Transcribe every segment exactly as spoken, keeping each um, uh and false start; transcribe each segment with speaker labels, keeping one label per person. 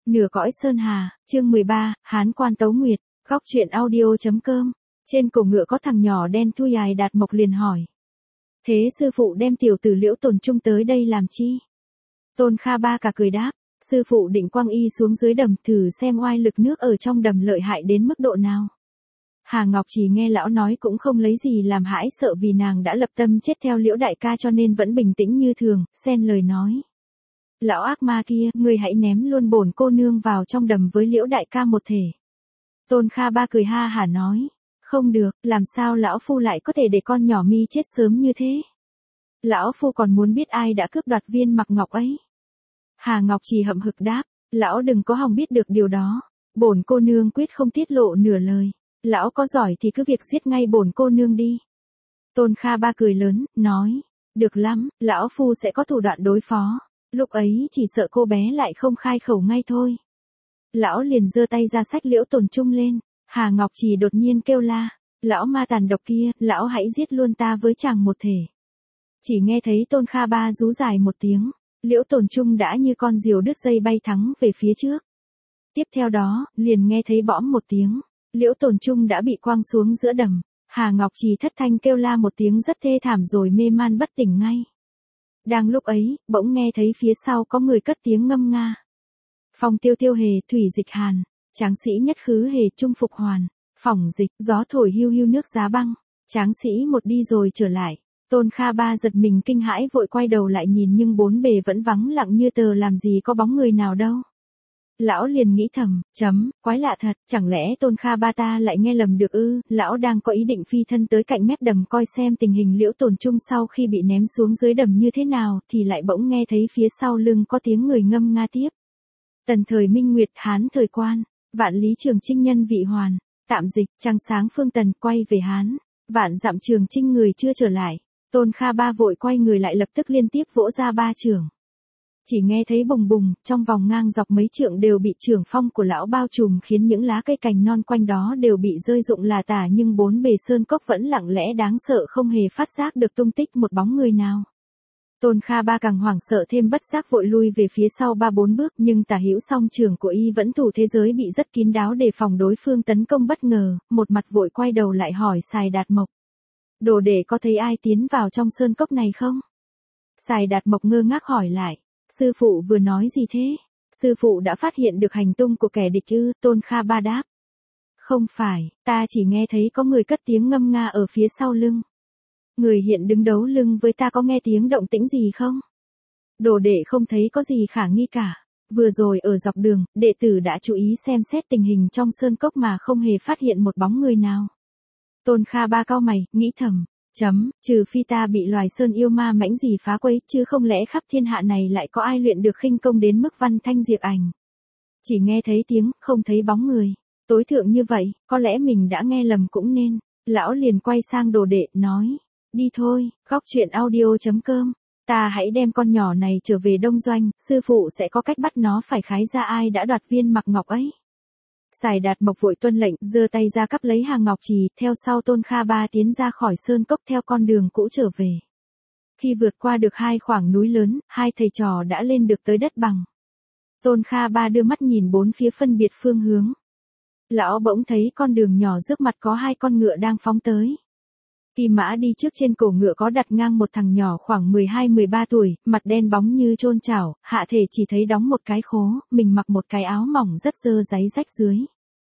Speaker 1: Nửa cõi sơn hà, chương mười ba, Hán quan Tấu Nguyệt, góc truyện audio.com. Trên cổ ngựa có thằng nhỏ đen thui dài Đạt Mộc liền hỏi. Thế sư phụ đem tiểu tử Liễu Tồn Trung tới đây làm chi? Tôn Kha Ba cả cười đáp, sư phụ định quăng y xuống dưới đầm thử xem oai lực nước ở trong đầm lợi hại đến mức độ nào. Hà Ngọc Trì nghe lão nói cũng không lấy gì làm hãi sợ vì nàng đã lập tâm chết theo Liễu đại ca cho nên vẫn bình tĩnh như thường, xen lời nói. Lão ác ma kia, ngươi hãy ném luôn bổn cô nương vào trong đầm với Liễu đại ca một thể. Tôn Kha Ba cười ha hả nói, không được, làm sao lão phu lại có thể để con nhỏ mi chết sớm như thế? Lão phu còn muốn biết ai đã cướp đoạt viên mặc ngọc ấy. Hà Ngọc Trì hậm hực đáp, lão đừng có hòng biết được điều đó, bổn cô nương quyết không tiết lộ nửa lời, lão có giỏi thì cứ việc giết ngay bổn cô nương đi. Tôn Kha Ba cười lớn, nói, được lắm, lão phu sẽ có thủ đoạn đối phó. Lúc ấy chỉ sợ cô bé lại không khai khẩu ngay thôi. Lão liền giơ tay ra xách Liễu Tồn Trung lên. Hà Ngọc Trì đột nhiên kêu la, lão ma tàn độc kia, lão hãy giết luôn ta với chàng một thể. Chỉ nghe thấy Tôn Kha Ba rú dài một tiếng, Liễu Tồn Trung đã như con diều đứt dây bay thắng về phía trước. Tiếp theo đó, liền nghe thấy bõm một tiếng, Liễu Tồn Trung đã bị quăng xuống giữa đầm. Hà Ngọc Trì thất thanh kêu la một tiếng rất thê thảm rồi mê man bất tỉnh ngay. Đang lúc ấy, bỗng nghe thấy phía sau có người cất tiếng ngâm nga. Phong tiêu tiêu hề, thủy dịch hàn, tráng sĩ nhất khứ hề trung phục hoàn, phỏng dịch, gió thổi hiu hiu nước giá băng, tráng sĩ một đi rồi trở lại. Tôn Kha Ba giật mình kinh hãi vội quay đầu lại nhìn nhưng bốn bề vẫn vắng lặng như tờ làm gì có bóng người nào đâu. Lão liền nghĩ thầm, chấm, quái lạ thật, chẳng lẽ Tôn Kha Ba ta lại nghe lầm được ư? Lão đang có ý định phi thân tới cạnh mép đầm coi xem tình hình Liễu Tồn Trung sau khi bị ném xuống dưới đầm như thế nào, thì lại bỗng nghe thấy phía sau lưng có tiếng người ngâm nga tiếp. Tần thời Minh Nguyệt, Hán thời Quan, vạn lý Trường Chinh nhân vị hoàn, tạm dịch, trăng sáng phương Tần quay về Hán, vạn dặm Trường Chinh người chưa trở lại. Tôn Kha Ba vội quay người lại lập tức liên tiếp vỗ ra ba chưởng. Chỉ nghe thấy bùng bùng, trong vòng ngang dọc mấy trượng đều bị chưởng phong của lão bao trùm khiến những lá cây cành non quanh đó đều bị rơi rụng là tả nhưng bốn bề sơn cốc vẫn lặng lẽ đáng sợ không hề phát giác được tung tích một bóng người nào. Tôn Kha Ba càng hoảng sợ thêm bất giác vội lui về phía sau ba bốn bước nhưng tả hữu song trường của y vẫn thủ thế giới bị rất kín đáo để phòng đối phương tấn công bất ngờ, một mặt vội quay đầu lại hỏi Sài Đạt Mộc. Đồ đệ có thấy ai tiến vào trong sơn cốc này không? Sài Đạt Mộc ngơ ngác hỏi lại. Sư phụ vừa nói gì thế? Sư phụ đã phát hiện được hành tung của kẻ địch ư? Tôn Kha Ba đáp. Không phải, ta chỉ nghe thấy có người cất tiếng ngâm nga ở phía sau lưng. Người hiện đứng đấu lưng với ta có nghe tiếng động tĩnh gì không? Đồ đệ không thấy có gì khả nghi cả. Vừa rồi ở dọc đường, đệ tử đã chú ý xem xét tình hình trong sơn cốc mà không hề phát hiện một bóng người nào. Tôn Kha Ba cau mày, nghĩ thầm. Chấm, trừ phi ta bị loài sơn yêu ma mãnh gì phá quấy, chứ không lẽ khắp thiên hạ này lại có ai luyện được khinh công đến mức văn thanh diệt ảnh. Chỉ nghe thấy tiếng, không thấy bóng người. Tối thượng như vậy, có lẽ mình đã nghe lầm cũng nên. Lão liền quay sang đồ đệ, nói. Đi thôi, góc truyện audio.com. Ta hãy đem con nhỏ này trở về Đông Doanh, sư phụ sẽ có cách bắt nó phải khái ra ai đã đoạt viên mặc ngọc ấy. Sài Đạt Mộc vội tuân lệnh, giơ tay ra cắp lấy Hà Ngọc Trì, theo sau Tôn Kha Ba tiến ra khỏi sơn cốc theo con đường cũ trở về. Khi vượt qua được hai khoảng núi lớn, hai thầy trò đã lên được tới đất bằng. Tôn Kha Ba đưa mắt nhìn bốn phía phân biệt phương hướng. Lão bỗng thấy con đường nhỏ trước mặt có hai con ngựa đang phóng tới. Kỳ mã đi trước trên cổ ngựa có đặt ngang một thằng nhỏ khoảng mười hai mười ba tuổi, mặt đen bóng như chôn chảo, hạ thể chỉ thấy đóng một cái khố, mình mặc một cái áo mỏng rất dơ dáy rách dưới.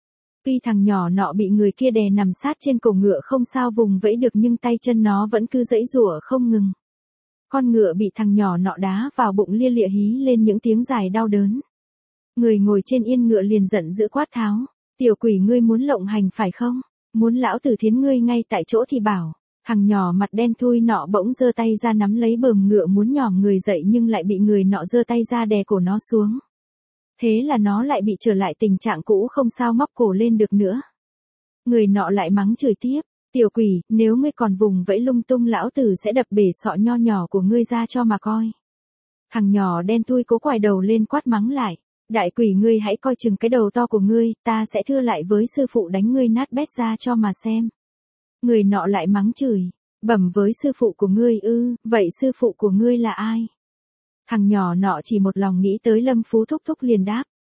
Speaker 1: Tuy thằng nhỏ nọ bị người kia đè nằm sát trên cổ ngựa không sao vùng vẫy được nhưng tay chân nó vẫn cứ giãy giụa không ngừng. Con ngựa bị thằng nhỏ nọ đá vào bụng lia lịa hí lên những tiếng dài đau đớn. Người ngồi trên yên ngựa liền giận dữ quát tháo, tiểu quỷ ngươi muốn lộng hành phải không? Muốn lão tử thiến ngươi ngay tại chỗ thì bảo. Thằng nhỏ mặt đen thui nọ bỗng giơ tay ra nắm lấy bờm ngựa muốn nhòm người dậy nhưng lại bị người nọ giơ tay ra đè cổ nó xuống. Thế là nó lại bị trở lại tình trạng cũ không sao ngóc cổ lên được nữa. Người nọ lại mắng chửi tiếp, tiểu quỷ, nếu ngươi còn vùng vẫy lung tung lão tử sẽ đập bể sọ nho nhỏ của ngươi ra cho mà coi. Thằng nhỏ đen thui cố quải đầu lên quát mắng lại, đại quỷ ngươi hãy coi chừng cái đầu to của ngươi, ta sẽ thưa lại với sư phụ đánh ngươi nát bét ra cho mà xem. Người nọ lại mắng chửi, bẩm với sư phụ của ngươi ư, vậy sư phụ của ngươi là ai? Thằng nhỏ nọ chỉ một lòng nghĩ tới Lâm Phú Thúc Thúc liền đáp.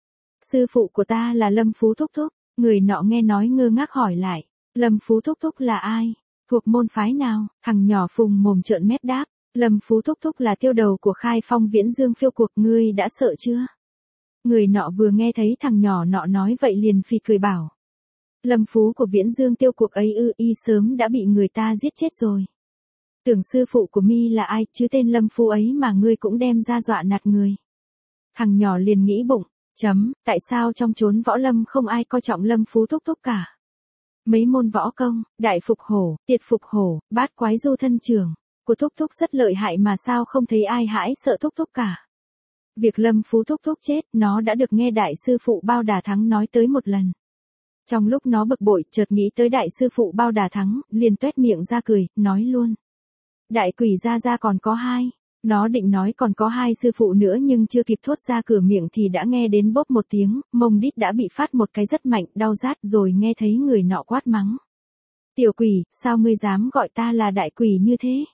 Speaker 1: Sư phụ của ta là Lâm Phú Thúc Thúc. Người nọ nghe nói ngơ ngác hỏi lại. Lâm Phú Thúc Thúc là ai? Thuộc môn phái nào? Thằng nhỏ phùng mồm trợn mép đáp. Lâm Phú Thúc Thúc là tiêu đầu của Khai Phong Viễn Dương phiêu cuộc, ngươi đã sợ chưa? Người nọ vừa nghe thấy thằng nhỏ nọ nói vậy liền phì cười bảo. Lâm Phú của Viễn Dương tiêu cuộc ấy ư, y sớm đã bị người ta giết chết rồi. Tưởng sư phụ của mi là ai, chứ tên Lâm Phú ấy mà ngươi cũng đem ra dọa nạt người. Thằng nhỏ liền nghĩ bụng, chấm, tại sao trong chốn võ lâm không ai coi trọng Lâm Phú Thúc Thúc cả? Mấy môn võ công, đại phục hổ, tiệt phục hổ, bát quái du thân trường, của Thúc Thúc rất lợi hại mà sao không thấy ai hãi sợ Thúc Thúc cả. Việc Lâm Phú Thúc Thúc chết, nó đã được nghe đại sư phụ Bao Đà Thắng nói tới một lần. Trong lúc nó bực bội, chợt nghĩ tới đại sư phụ Bao Đà Thắng, liền tuét miệng ra cười, nói luôn. Đại quỷ gia gia còn có hai. Nó định nói còn có hai sư phụ nữa nhưng chưa kịp thốt ra cửa miệng thì đã nghe đến bốp một tiếng, mông đít đã bị phát một cái rất mạnh, đau rát, rồi nghe thấy người nọ quát mắng. Tiểu quỷ, sao ngươi dám gọi ta là đại quỷ như thế?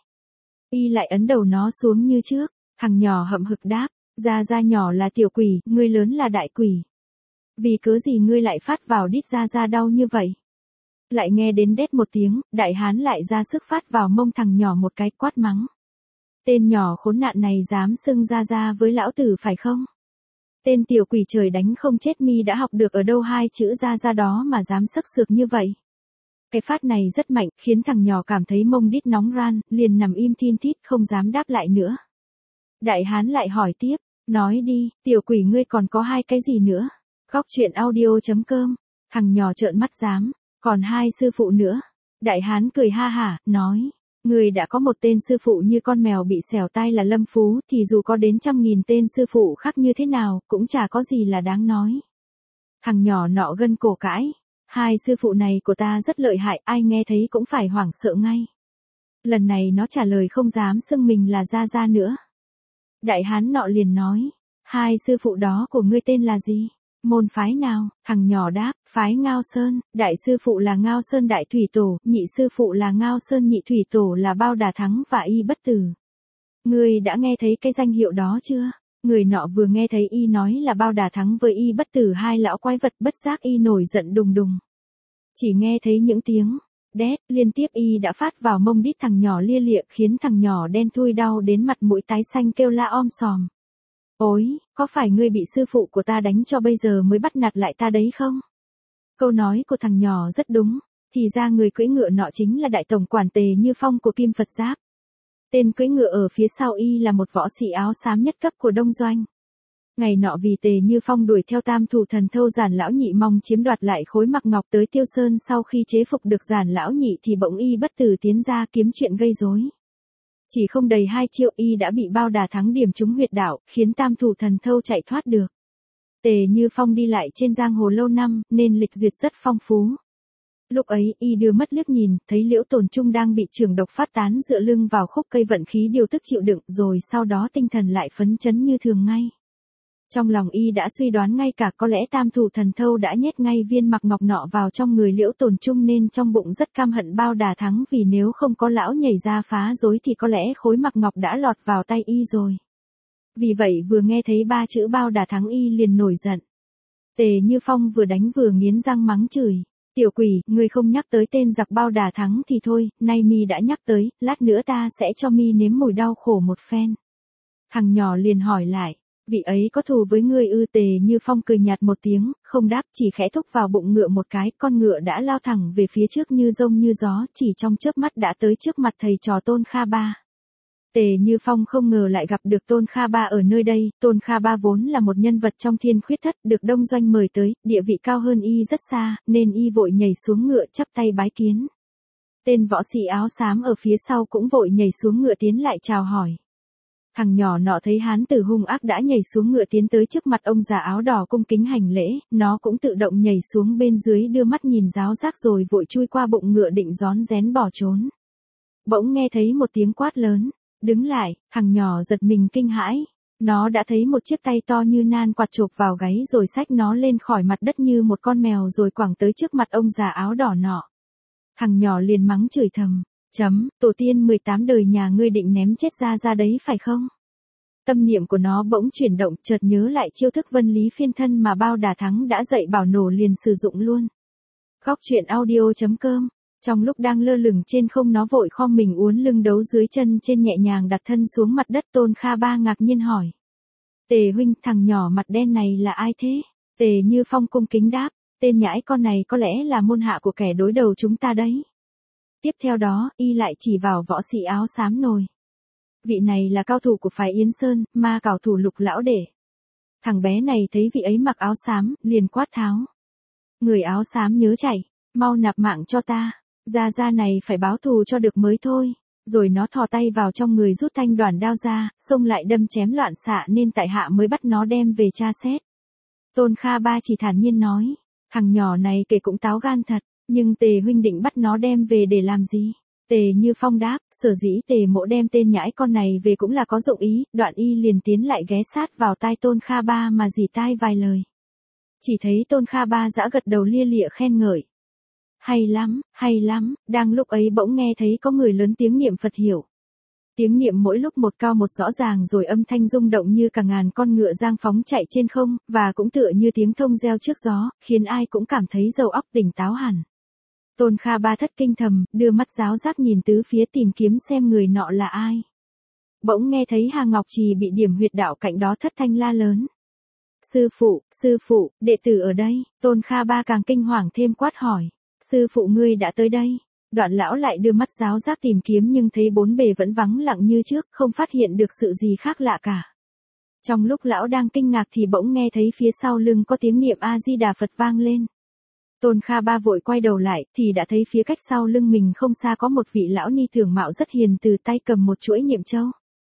Speaker 1: Y lại ấn đầu nó xuống như trước, thằng nhỏ hậm hực đáp, gia gia nhỏ là tiểu quỷ, ngươi lớn là đại quỷ. Vì cớ gì ngươi lại phát vào đít gia gia đau như vậy? Lại nghe đến đét một tiếng, đại hán lại ra sức phát vào mông thằng nhỏ một cái, quát mắng. Tên nhỏ khốn nạn này dám xưng gia gia với lão tử phải không? Tên tiểu quỷ trời đánh không chết, mi đã học được ở đâu hai chữ gia gia đó mà dám sắc sược như vậy? Cái phát này rất mạnh, khiến thằng nhỏ cảm thấy mông đít nóng ran, liền nằm im thin thít không dám đáp lại nữa. Đại hán lại hỏi tiếp, nói đi, tiểu quỷ ngươi còn có hai cái gì nữa? Góc truyện audio chấm com. Thằng nhỏ trợn mắt dám, còn hai sư phụ nữa. Đại hán cười ha hả, nói, người đã có một tên sư phụ như con mèo bị xẻo tai là Lâm Phú, thì dù có đến trăm nghìn tên sư phụ khác như thế nào, cũng chả có gì là đáng nói. Thằng nhỏ nọ gân cổ cãi, hai sư phụ này của ta rất lợi hại, ai nghe thấy cũng phải hoảng sợ ngay. Lần này nó trả lời không dám xưng mình là gia gia nữa. Đại hán nọ liền nói, hai sư phụ đó của ngươi tên là gì? Môn phái nào? Thằng nhỏ đáp, phái Ngao Sơn, đại sư phụ là Ngao Sơn Đại Thủy Tổ, nhị sư phụ là Ngao Sơn Nhị Thủy Tổ là Bao Đà Thắng và Y Bất Tử. Ngươi đã nghe thấy cái danh hiệu đó chưa? Người nọ vừa nghe thấy Y nói là Bao Đà Thắng với Y Bất Tử hai lão quái vật, bất giác Y nổi giận đùng đùng. Chỉ nghe thấy những tiếng đét liên tiếp, Y đã phát vào mông đít thằng nhỏ lia lịa, khiến thằng nhỏ đen thui đau đến mặt mũi tái xanh kêu la om sòm. Ôi, có phải ngươi bị sư phụ của ta đánh cho bây giờ mới bắt nạt lại ta đấy không? Câu nói của thằng nhỏ rất đúng, thì ra người cưỡi ngựa nọ chính là đại tổng quản Tề Như Phong của Kim Phật Giáp. Tên cưỡi ngựa ở phía sau Y là một võ sĩ áo xám nhất cấp của Đông Doanh. Ngày nọ vì Tề Như Phong đuổi theo tam thủ thần Thâu Giản Lão Nhị mong chiếm đoạt lại khối mặc ngọc tới Tiêu Sơn, sau khi chế phục được Giản Lão Nhị thì bỗng Y Bất Tử tiến ra kiếm chuyện gây rối. Chỉ không đầy hai chiêu Y đã bị Bao Đà Thắng điểm trúng huyệt đạo, khiến tam thủ thần Thâu chạy thoát được. Tề Như Phong đi lại trên giang hồ lâu năm, nên lịch duyệt rất phong phú. Lúc ấy, Y đưa mắt liếc nhìn, thấy Liễu Tồn Trung đang bị chưởng độc phát tán dựa lưng vào khúc cây vận khí điều tức chịu đựng, rồi sau đó tinh thần lại phấn chấn như thường ngay. Trong lòng Y đã suy đoán ngay cả có lẽ tam thủ thần Thâu đã nhét ngay viên mặc ngọc nọ vào trong người Liễu Tồn Trung, nên trong bụng rất căm hận Bao Đà Thắng, vì nếu không có lão nhảy ra phá rối thì có lẽ khối mặc ngọc đã lọt vào tay Y rồi. Vì vậy vừa nghe thấy ba chữ Bao Đà Thắng Y liền nổi giận. Tề Như Phong vừa đánh vừa nghiến răng mắng chửi. Tiểu quỷ, ngươi không nhắc tới tên giặc Bao Đà Thắng thì thôi, nay mi đã nhắc tới, lát nữa ta sẽ cho mi nếm mùi đau khổ một phen. Thằng nhỏ liền hỏi lại, vị ấy có thù với ngươi ư? Tề Như Phong cười nhạt một tiếng, không đáp, chỉ khẽ thúc vào bụng ngựa một cái, con ngựa đã lao thẳng về phía trước như rông như gió, chỉ trong chớp mắt đã tới trước mặt thầy trò Tôn Kha Ba. Tề Như Phong không ngờ lại gặp được Tôn Kha Ba ở nơi đây. Tôn Kha Ba vốn là một nhân vật trong Thiên Khuyết Thất, được Đông Doanh mời tới, địa vị cao hơn Y rất xa, nên Y vội nhảy xuống ngựa chắp tay bái kiến. Tên võ sĩ áo xám ở phía sau cũng vội nhảy xuống ngựa tiến lại chào hỏi. Thằng nhỏ nọ thấy hán tử hung ác đã nhảy xuống ngựa tiến tới trước mặt ông già áo đỏ cung kính hành lễ, nó cũng tự động nhảy xuống bên dưới đưa mắt nhìn giáo giác rồi vội chui qua bụng ngựa định rón rén bỏ trốn. Bỗng nghe thấy một tiếng quát lớn. Đứng lại, thằng nhỏ giật mình kinh hãi. Nó đã thấy một chiếc tay to như nan quạt chộp vào gáy rồi xách nó lên khỏi mặt đất như một con mèo rồi quẳng tới trước mặt ông già áo đỏ nọ. Thằng nhỏ liền mắng chửi thầm, chấm, tổ tiên mười tám đời nhà ngươi định ném chết ra ra đấy phải không? Tâm niệm của nó bỗng chuyển động, chợt nhớ lại chiêu thức vân lý phiên thân mà Bao Đà Thắng đã dạy bảo nổ liền sử dụng luôn. Góc truyện audio chấm com. Trong lúc đang lơ lửng trên không nó vội khom mình uốn lưng đấu dưới chân trên nhẹ nhàng đặt thân xuống mặt đất. Tôn Kha Ba ngạc nhiên hỏi. Tề huynh, thằng nhỏ mặt đen này là ai thế? Tề Như Phong cung kính đáp. Tên nhãi con này có lẽ là môn hạ của kẻ đối đầu chúng ta đấy. Tiếp theo đó, y lại chỉ vào võ sĩ áo xám nồi. Vị này là cao thủ của phái Yến Sơn, ma cảo thủ Lục lão đệ. Thằng bé này thấy vị ấy mặc áo xám, liền quát tháo. Người áo xám nhớ chạy, mau nạp mạng cho ta, gia gia này phải báo thù cho được mới thôi. Rồi nó thò tay vào trong người rút thanh đoản đao ra, xông lại đâm chém loạn xạ nên tại hạ mới bắt nó đem về tra xét. Tôn Kha Ba chỉ thản nhiên nói, thằng nhỏ này kể cũng táo gan thật, nhưng Tề huynh định bắt nó đem về để làm gì? Tề Như Phong đáp, sở dĩ Tề mỗ đem tên nhãi con này về cũng là có dụng ý. Đoạn y liền tiến lại ghé sát vào tai Tôn Kha Ba mà rỉ tai vài lời. Chỉ thấy Tôn Kha Ba giã gật đầu lia lịa khen ngợi. Hay lắm, hay lắm. Đang lúc ấy bỗng nghe thấy có người lớn tiếng niệm Phật hiệu. Tiếng niệm mỗi lúc một cao một rõ ràng, rồi âm thanh rung động như cả ngàn con ngựa giang phóng chạy trên không, và cũng tựa như tiếng thông reo trước gió, khiến ai cũng cảm thấy đầu óc tỉnh táo hẳn. Tôn Kha Ba thất kinh thầm, đưa mắt giáo giác nhìn tứ phía tìm kiếm xem người nọ là ai. Bỗng nghe thấy Hà Ngọc Trì bị điểm huyệt đạo cạnh đó thất thanh la lớn. Sư phụ, sư phụ, đệ tử ở đây. Tôn Kha Ba càng kinh hoàng thêm quát hỏi. Sư phụ ngươi đã tới đây. Đoạn lão lại đưa mắt giáo giác tìm kiếm nhưng thấy bốn bề vẫn vắng lặng như trước, không phát hiện được sự gì khác lạ cả. Trong lúc lão đang kinh ngạc thì bỗng nghe thấy phía sau lưng có tiếng niệm A-di-đà Phật vang lên. Tôn Kha Ba vội quay đầu lại, thì đã thấy phía cách sau lưng mình không xa có một vị lão ni thường mạo rất hiền từ tay cầm một chuỗi niệm châu.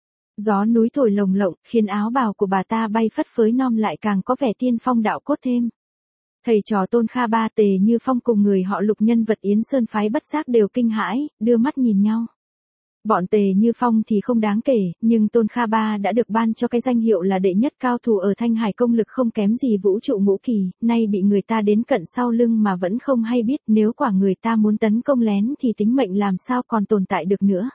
Speaker 1: Gió núi thổi lồng lộng, khiến áo bào của bà ta bay phất phới non lại càng có vẻ tiên phong đạo cốt thêm. Thầy trò Tôn Kha Ba Tề Như Phong cùng người họ Lục nhân vật Yến Sơn phái bất giác đều kinh hãi, đưa mắt nhìn nhau. Bọn Tề Như Phong thì không đáng kể, nhưng Tôn Kha Ba đã được ban cho cái danh hiệu là đệ nhất cao thủ ở Thanh Hải công lực không kém gì vũ trụ ngũ kỳ, nay bị người ta đến cận sau lưng mà vẫn không hay biết, nếu quả người ta muốn tấn công lén thì tính mệnh làm sao còn tồn tại được nữa.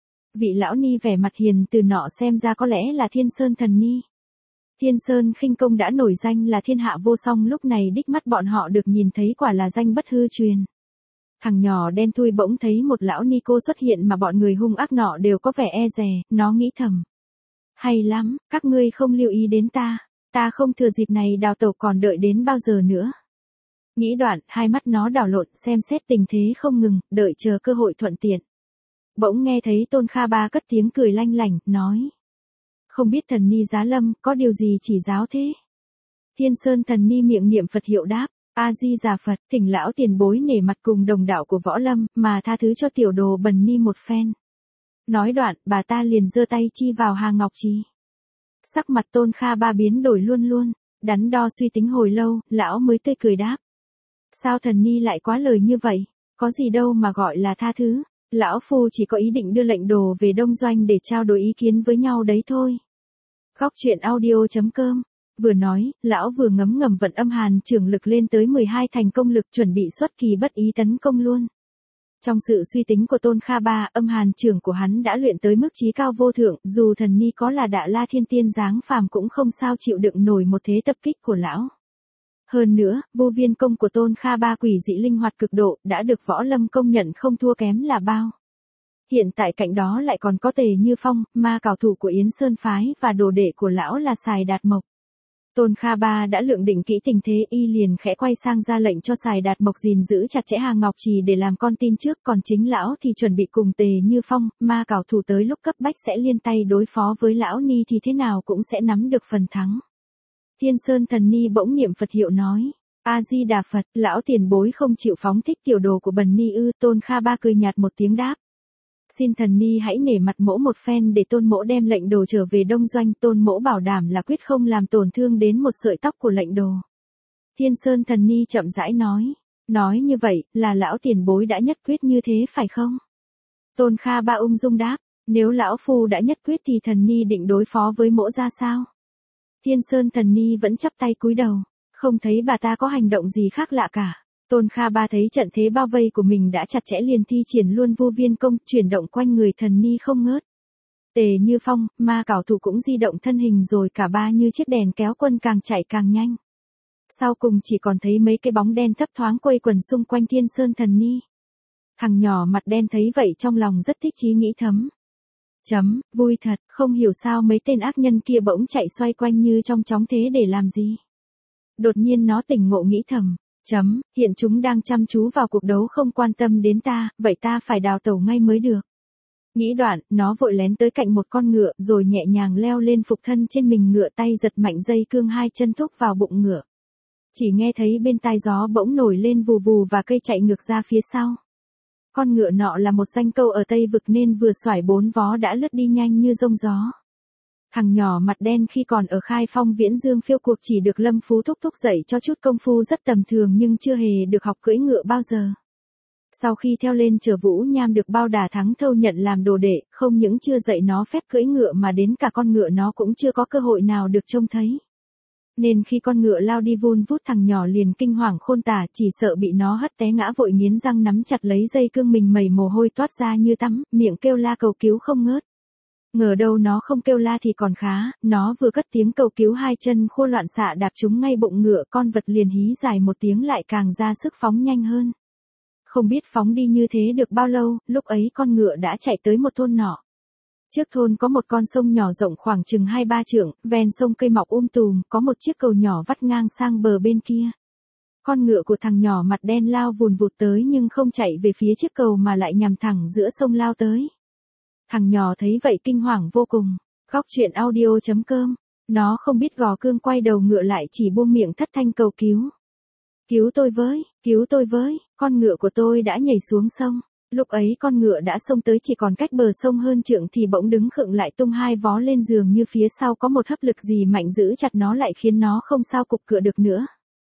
Speaker 1: Vị lão ni vẻ mặt hiền từ nọ xem ra có lẽ là Thiên Sơn thần ni. Thiên Sơn khinh công đã nổi danh là thiên hạ vô song, lúc này đích mắt bọn họ được nhìn thấy quả là danh bất hư truyền. Thằng nhỏ đen thui bỗng thấy một lão ni cô xuất hiện mà bọn người hung ác nọ đều có vẻ e dè, nó nghĩ thầm. Hay lắm, các ngươi không lưu ý đến ta, ta không thừa dịp này đào tẩu còn đợi đến bao giờ nữa. Nghĩ đoạn, hai mắt nó đảo lộn xem xét tình thế không ngừng, đợi chờ cơ hội thuận tiện. Bỗng nghe thấy Tôn Kha Ba cất tiếng cười lanh lảnh, nói. Không biết thần ni giá lâm, có điều gì chỉ giáo thế? Thiên Sơn thần ni miệng niệm Phật hiệu đáp. A-di-đà Phật, thỉnh lão tiền bối nể mặt cùng đồng đạo của võ lâm, mà tha thứ cho tiểu đồ bần ni một phen. Nói đoạn, bà ta liền giơ tay chi vào Hà Ngọc Trì. Sắc mặt Tôn Kha Ba biến đổi luôn luôn, đắn đo suy tính hồi lâu, lão mới tươi cười đáp. Sao thần ni lại quá lời như vậy, có gì đâu mà gọi là tha thứ, lão phu chỉ có ý định đưa lệnh đồ về Đông Doanh để trao đổi ý kiến với nhau đấy thôi. Góc truyện audio chấm com. Vừa nói, lão vừa ngấm ngầm vận âm hàn trưởng lực lên tới mười hai thành công lực, chuẩn bị xuất kỳ bất ý tấn công luôn. Trong sự suy tính của Tôn Kha Ba, âm hàn trưởng của hắn đã luyện tới mức chí cao vô thượng, dù thần ni có là Đạ La Thiên Tiên dáng phàm cũng không sao chịu đựng nổi một thế tập kích của lão. Hơn nữa, vô viên công của Tôn Kha Ba quỷ dị linh hoạt cực độ, đã được võ lâm công nhận không thua kém là bao. Hiện tại cạnh đó lại còn có Tề Như Phong, ma cảo thủ của Yến Sơn phái, và đồ đệ của lão là Sài Đạt Mộc. Tôn Kha Ba đã lượng định kỹ tình thế, y liền khẽ quay sang ra lệnh cho Sài Đạt Mộc gìn giữ chặt chẽ Hà Ngọc Trì để làm con tin trước, còn chính lão thì chuẩn bị cùng Tề Như Phong, ma cảo thủ tới lúc cấp bách sẽ liên tay đối phó với lão ni thì thế nào cũng sẽ nắm được phần thắng. Thiên Sơn thần ni bỗng niệm Phật hiệu nói. A-di-đà Phật, lão tiền bối không chịu phóng thích tiểu đồ của bần ni ư? Tôn Kha Ba cười nhạt một tiếng đáp. Xin thần ni hãy nể mặt mỗ một phen để tôn mỗ đem lệnh đồ trở về Đông Doanh, tôn mỗ bảo đảm là quyết không làm tổn thương đến một sợi tóc của lệnh đồ. Thiên Sơn thần ni chậm rãi nói. Nói như vậy, là lão tiền bối đã nhất quyết như thế phải không? Tôn Kha Ba ung dung đáp. Nếu lão phu đã nhất quyết thì thần ni định đối phó với mỗ ra sao? Thiên Sơn thần ni vẫn chắp tay cúi đầu, không thấy bà ta có hành động gì khác lạ cả. Tôn Kha Ba thấy trận thế bao vây của mình đã chặt chẽ liền thi triển luôn vô viên công, chuyển động quanh người thần ni không ngớt. Tề Như Phong, ma cảo thủ cũng di động thân hình rồi cả ba như chiếc đèn kéo quân càng chạy càng nhanh. Sau cùng chỉ còn thấy mấy cái bóng đen thấp thoáng quây quần xung quanh Thiên Sơn Thần Ni. Thằng nhỏ mặt đen thấy vậy trong lòng rất thích chí nghĩ thấm. Chấm, vui thật, không hiểu sao mấy tên ác nhân kia bỗng chạy xoay quanh như trong chóng thế để làm gì. Đột nhiên nó tỉnh ngộ nghĩ thầm. Chấm, hiện chúng đang chăm chú vào cuộc đấu không quan tâm đến ta, vậy ta phải đào tẩu ngay mới được. Nghĩ đoạn, nó vội lén tới cạnh một con ngựa rồi nhẹ nhàng leo lên phục thân trên mình ngựa, tay giật mạnh dây cương, hai chân thúc vào bụng ngựa. Chỉ nghe thấy bên tai gió bỗng nổi lên vù vù và cây chạy ngược ra phía sau. Con ngựa nọ là một danh câu ở Tây Vực nên vừa xoải bốn vó đã lướt đi nhanh như giông gió. Thằng nhỏ mặt đen khi còn ở Khai Phong Viễn Dương phiêu cuộc chỉ được Lâm Phú thúc thúc dạy cho chút công phu rất tầm thường nhưng chưa hề được học cưỡi ngựa bao giờ. Sau khi theo lên chợ Vũ Nham được Bao Đà Thắng Thâu nhận làm đồ đệ, không những chưa dạy nó phép cưỡi ngựa mà đến cả con ngựa nó cũng chưa có cơ hội nào được trông thấy. Nên khi con ngựa lao đi vun vút, thằng nhỏ liền kinh hoàng khôn tả, chỉ sợ bị nó hất té ngã, vội nghiến răng nắm chặt lấy dây cương, mình mẩy mồ hôi toát ra như tắm, miệng kêu la cầu cứu không ngớt. Ngờ đâu nó không kêu la thì còn khá, nó vừa cất tiếng cầu cứu hai chân khua loạn xạ đạp trúng ngay bụng ngựa, con vật liền hí dài một tiếng lại càng ra sức phóng nhanh hơn. Không biết phóng đi như thế được bao lâu, lúc ấy con ngựa đã chạy tới một thôn nọ. Trước thôn có một con sông nhỏ rộng khoảng chừng hai ba trượng, ven sông cây mọc um tùm, có một chiếc cầu nhỏ vắt ngang sang bờ bên kia. Con ngựa của thằng nhỏ mặt đen lao vùn vụt tới nhưng không chạy về phía chiếc cầu mà lại nhằm thẳng giữa sông lao tới. Thằng nhỏ thấy vậy kinh hoàng vô cùng. Góc truyện audio chấm com. Nó không biết gò cương, quay đầu ngựa lại chỉ buông miệng thất thanh cầu cứu. Cứu tôi với, cứu tôi với, con ngựa của tôi đã nhảy xuống sông. Lúc ấy con ngựa đã xông tới, chỉ còn cách bờ sông hơn trượng thì bỗng đứng khựng lại, tung hai vó lên, giường như phía sau có một hấp lực gì mạnh giữ chặt nó lại khiến nó không sao cục cựa được nữa.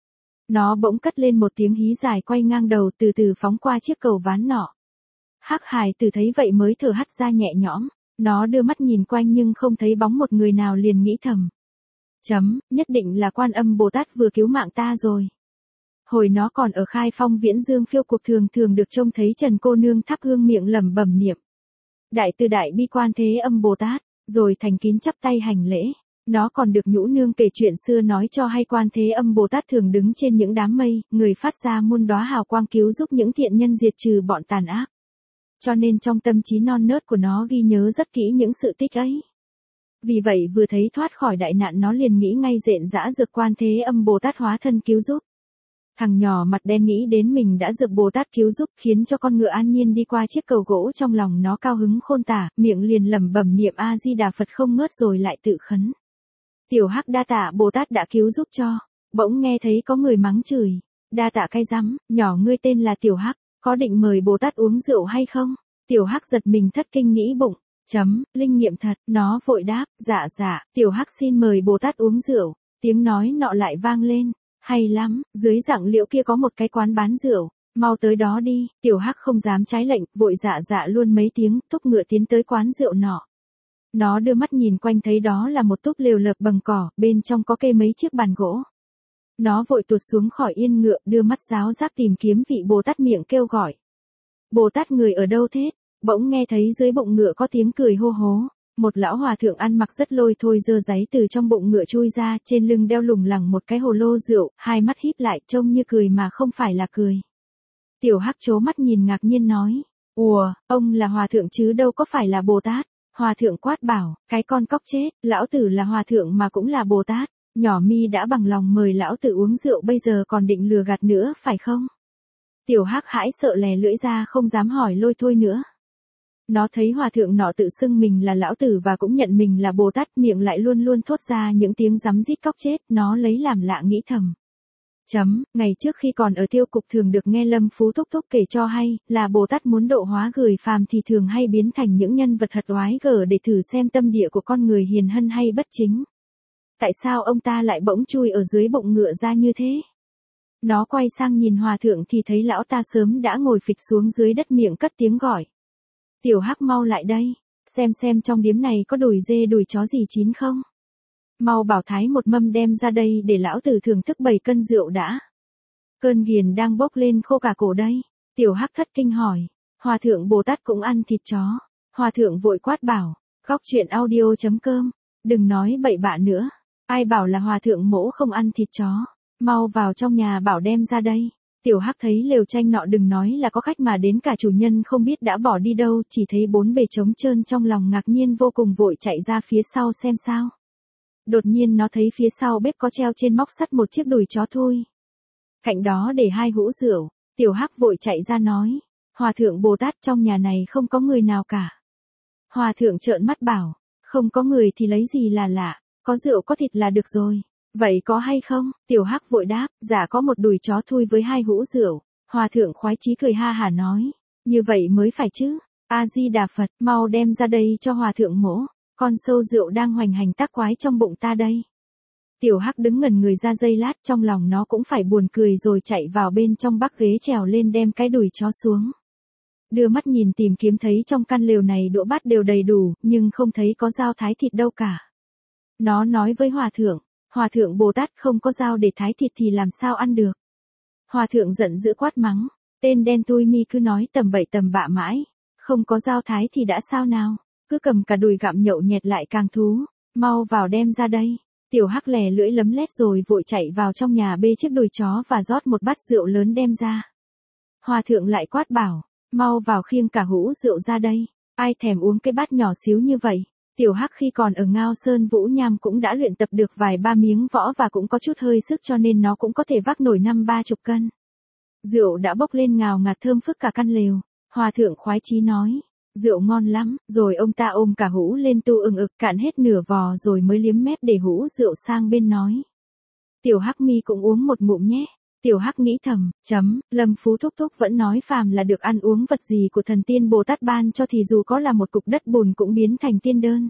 Speaker 1: Nó bỗng cất lên một tiếng hí dài, quay ngang đầu từ từ phóng qua chiếc cầu ván nọ. Hắc Hải Tử thấy vậy mới thở hắt ra nhẹ nhõm, nó đưa mắt nhìn quanh nhưng không thấy bóng một người nào, liền nghĩ thầm. Chấm, nhất định là Quan Âm Bồ Tát vừa cứu mạng ta rồi. Hồi nó còn ở Khai Phong Viễn Dương phiêu cuộc thường thường được trông thấy Trần cô nương thắp hương miệng lẩm bẩm niệm. Đại từ đại bi Quan Thế Âm Bồ Tát, rồi thành kín chắp tay hành lễ. Nó còn được Nhũ nương kể chuyện xưa nói cho hay Quan Thế Âm Bồ Tát thường đứng trên những đám mây, người phát ra muôn đóa hào quang cứu giúp những thiện nhân diệt trừ bọn tàn ác. Cho nên trong tâm trí non nớt của nó ghi nhớ rất kỹ những sự tích ấy. Vì vậy vừa thấy thoát khỏi đại nạn nó liền nghĩ ngay rện rã dược Quan Thế Âm Bồ Tát hóa thân cứu giúp. Thằng nhỏ mặt đen nghĩ đến mình đã dược Bồ Tát cứu giúp khiến cho con ngựa an nhiên đi qua chiếc cầu gỗ, trong lòng nó cao hứng khôn tả, miệng liền lẩm bẩm niệm A Di Đà Phật không ngớt rồi lại tự khấn. Tiểu Hắc đa tạ Bồ Tát đã cứu giúp cho. Bỗng nghe thấy có người mắng chửi. Đa tạ cái rắm, nhỏ ngươi tên là Tiểu Hắc, có định mời Bồ Tát uống rượu hay không? Tiểu Hắc giật mình thất kinh nghĩ bụng. Chấm, linh nghiệm thật, nó vội đáp, dạ dạ, Tiểu Hắc xin mời Bồ Tát uống rượu. Tiếng nói nọ lại vang lên. Hay lắm, dưới Dạng Liễu kia có một cái quán bán rượu, mau tới đó đi. Tiểu Hắc không dám trái lệnh, vội dạ dạ luôn mấy tiếng, thúc ngựa tiến tới quán rượu nọ. Nó đưa mắt nhìn quanh thấy đó là một túp lều lợp bằng cỏ, bên trong có kê mấy chiếc bàn gỗ. Nó vội tuột xuống khỏi yên ngựa, đưa mắt giáo giác tìm kiếm vị Bồ Tát, miệng kêu gọi. Bồ Tát người ở đâu thế? Bỗng nghe thấy dưới bụng ngựa có tiếng cười hô hố. Một lão hòa thượng ăn mặc rất lôi thôi giơ giấy từ trong bụng ngựa chui ra, trên lưng đeo lủng lẳng một cái hồ lô rượu, hai mắt híp lại trông như cười mà không phải là cười. Tiểu Hắc trố mắt nhìn ngạc nhiên nói, ùa, ông là hòa thượng chứ đâu có phải là Bồ Tát. Hòa thượng quát bảo, cái con cóc chết, lão tử là hòa thượng mà cũng là Bồ Tát. Nhỏ mi đã bằng lòng mời lão tử uống rượu, bây giờ còn định lừa gạt nữa phải không? Tiểu Hắc hãi sợ lè lưỡi ra, không dám hỏi lôi thôi nữa. Nó thấy hòa thượng nọ tự xưng mình là lão tử và cũng nhận mình là Bồ Tát, miệng lại luôn luôn thốt ra những tiếng rắm rít cóc chết, nó lấy làm lạ nghĩ thầm. Chấm, ngày trước khi còn ở tiêu cục thường được nghe Lâm Phú thúc thúc kể cho hay, là Bồ Tát muốn độ hóa người phàm thì thường hay biến thành những nhân vật hật oái gở để thử xem tâm địa của con người hiền hân hay bất chính. Tại sao ông ta lại bỗng chui ở dưới bụng ngựa ra như thế? Nó quay sang nhìn hòa thượng thì thấy lão ta sớm đã ngồi phịch xuống dưới đất, miệng cất tiếng gọi. Tiểu Hắc mau lại đây, xem xem trong điếm này có đùi dê đùi chó gì chín không. Mau bảo thái một mâm đem ra đây để lão tử thưởng thức bảy cân rượu đã. Cơn ghiền đang bốc lên khô cả cổ đây. Tiểu Hắc thất kinh hỏi, hòa thượng Bồ Tát cũng ăn thịt chó. Hòa thượng vội quát bảo, Góc truyện audio.com. Đừng nói bậy bạ nữa. Ai bảo là hòa thượng mỗ không ăn thịt chó. Mau vào trong nhà bảo đem ra đây. Tiểu Hắc thấy lều tranh nọ đừng nói là có khách mà đến cả chủ nhân không biết đã bỏ đi đâu, chỉ thấy bốn bề trống trơn, trong lòng ngạc nhiên vô cùng, vội chạy ra phía sau xem sao. Đột nhiên nó thấy phía sau bếp có treo trên móc sắt một chiếc đùi chó thui. Cạnh đó để hai hũ rượu. Tiểu Hắc vội chạy ra nói: Hòa thượng Bồ Tát, trong nhà này không có người nào cả. Hòa thượng trợn mắt bảo: Không có người thì lấy gì là lạ, có rượu có thịt là được rồi. Vậy có hay không? Tiểu Hắc vội đáp: Dạ có một đùi chó thui với hai hũ rượu. Hòa thượng khoái chí cười ha hả nói: Như vậy mới phải chứ. A Di Đà Phật, mau đem ra đây cho hòa thượng mỗ. Con sâu rượu đang hoành hành tác quái trong bụng ta đây. Tiểu Hắc đứng ngẩn người ra giây lát, trong lòng nó cũng phải buồn cười rồi chạy vào bên trong bắc ghế trèo lên đem cái đùi chó xuống. Đưa mắt nhìn tìm kiếm thấy trong căn lều này đũa bát đều đầy đủ, nhưng không thấy có dao thái thịt đâu cả. Nó nói với hòa thượng: Hòa thượng Bồ Tát, không có dao để thái thịt thì làm sao ăn được. Hòa thượng giận dữ quát mắng: Tên đen tui mi cứ nói tầm bậy tầm bạ mãi. Không có dao thái thì đã sao nào. Cứ cầm cả đùi gặm nhậu nhẹt lại càng thú. Mau vào đem ra đây. Tiểu Hắc lè lưỡi lấm lét rồi vội chạy vào trong nhà bê chiếc đùi chó và rót một bát rượu lớn đem ra. Hòa thượng lại quát bảo: Mau vào khiêng cả hũ rượu ra đây. Ai thèm uống cái bát nhỏ xíu như vậy. Tiểu Hắc khi còn ở Ngao Sơn Vũ Nham cũng đã luyện tập được vài ba miếng võ và cũng có chút hơi sức, cho nên nó cũng có thể vác nổi năm ba chục cân. Rượu đã bốc lên ngào ngạt thơm phức cả căn lều. Hòa thượng khoái chí nói: Rượu ngon lắm. Rồi ông ta ôm cả hũ lên tu ừng ực cạn hết nửa vò rồi mới liếm mép để hũ rượu sang bên nói: Tiểu Hắc mi cũng uống một ngụm nhé. Tiểu Hắc nghĩ thầm: Chấm, Lâm Phú thúc thúc vẫn nói phàm là được ăn uống vật gì của thần tiên Bồ Tát ban cho thì dù có là một cục đất bùn cũng biến thành tiên đơn.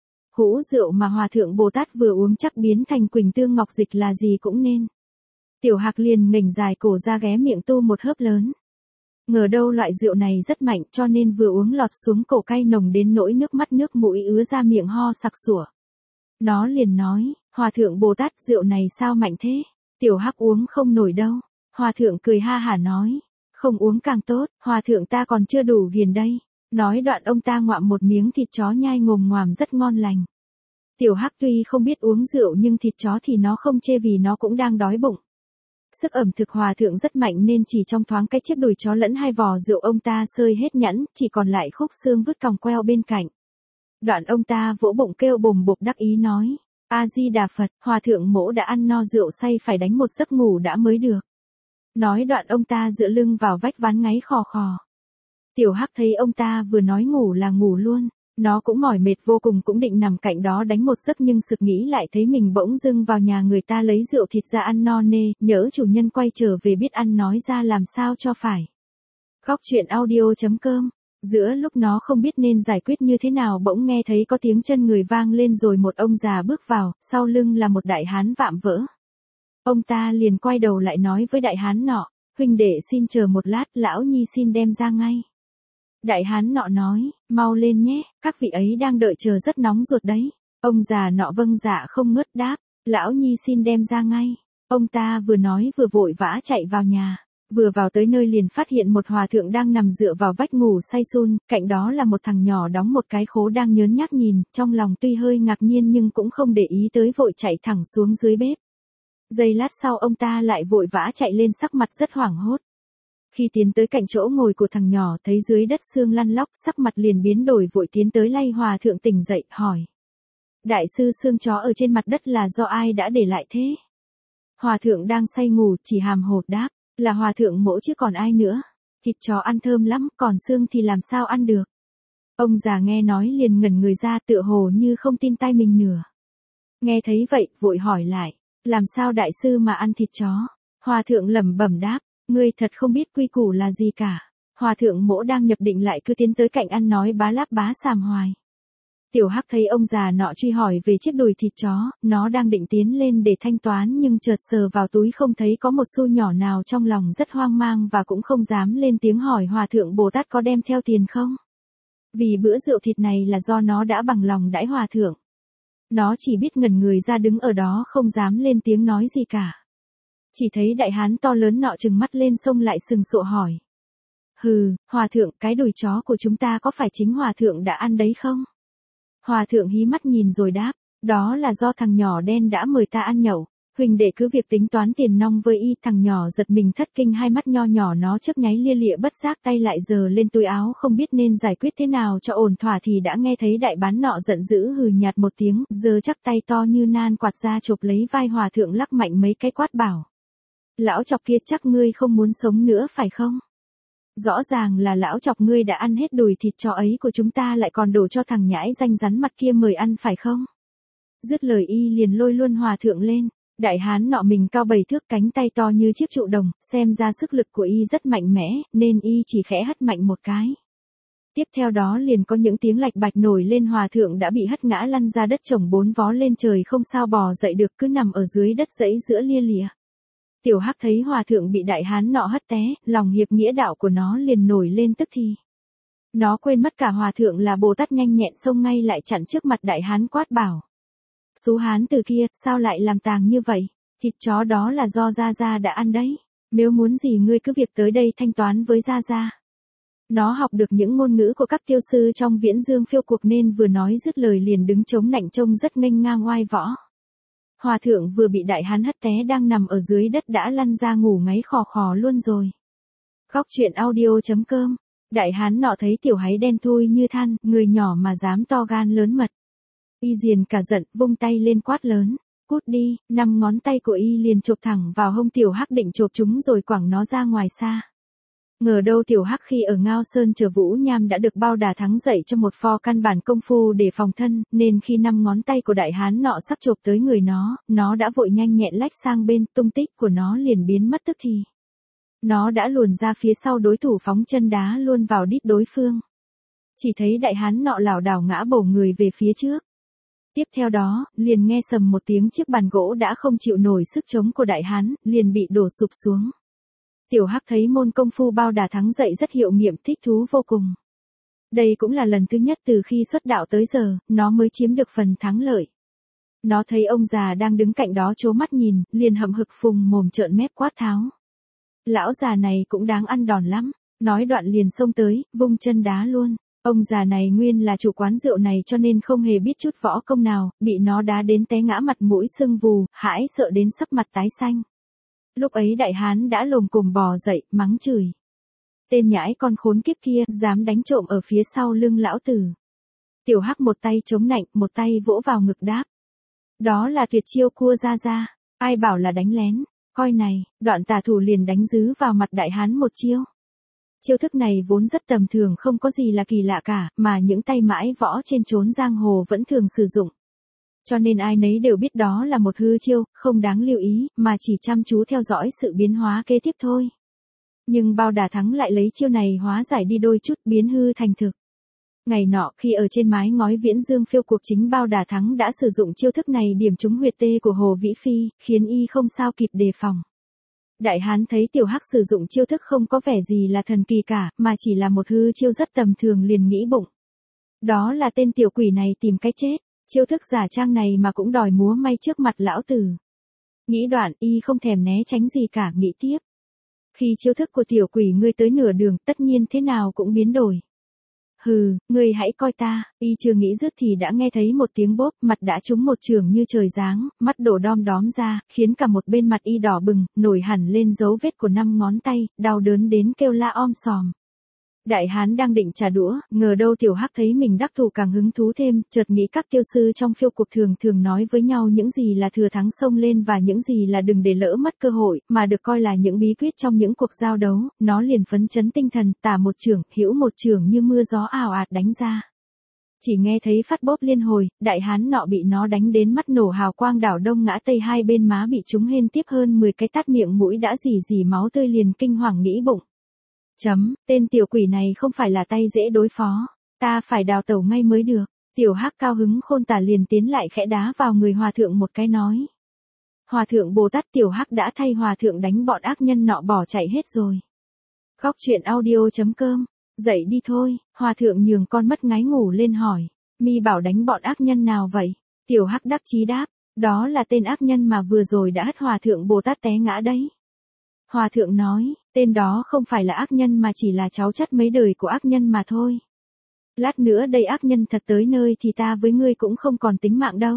Speaker 1: Hũ rượu mà hòa thượng Bồ Tát vừa uống chắc biến thành Quỳnh Tương Ngọc Dịch là gì cũng nên. Tiểu Hắc liền nghềnh dài cổ ra ghé miệng tu một hớp lớn. Ngờ đâu loại rượu này rất mạnh, cho nên vừa uống lọt xuống cổ cay nồng đến nỗi nước mắt nước mũi ứa ra miệng ho sặc sủa. Nó liền nói: Hòa thượng Bồ Tát, rượu này sao mạnh thế? Tiểu Hắc uống không nổi đâu. Hòa thượng cười ha hả nói: Không uống càng tốt, hòa thượng ta còn chưa đủ ghiền đây. Nói đoạn ông ta ngoạm một miếng thịt chó nhai ngồm ngoàm rất ngon lành. Tiểu Hắc tuy không biết uống rượu nhưng thịt chó thì nó không chê vì nó cũng đang đói bụng. Sức ẩm thực hòa thượng rất mạnh nên chỉ trong thoáng cái chiếc đùi chó lẫn hai vò rượu ông ta sơi hết nhẵn, chỉ còn lại khúc xương vứt còng queo bên cạnh. Đoạn ông ta vỗ bụng kêu bồm bộp đắc ý nói: A Di Đà Phật, hòa thượng mỗ đã ăn no rượu say phải đánh một giấc ngủ đã mới được. Nói đoạn ông ta dựa lưng vào vách ván ngáy khò khò. Tiểu Hắc thấy ông ta vừa nói ngủ là ngủ luôn. Nó cũng mỏi mệt vô cùng, cũng định nằm cạnh đó đánh một giấc nhưng sực nghĩ lại thấy mình bỗng dưng vào nhà người ta lấy rượu thịt ra ăn no nê, nhỡ chủ nhân quay trở về biết ăn nói ra làm sao cho phải. Góc truyện audio.com. Giữa lúc nó không biết nên giải quyết như thế nào bỗng nghe thấy có tiếng chân người vang lên rồi một ông già bước vào, sau lưng là một đại hán vạm vỡ. Ông ta liền quay đầu lại nói với đại hán nọ: Huynh đệ xin chờ một lát, lão nhi xin đem ra ngay. Đại hán nọ nói: Mau lên nhé, các vị ấy đang đợi chờ rất nóng ruột đấy. Ông già nọ vâng dạ không ngớt đáp: Lão nhi xin đem ra ngay. Ông ta vừa nói vừa vội vã chạy vào nhà. Vừa vào tới nơi liền phát hiện một hòa thượng đang nằm dựa vào vách ngủ say sưa, cạnh đó là một thằng nhỏ đóng một cái khố đang nhớn nhác nhìn, trong lòng tuy hơi ngạc nhiên nhưng cũng không để ý tới, vội chạy thẳng xuống dưới bếp. Giây lát sau ông ta lại vội vã chạy lên, sắc mặt rất hoảng hốt. Khi tiến tới cạnh chỗ ngồi của thằng nhỏ thấy dưới đất xương lăn lóc, sắc mặt liền biến đổi, vội tiến tới lay hòa thượng tỉnh dậy, hỏi: Đại sư, xương chó ở trên mặt đất là do ai đã để lại thế? Hòa thượng đang say ngủ chỉ hàm hột đáp: Là hòa thượng mỗ chứ còn ai nữa. Thịt chó ăn thơm lắm, còn xương thì làm sao ăn được. Ông già nghe nói liền ngẩn người ra, tựa hồ như không tin tai mình nửa. Nghe thấy vậy vội hỏi lại: Làm sao đại sư mà ăn thịt chó? Hòa thượng lẩm bẩm đáp: Ngươi thật không biết quy củ là gì cả. Hòa thượng mỗ đang nhập định lại cứ tiến tới cạnh ăn nói bá láp bá xàm hoài. Tiểu Hắc thấy ông già nọ truy hỏi về chiếc đùi thịt chó, nó đang định tiến lên để thanh toán nhưng chợt sờ vào túi không thấy có một xu nhỏ nào, trong lòng rất hoang mang và cũng không dám lên tiếng hỏi hòa thượng Bồ Tát có đem theo tiền không. Vì bữa rượu thịt này là do nó đã bằng lòng đãi hòa thượng. Nó chỉ biết ngẩn người ra đứng ở đó không dám lên tiếng nói gì cả. Chỉ thấy đại hán to lớn nọ trừng mắt lên xông lại sừng sộ hỏi: Hừ, hòa thượng, cái đùi chó của chúng ta có phải chính hòa thượng đã ăn đấy không? Hòa thượng hí mắt nhìn rồi đáp, đó là do thằng nhỏ đen đã mời ta ăn nhậu. Huỳnh đệ cứ việc tính toán tiền nong với y. Thằng nhỏ giật mình thất kinh, hai mắt nho nhỏ nó chớp nháy lia lịa, bất giác tay lại giơ lên túi áo không biết nên giải quyết thế nào cho ổn thỏa, thì đã nghe thấy đại bán nọ giận dữ hừ nhạt một tiếng, giơ chắc tay to như nan quạt ra chộp lấy vai hòa thượng lắc mạnh mấy cái quát bảo. Lão chọc kia, chắc ngươi không muốn sống nữa phải không? Rõ ràng là lão chọc ngươi đã ăn hết đùi thịt chó ấy của chúng ta, lại còn đổ cho thằng nhãi danh rắn mặt kia mời ăn phải không? Dứt lời y liền lôi luôn hòa thượng lên. Đại hán nọ mình cao bảy thước, cánh tay to như chiếc trụ đồng, xem ra sức lực của y rất mạnh mẽ, nên y chỉ khẽ hất mạnh một cái. Tiếp theo đó liền có những tiếng lạch bạch nổi lên, hòa thượng đã bị hất ngã lăn ra đất, chồng bốn vó lên trời không sao bò dậy được, cứ nằm ở dưới đất dẫy giữa lia lịa. Tiểu Hắc thấy hòa thượng bị đại hán nọ hất té, lòng hiệp nghĩa đạo của nó liền nổi lên tức thì. Nó quên mất cả hòa thượng là Bồ Tát, nhanh nhẹn xông ngay lại chặn trước mặt đại hán quát bảo. Xú hán từ kia, sao lại làm tàng như vậy? Thịt chó đó là do Gia Gia đã ăn đấy. Nếu muốn gì ngươi cứ việc tới đây thanh toán với Gia Gia. Nó học được những ngôn ngữ của các tiêu sư trong Viễn Dương Phiêu Cuộc nên vừa nói dứt lời liền đứng chống nạnh trông rất nghênh ngang oai võ. Hòa thượng vừa bị đại hán hất té đang nằm ở dưới đất đã lăn ra ngủ ngáy khò khò luôn rồi. Góc truyện audio chấm com. Đại hán nọ thấy tiểu háy đen thui như than, người nhỏ mà dám to gan lớn mật. Y diền cả giận, vung tay lên quát lớn, cút đi. Năm ngón tay của y liền chộp thẳng vào hông tiểu Hắc, định chộp chúng rồi quẳng nó ra ngoài xa. Ngờ đâu tiểu Hắc khi ở Ngao Sơn chờ Vũ Nham đã được Bao Đà Thắng dạy cho một pho căn bản công phu để phòng thân, nên khi năm ngón tay của đại hán nọ sắp chộp tới người nó, nó đã vội nhanh nhẹn lách sang bên, tung tích của nó liền biến mất tức thì. Nó đã luồn ra phía sau đối thủ, phóng chân đá luôn vào đít đối phương. Chỉ thấy đại hán nọ lảo đảo ngã bổ người về phía trước. Tiếp theo đó, liền nghe sầm một tiếng, chiếc bàn gỗ đã không chịu nổi sức chống của đại hán, liền bị đổ sụp xuống. Tiểu Hắc thấy môn công phu Bao Đà Thắng dạy rất hiệu nghiệm, thích thú vô cùng. Đây cũng là lần thứ nhất từ khi xuất đạo tới giờ, nó mới chiếm được phần thắng lợi. Nó thấy ông già đang đứng cạnh đó trố mắt nhìn, liền hậm hực phùng mồm trợn mép quát tháo. Lão già này cũng đáng ăn đòn lắm, nói đoạn liền xông tới, vung chân đá luôn. Ông già này nguyên là chủ quán rượu này cho nên không hề biết chút võ công nào, bị nó đá đến té ngã, mặt mũi sưng vù, hãi sợ đến sấp mặt tái xanh. Lúc ấy đại hán đã lồm cồm bò dậy, mắng chửi. Tên nhãi con khốn kiếp kia, dám đánh trộm ở phía sau lưng lão tử. Tiểu Hắc một tay chống nạnh, một tay vỗ vào ngực đáp. Đó là tuyệt chiêu cua Gia Gia, ai bảo là đánh lén, coi này, đoạn tả thủ liền đánh dứ vào mặt đại hán một chiêu. Chiêu thức này vốn rất tầm thường, không có gì là kỳ lạ cả, mà những tay mãi võ trên chốn giang hồ vẫn thường sử dụng. Cho nên ai nấy đều biết đó là một hư chiêu, không đáng lưu ý, mà chỉ chăm chú theo dõi sự biến hóa kế tiếp thôi. Nhưng Bao Đà Thắng lại lấy chiêu này hóa giải đi đôi chút, biến hư thành thực. Ngày nọ, khi ở trên mái ngói Viễn Dương Phiêu Cuộc, chính Bao Đà Thắng đã sử dụng chiêu thức này điểm trúng huyệt tê của Hồ Vĩ Phi, khiến y không sao kịp đề phòng. Đại hán thấy tiểu Hắc sử dụng chiêu thức không có vẻ gì là thần kỳ cả, mà chỉ là một hư chiêu rất tầm thường, liền nghĩ bụng. Đó là tên tiểu quỷ này tìm cái chết, chiêu thức giả trang này mà cũng đòi múa may trước mặt lão tử. Nghĩ đoạn, y không thèm né tránh gì cả, nghĩ tiếp. Khi chiêu thức của tiểu quỷ ngươi tới nửa đường, tất nhiên thế nào cũng biến đổi. Hừ, ngươi hãy coi ta. Y chưa nghĩ dứt thì đã nghe thấy một tiếng bốp, mặt đã trúng một chưởng như trời giáng, mắt đổ đom đóm ra, khiến cả một bên mặt y đỏ bừng, nổi hẳn lên dấu vết của năm ngón tay, đau đớn đến kêu la om sòm. Đại hán đang định trả đũa, ngờ đâu tiểu Hắc thấy mình đắc thủ càng hứng thú thêm, chợt nghĩ các tiêu sư trong phiêu cuộc thường thường nói với nhau những gì là thừa thắng xông lên và những gì là đừng để lỡ mất cơ hội, mà được coi là những bí quyết trong những cuộc giao đấu. Nó liền phấn chấn tinh thần, tả một chưởng, hữu một chưởng như mưa gió ào ạt đánh ra. Chỉ nghe thấy phát bốp liên hồi, đại hán nọ bị nó đánh đến mắt nổ hào quang, đảo đông ngã tây, hai bên má bị trúng hên tiếp hơn mười cái tát, miệng mũi đã rỉ rỉ máu tươi, liền kinh hoàng nghĩ bụng. Chấm, tên tiểu quỷ này không phải là tay dễ đối phó, ta phải đào tẩu ngay mới được. Tiểu Hắc cao hứng khôn tả liền tiến lại khẽ đá vào người hòa thượng một cái nói. Hòa thượng Bồ Tát, tiểu Hắc đã thay hòa thượng đánh bọn ác nhân nọ bỏ chạy hết rồi. Góc truyện audio chấm com, dậy đi thôi. Hòa thượng nhường con mắt ngái ngủ lên hỏi, mi bảo đánh bọn ác nhân nào vậy? Tiểu Hắc đắc chí đáp, đó là tên ác nhân mà vừa rồi đã hất hòa thượng Bồ Tát té ngã đấy. Hòa thượng nói, tên đó không phải là ác nhân mà chỉ là cháu chắt mấy đời của ác nhân mà thôi. Lát nữa đây ác nhân thật tới nơi thì ta với ngươi cũng không còn tính mạng đâu.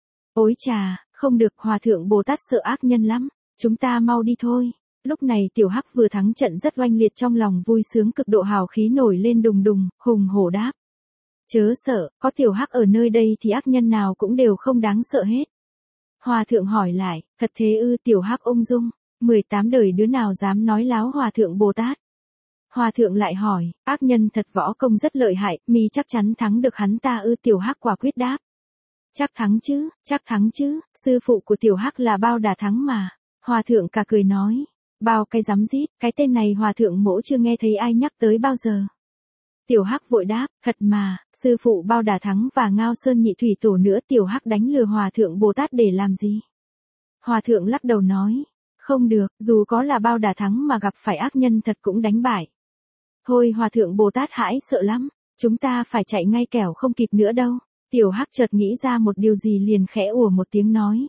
Speaker 1: Ôi chà, không được, Hòa thượng Bồ Tát sợ ác nhân lắm, chúng ta mau đi thôi. Lúc này Tiểu Hắc vừa thắng trận rất oanh liệt, trong lòng vui sướng cực độ, hào khí nổi lên đùng đùng, hùng hổ đáp. Chớ sợ, có Tiểu Hắc ở nơi đây thì ác nhân nào cũng đều không đáng sợ hết. Hòa thượng hỏi lại, thật thế ư? Tiểu Hắc ung dung, mười tám đời đứa nào dám nói láo Hòa thượng Bồ Tát. Hòa thượng lại hỏi, ác nhân thật võ công rất lợi hại, mi chắc chắn thắng được hắn ta ư? Tiểu Hắc quả quyết đáp. Chắc thắng chứ, chắc thắng chứ, sư phụ của Tiểu Hắc là Bao Đà Thắng mà. Hòa thượng cả cười nói, bao cái rắm rít, cái tên này Hòa thượng mỗ chưa nghe thấy ai nhắc tới bao giờ. Tiểu Hắc vội đáp, thật mà, sư phụ Bao Đà Thắng và Ngao Sơn Nhị Thủy Tổ nữa. Tiểu Hắc đánh lừa Hòa thượng Bồ Tát để làm gì? Hòa thượng lắc đầu nói, không được, dù có là Bao Đà Thắng mà gặp phải ác nhân thật cũng đánh bại. Thôi Hòa thượng Bồ Tát hãi sợ lắm, chúng ta phải chạy ngay kẻo không kịp nữa đâu. Tiểu Hắc chợt nghĩ ra một điều gì liền khẽ ủa một tiếng nói.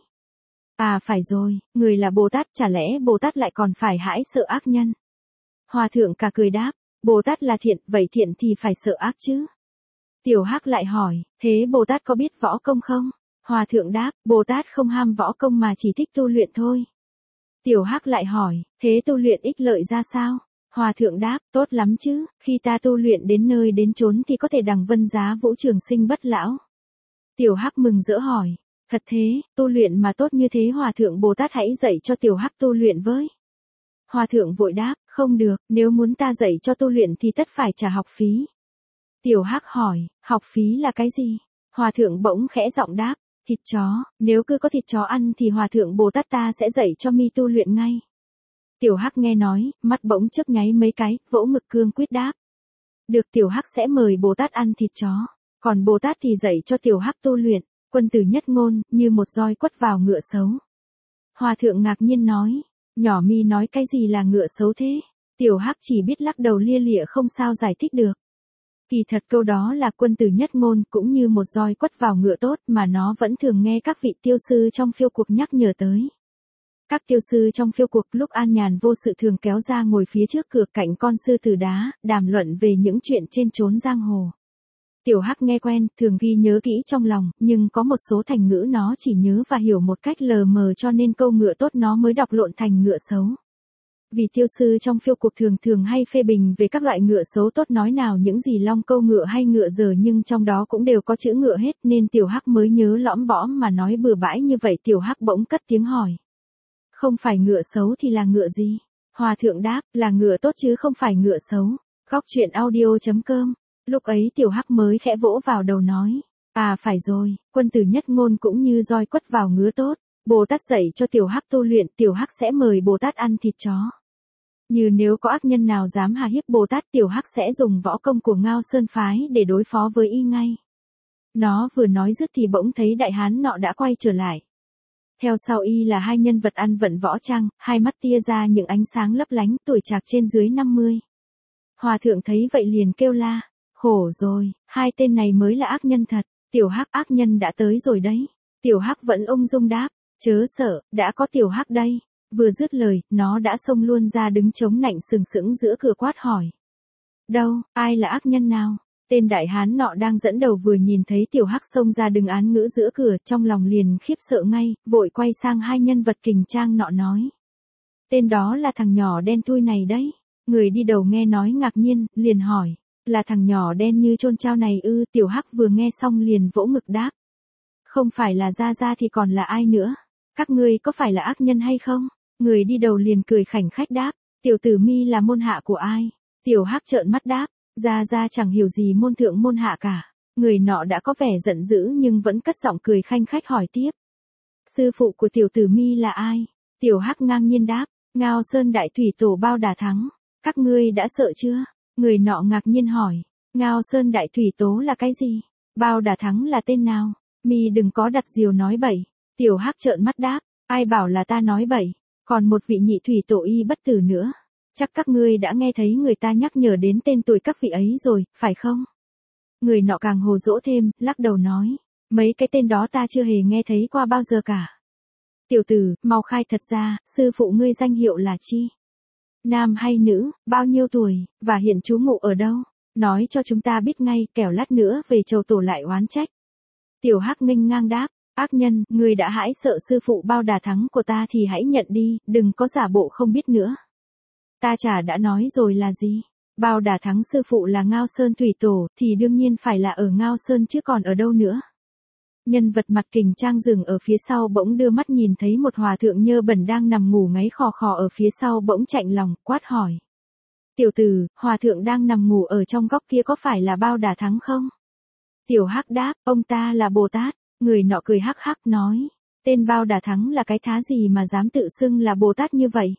Speaker 1: À phải rồi, người là Bồ Tát, chả lẽ Bồ Tát lại còn phải hãi sợ ác nhân? Hòa thượng cả cười đáp, Bồ Tát là thiện, vậy thiện thì phải sợ ác chứ? Tiểu Hắc lại hỏi, thế Bồ Tát có biết võ công không? Hòa thượng đáp, Bồ Tát không ham võ công mà chỉ thích tu luyện thôi. Tiểu Hắc lại hỏi, thế tu luyện ích lợi ra sao? Hòa thượng đáp, tốt lắm chứ, khi ta tu luyện đến nơi đến chốn thì có thể đằng vân giá vũ, trường sinh bất lão. Tiểu Hắc mừng rỡ hỏi, thật thế, tu luyện mà tốt như thế Hòa thượng Bồ Tát hãy dạy cho Tiểu Hắc tu luyện với. Hòa thượng vội đáp, không được, nếu muốn ta dạy cho tu luyện thì tất phải trả học phí. Tiểu Hắc hỏi, học phí là cái gì? Hòa thượng bỗng khẽ giọng đáp, thịt chó, nếu cứ có thịt chó ăn thì Hòa thượng Bồ Tát ta sẽ dạy cho mi tu luyện ngay. Tiểu Hắc nghe nói, mắt bỗng chớp nháy mấy cái, vỗ ngực cương quyết đáp. Được, Tiểu Hắc sẽ mời Bồ Tát ăn thịt chó, còn Bồ Tát thì dạy cho Tiểu Hắc tu luyện. Quân tử nhất ngôn, như một roi quất vào ngựa xấu. Hòa thượng ngạc nhiên nói, nhỏ mi nói cái gì là ngựa xấu thế? Tiểu Hắc chỉ biết lắc đầu lia lịa không sao giải thích được. Kỳ thật câu đó là quân tử nhất ngôn, cũng như một roi quất vào ngựa tốt mà nó vẫn thường nghe các vị tiêu sư trong phiêu cuộc nhắc nhở tới. Các tiêu sư trong phiêu cuộc lúc an nhàn vô sự thường kéo ra ngồi phía trước cửa cạnh con sư tử đá, đàm luận về những chuyện trên chốn giang hồ. Tiểu Hắc nghe quen, thường ghi nhớ kỹ trong lòng, nhưng có một số thành ngữ nó chỉ nhớ và hiểu một cách lờ mờ, cho nên câu ngựa tốt nó mới đọc lộn thành ngựa xấu. Vì tiêu sư trong phiêu cuộc thường thường hay phê bình về các loại ngựa xấu tốt, nói nào những gì long câu ngựa hay ngựa dờ nhưng trong đó cũng đều có chữ ngựa hết, nên Tiểu Hắc mới nhớ lõm bõm mà nói bừa bãi như vậy. Tiểu Hắc bỗng cất tiếng hỏi, không phải ngựa xấu thì là ngựa gì? Hòa thượng đáp, là ngựa tốt chứ không phải ngựa xấu. Góc truyện audio chấm com. Lúc ấy Tiểu Hắc mới khẽ vỗ vào đầu nói, à phải rồi, quân tử nhất ngôn cũng như roi quất vào ngứa tốt. Bồ Tát dạy cho Tiểu Hắc tu luyện, Tiểu Hắc sẽ mời Bồ Tát ăn thịt chó. Như nếu có ác nhân nào dám hà hiếp Bồ Tát, Tiểu Hắc sẽ dùng võ công của Ngao Sơn phái để đối phó với y ngay. Nó vừa nói dứt thì bỗng thấy đại hán nọ đã quay trở lại. Theo sau y là hai nhân vật ăn vận võ trang, hai mắt tia ra những ánh sáng lấp lánh, tuổi trạc trên dưới năm mươi. Hòa thượng thấy vậy liền kêu la, khổ rồi, hai tên này mới là ác nhân thật. Tiểu Hắc, ác nhân đã tới rồi đấy. Tiểu Hắc vẫn ung dung đáp, chớ sợ, đã có Tiểu Hắc đây. Vừa dứt lời, nó đã xông luôn ra đứng chống nạnh sừng sững giữa cửa quát hỏi. Đâu, ai là ác nhân nào? Tên đại hán nọ đang dẫn đầu vừa nhìn thấy Tiểu Hắc xông ra đứng án ngữ giữa cửa, trong lòng liền khiếp sợ ngay, vội quay sang hai nhân vật kình trang nọ nói. Tên đó là thằng nhỏ đen thui này đấy. Người đi đầu nghe nói ngạc nhiên, liền hỏi, là thằng nhỏ đen như chôn trao này ư? Tiểu Hắc vừa nghe xong liền vỗ ngực đáp. Không phải là Gia Gia thì còn là ai nữa? Các ngươi có phải là ác nhân hay không? Người đi đầu liền cười khảnh khách đáp, tiểu tử mi là môn hạ của ai? Tiểu Hắc trợn mắt đáp, Gia Gia chẳng hiểu gì môn thượng môn hạ cả. Người nọ đã có vẻ giận dữ nhưng vẫn cất giọng cười khanh khách hỏi tiếp. Sư phụ của tiểu tử mi là ai? Tiểu Hắc ngang nhiên đáp, Ngao Sơn Đại Thủy Tổ Bao Đà Thắng. Các ngươi đã sợ chưa? Người nọ ngạc nhiên hỏi, Ngao Sơn Đại Thủy Tố là cái gì? Bao Đà Thắng là tên nào? Mi đừng có đặt diều nói bậy. Tiểu Hắc trợn mắt đáp, ai bảo là ta nói bậy? Còn một vị nhị thủy tổ y bất tử nữa. Chắc các ngươi đã nghe thấy người ta nhắc nhở đến tên tuổi các vị ấy rồi, phải không? Người nọ càng hồ dỗ thêm, lắc đầu nói, mấy cái tên đó ta chưa hề nghe thấy qua bao giờ cả. Tiểu tử, mau khai thật ra, sư phụ ngươi danh hiệu là chi? Nam hay nữ, bao nhiêu tuổi, và hiện trú ngụ ở đâu? Nói cho chúng ta biết ngay, kẻo lát nữa về chầu tổ lại oán trách. Tiểu Hắc nghênh ngang đáp, ác nhân, người đã hãi sợ sư phụ bao đà thắng của ta thì hãy nhận đi, đừng có giả bộ không biết nữa. Ta chả đã nói rồi là gì? Bao đà thắng sư phụ là Ngao Sơn thủy tổ, thì đương nhiên phải là ở Ngao Sơn chứ còn ở đâu nữa. Nhân vật mặt kình trang dừng ở phía sau bỗng đưa mắt nhìn thấy một hòa thượng nhơ bẩn đang nằm ngủ ngáy khò khò ở phía sau bỗng chạnh lòng, quát hỏi. Tiểu tử, hòa thượng đang nằm ngủ ở trong góc kia có phải là bao đà thắng không? Tiểu Hắc đáp, ông ta là Bồ Tát. Người nọ cười hắc hắc nói, tên bao đà thắng là cái thá gì mà dám tự xưng là Bồ Tát như vậy?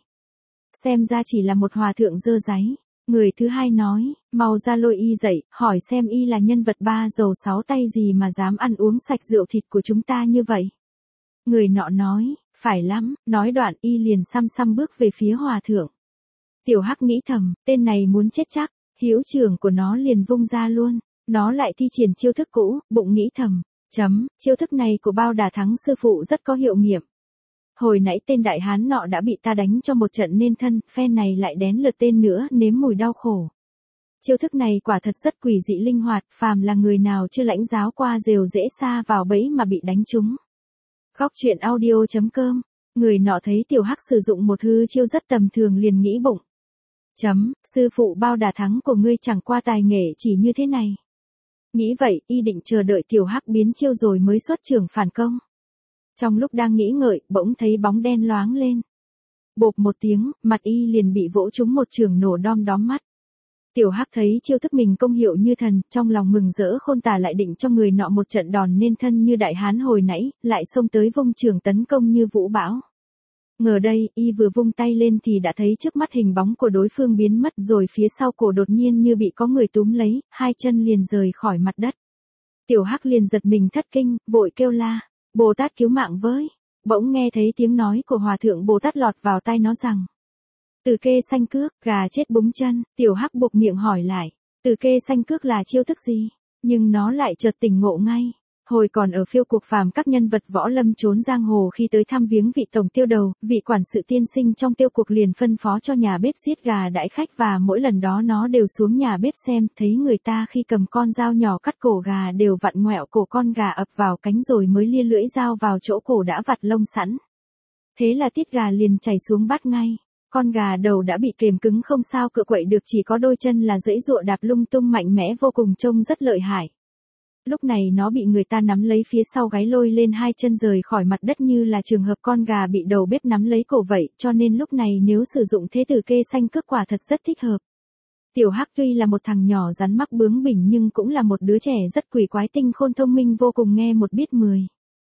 Speaker 1: Xem ra chỉ là một hòa thượng dơ dáy. Người thứ hai nói, mau ra lôi y dậy, hỏi xem y là nhân vật ba dầu sáu tay gì mà dám ăn uống sạch rượu thịt của chúng ta như vậy. Người nọ nói, phải lắm, nói đoạn y liền xăm xăm bước về phía hòa thượng. Tiểu Hắc nghĩ thầm, tên này muốn chết chắc, hữu trưởng của nó liền vung ra luôn, nó lại thi triển chiêu thức cũ, bụng nghĩ thầm, chấm, chiêu thức này của bao đà thắng sư phụ rất có hiệu nghiệm. Hồi nãy tên đại hán nọ đã bị ta đánh cho một trận nên thân, phen này lại đén lượt tên nữa nếm mùi đau khổ. Chiêu thức này quả thật rất quỷ dị linh hoạt, phàm là người nào chưa lãnh giáo qua đều dễ sa vào bẫy mà bị đánh trúng. Góc truyện audio chấm com, người nọ thấy Tiểu Hắc sử dụng một hư chiêu rất tầm thường liền nghĩ bụng. Chấm, sư phụ bao đà thắng của ngươi chẳng qua tài nghệ chỉ như thế này. Nghĩ vậy, y định chờ đợi Tiểu Hắc biến chiêu rồi mới xuất trường phản công. Trong lúc đang nghĩ ngợi, bỗng thấy bóng đen loáng lên. Bộp một tiếng, mặt y liền bị vỗ trúng một trường nổ đom đóm mắt. Tiểu Hắc thấy chiêu thức mình công hiệu như thần, trong lòng mừng rỡ khôn tả lại định cho người nọ một trận đòn nên thân như đại hán hồi nãy, lại xông tới vung trường tấn công như vũ bão. Ngờ đây, y vừa vung tay lên thì đã thấy trước mắt hình bóng của đối phương biến mất rồi phía sau cổ đột nhiên như bị có người túm lấy, hai chân liền rời khỏi mặt đất. Tiểu Hắc liền giật mình thất kinh, vội kêu la, Bồ Tát cứu mạng với. Bỗng nghe thấy tiếng nói của Hòa thượng Bồ Tát lọt vào tai nó rằng, từ kê xanh cước, gà chết búng chân. Tiểu Hắc buộc miệng hỏi lại, từ kê xanh cước là chiêu thức gì? Nhưng nó lại chợt tỉnh ngộ ngay. Hồi còn ở phiêu cuộc phàm các nhân vật võ lâm trốn giang hồ khi tới thăm viếng vị tổng tiêu đầu, vị quản sự tiên sinh trong tiêu cuộc liền phân phó cho nhà bếp giết gà đãi khách và mỗi lần đó nó đều xuống nhà bếp xem, thấy người ta khi cầm con dao nhỏ cắt cổ gà đều vặn ngoẹo cổ con gà ập vào cánh rồi mới lia lưỡi dao vào chỗ cổ đã vặt lông sẵn. Thế là tiết gà liền chảy xuống bát ngay. Con gà đầu đã bị kềm cứng không sao cựa quậy được, chỉ có đôi chân là giãy giụa đạp lung tung mạnh mẽ vô cùng, trông rất lợi hại. Lúc này nó bị người ta nắm lấy phía sau gáy lôi lên hai chân rời khỏi mặt đất như là trường hợp con gà bị đầu bếp nắm lấy cổ vậy, cho nên lúc này nếu sử dụng thế từ kê xanh cước quả thật rất thích hợp. Tiểu Hắc tuy là một thằng nhỏ rắn mắc bướng bỉnh nhưng cũng là một đứa trẻ rất quỷ quái tinh khôn thông minh vô cùng, nghe một biết mười.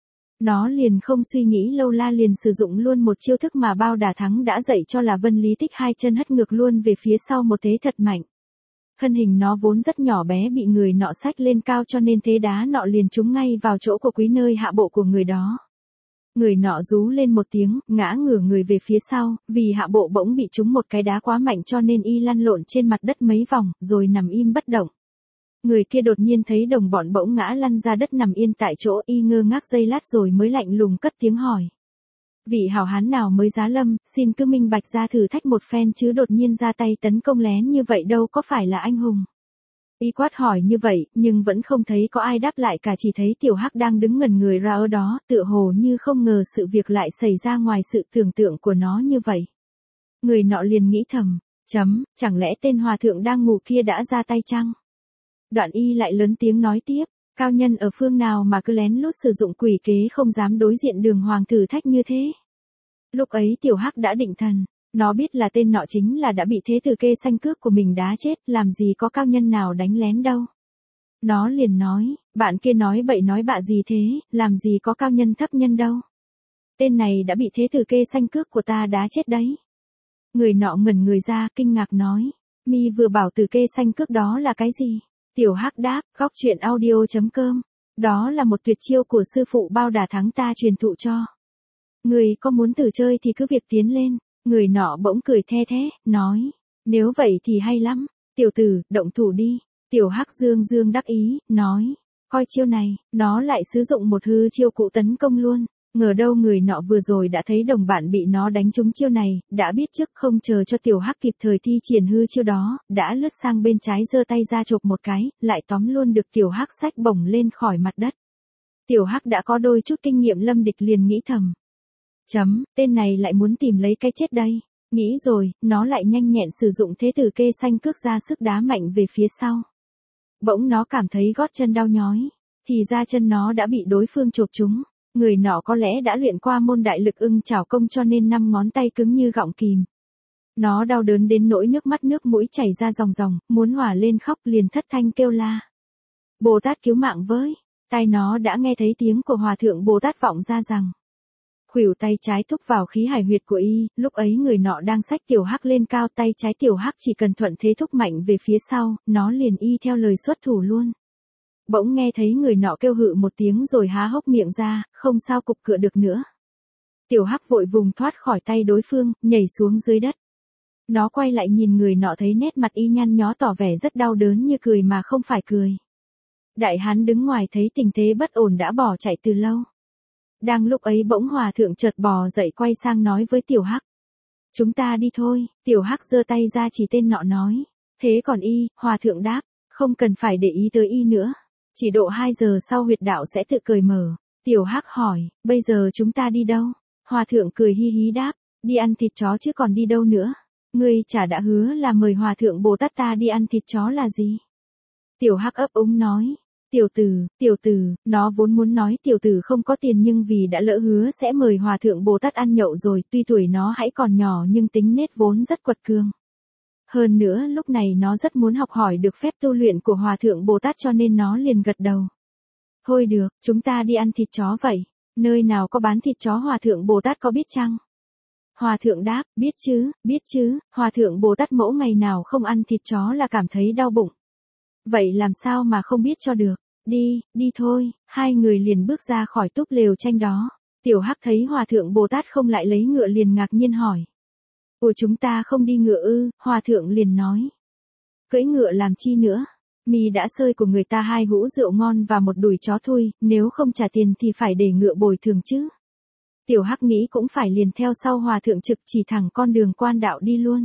Speaker 1: Nó liền không suy nghĩ lâu la liền sử dụng luôn một chiêu thức mà bao đà thắng đã dạy cho là Vân Lý Tích, hai chân hất ngược luôn về phía sau một thế thật mạnh. Thân hình nó vốn rất nhỏ bé bị người nọ xách lên cao cho nên thế đá nọ liền trúng ngay vào chỗ của quý nơi hạ bộ của người đó. Người nọ rú lên một tiếng, ngã ngửa người về phía sau, vì hạ bộ bỗng bị trúng một cái đá quá mạnh cho nên y lăn lộn trên mặt đất mấy vòng, rồi nằm im bất động. Người kia đột nhiên thấy đồng bọn bỗng ngã lăn ra đất nằm yên tại chỗ, y ngơ ngác giây lát rồi mới lạnh lùng cất tiếng hỏi. Vị hảo hán nào mới giá lâm, xin cứ minh bạch ra thử thách một phen chứ đột nhiên ra tay tấn công lén như vậy đâu có phải là anh hùng. Y quát hỏi như vậy, nhưng vẫn không thấy có ai đáp lại cả, chỉ thấy Tiểu Hắc đang đứng ngẩn người ra ở đó, tựa hồ như không ngờ sự việc lại xảy ra ngoài sự tưởng tượng của nó như vậy. Người nọ liền nghĩ thầm, chấm, chẳng lẽ tên hòa thượng đang ngủ kia đã ra tay chăng? Đoạn y lại lớn tiếng nói tiếp, cao nhân ở phương nào mà cứ lén lút sử dụng quỷ kế không dám đối diện đường hoàng thử thách như thế. Lúc ấy Tiểu Hắc đã định thần, nó biết là tên nọ chính là đã bị thế từ kê xanh cước của mình đá chết, làm gì có cao nhân nào đánh lén đâu. Nó liền nói, bạn kia nói bậy nói bạ gì thế, làm gì có cao nhân thấp nhân đâu. Tên này đã bị thế từ kê xanh cước của ta đá chết đấy. Người nọ ngẩn người ra, kinh ngạc nói, mi vừa bảo từ kê xanh cước đó là cái gì? Tiểu Hắc đáp, góc truyện audio chấm com, đó là một tuyệt chiêu của sư phụ bao đà thắng ta truyền thụ cho. Người có muốn thử chơi thì cứ việc tiến lên. Người nọ bỗng cười the thế, nói, nếu vậy thì hay lắm, tiểu tử, động thủ đi. Tiểu Hắc dương dương đắc ý, nói, coi chiêu này, nó lại sử dụng một hư chiêu cụ tấn công luôn. Ngờ đâu người nọ vừa rồi đã thấy đồng bạn bị nó đánh trúng chiêu này, đã biết trước không chờ cho tiểu hắc kịp thời thi triển hư chiêu đó, đã lướt sang bên trái giơ tay ra chộp một cái, lại tóm luôn được tiểu hắc xách bổng lên khỏi mặt đất. Tiểu hắc đã có đôi chút kinh nghiệm lâm địch liền nghĩ thầm. Chấm, tên này lại muốn tìm lấy cái chết đây. Nghĩ rồi, nó lại nhanh nhẹn sử dụng thế tử kê xanh cước ra sức đá mạnh về phía sau. Bỗng nó cảm thấy gót chân đau nhói, thì ra chân nó đã bị đối phương chộp trúng. Người nọ có lẽ đã luyện qua môn đại lực ưng chảo công cho nên năm ngón tay cứng như gọng kìm. Nó đau đớn đến nỗi nước mắt nước mũi chảy ra ròng ròng, muốn hòa lên khóc liền thất thanh kêu la. Bồ Tát cứu mạng với! Tai nó đã nghe thấy tiếng của Hòa thượng Bồ Tát vọng ra rằng. Khuỷu tay trái thúc vào khí hải huyệt của y, lúc ấy người nọ đang xách tiểu hắc lên cao, tay trái tiểu hắc chỉ cần thuận thế thúc mạnh về phía sau, nó liền y theo lời xuất thủ luôn. Bỗng nghe thấy người nọ kêu hự một tiếng rồi há hốc miệng ra, không sao cục cựa được nữa. Tiểu hắc vội vùng thoát khỏi tay đối phương, nhảy xuống dưới đất. Nó quay lại nhìn người nọ thấy nét mặt y nhăn nhó tỏ vẻ rất đau đớn như cười mà không phải cười. Đại hán đứng ngoài thấy tình thế bất ổn đã bỏ chạy từ lâu. Đang lúc ấy bỗng Hòa thượng chợt bò dậy quay sang nói với tiểu hắc. Chúng ta đi thôi, tiểu hắc giơ tay ra chỉ tên nọ nói. Thế còn y, Hòa thượng đáp, không cần phải để ý tới y nữa. Chỉ độ hai giờ sau huyệt đạo sẽ tự cởi mở. Tiểu hắc hỏi, bây giờ chúng ta đi đâu? Hòa thượng cười hi hí đáp, đi ăn thịt chó chứ còn đi đâu nữa. Ngươi chả đã hứa là mời Hòa thượng Bồ Tát ta đi ăn thịt chó là gì? Tiểu hắc ấp úng nói. Tiểu tử, tiểu tử, nó vốn muốn nói tiểu tử không có tiền nhưng vì đã lỡ hứa sẽ mời Hòa thượng Bồ Tát ăn nhậu rồi, tuy tuổi nó hãy còn nhỏ nhưng tính nết vốn rất quật cường. Hơn nữa lúc này nó rất muốn học hỏi được phép tu luyện của Hòa thượng Bồ Tát cho nên nó liền gật đầu. Thôi được, chúng ta đi ăn thịt chó vậy, nơi nào có bán thịt chó Hòa thượng Bồ Tát có biết chăng? Hòa thượng đáp, biết chứ, biết chứ, Hòa thượng Bồ Tát mẫu ngày nào không ăn thịt chó là cảm thấy đau bụng. Vậy làm sao mà không biết cho được, đi, đi thôi, hai người liền bước ra khỏi túp lều tranh đó. Tiểu hắc thấy Hòa thượng Bồ Tát không lại lấy ngựa liền ngạc nhiên hỏi. Ủa chúng ta không đi ngựa ư? Hòa thượng liền nói. Cưỡi ngựa làm chi nữa? Mi đã sơi của người ta hai hũ rượu ngon và một đùi chó thui, nếu không trả tiền thì phải để ngựa bồi thường chứ. Tiểu hắc nghĩ cũng phải liền theo sau Hòa thượng trực chỉ thẳng con đường quan đạo đi luôn.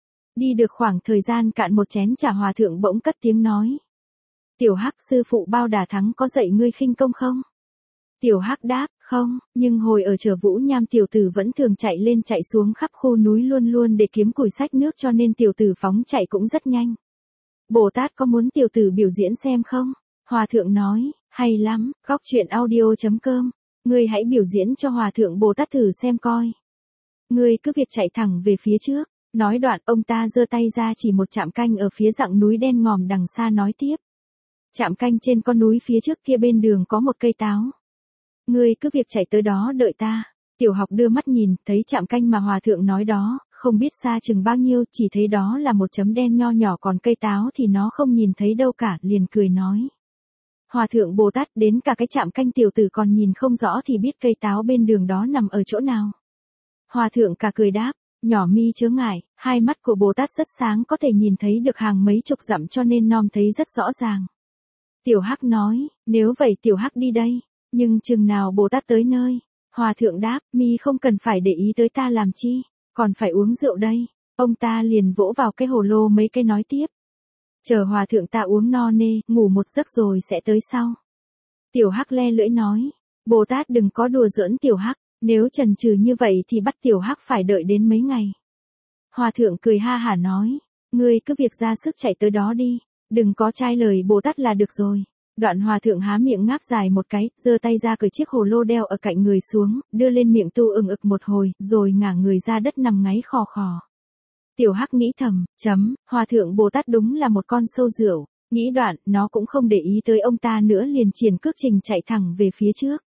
Speaker 1: Đi được khoảng thời gian cạn một chén trà Hòa thượng bỗng cất tiếng nói. Tiểu hắc sư phụ Bao Đà Thắng có dạy ngươi khinh công không? Tiểu hắc đáp, không, nhưng hồi ở Chợ Vũ Nham tiểu tử vẫn thường chạy lên chạy xuống khắp khu núi luôn luôn để kiếm củi xách nước cho nên tiểu tử phóng chạy cũng rất nhanh. Bồ Tát có muốn tiểu tử biểu diễn xem không? Hòa thượng nói, hay lắm, góc truyện audio chấm com. Ngươi hãy biểu diễn cho Hòa thượng Bồ Tát thử xem coi. Ngươi cứ việc chạy thẳng về phía trước. Nói đoạn ông ta giơ tay ra chỉ một trạm canh ở phía dặng núi đen ngòm đằng xa nói tiếp. Trạm canh trên con núi phía trước kia bên đường có một cây táo. Ngươi cứ việc chạy tới đó đợi ta. Tiểu học đưa mắt nhìn, thấy trạm canh mà Hòa thượng nói đó, không biết xa chừng bao nhiêu, chỉ thấy đó là một chấm đen nho nhỏ còn cây táo thì nó không nhìn thấy đâu cả, liền cười nói. Hòa thượng Bồ Tát đến cả cái trạm canh tiểu tử còn nhìn không rõ thì biết cây táo bên đường đó nằm ở chỗ nào. Hòa thượng cả cười đáp. Nhỏ mi chớ ngại, hai mắt của Bồ Tát rất sáng có thể nhìn thấy được hàng mấy chục dặm cho nên nom thấy rất rõ ràng. Tiểu hắc nói, nếu vậy tiểu hắc đi đây, nhưng chừng nào Bồ Tát tới nơi. Hòa thượng đáp, mi không cần phải để ý tới ta làm chi, còn phải uống rượu đây. Ông ta liền vỗ vào cái hồ lô mấy cái nói tiếp. Chờ Hòa thượng ta uống no nê, ngủ một giấc rồi sẽ tới sau. Tiểu hắc le lưỡi nói, Bồ Tát đừng có đùa giỡn tiểu hắc. Nếu chần chừ như vậy thì bắt tiểu hắc phải đợi đến mấy ngày. Hòa thượng cười ha hả nói, ngươi cứ việc ra sức chạy tới đó đi, đừng có trái lời Bồ Tát là được rồi. Đoạn Hòa thượng há miệng ngáp dài một cái, giơ tay ra cởi chiếc hồ lô đeo ở cạnh người xuống, đưa lên miệng tu ừng ực một hồi, rồi ngả người ra đất nằm ngáy khò khò. Tiểu hắc nghĩ thầm, chấm, Hòa thượng Bồ Tát đúng là một con sâu rượu. Nghĩ đoạn, nó cũng không để ý tới ông ta nữa liền triển cước trình chạy thẳng về phía trước.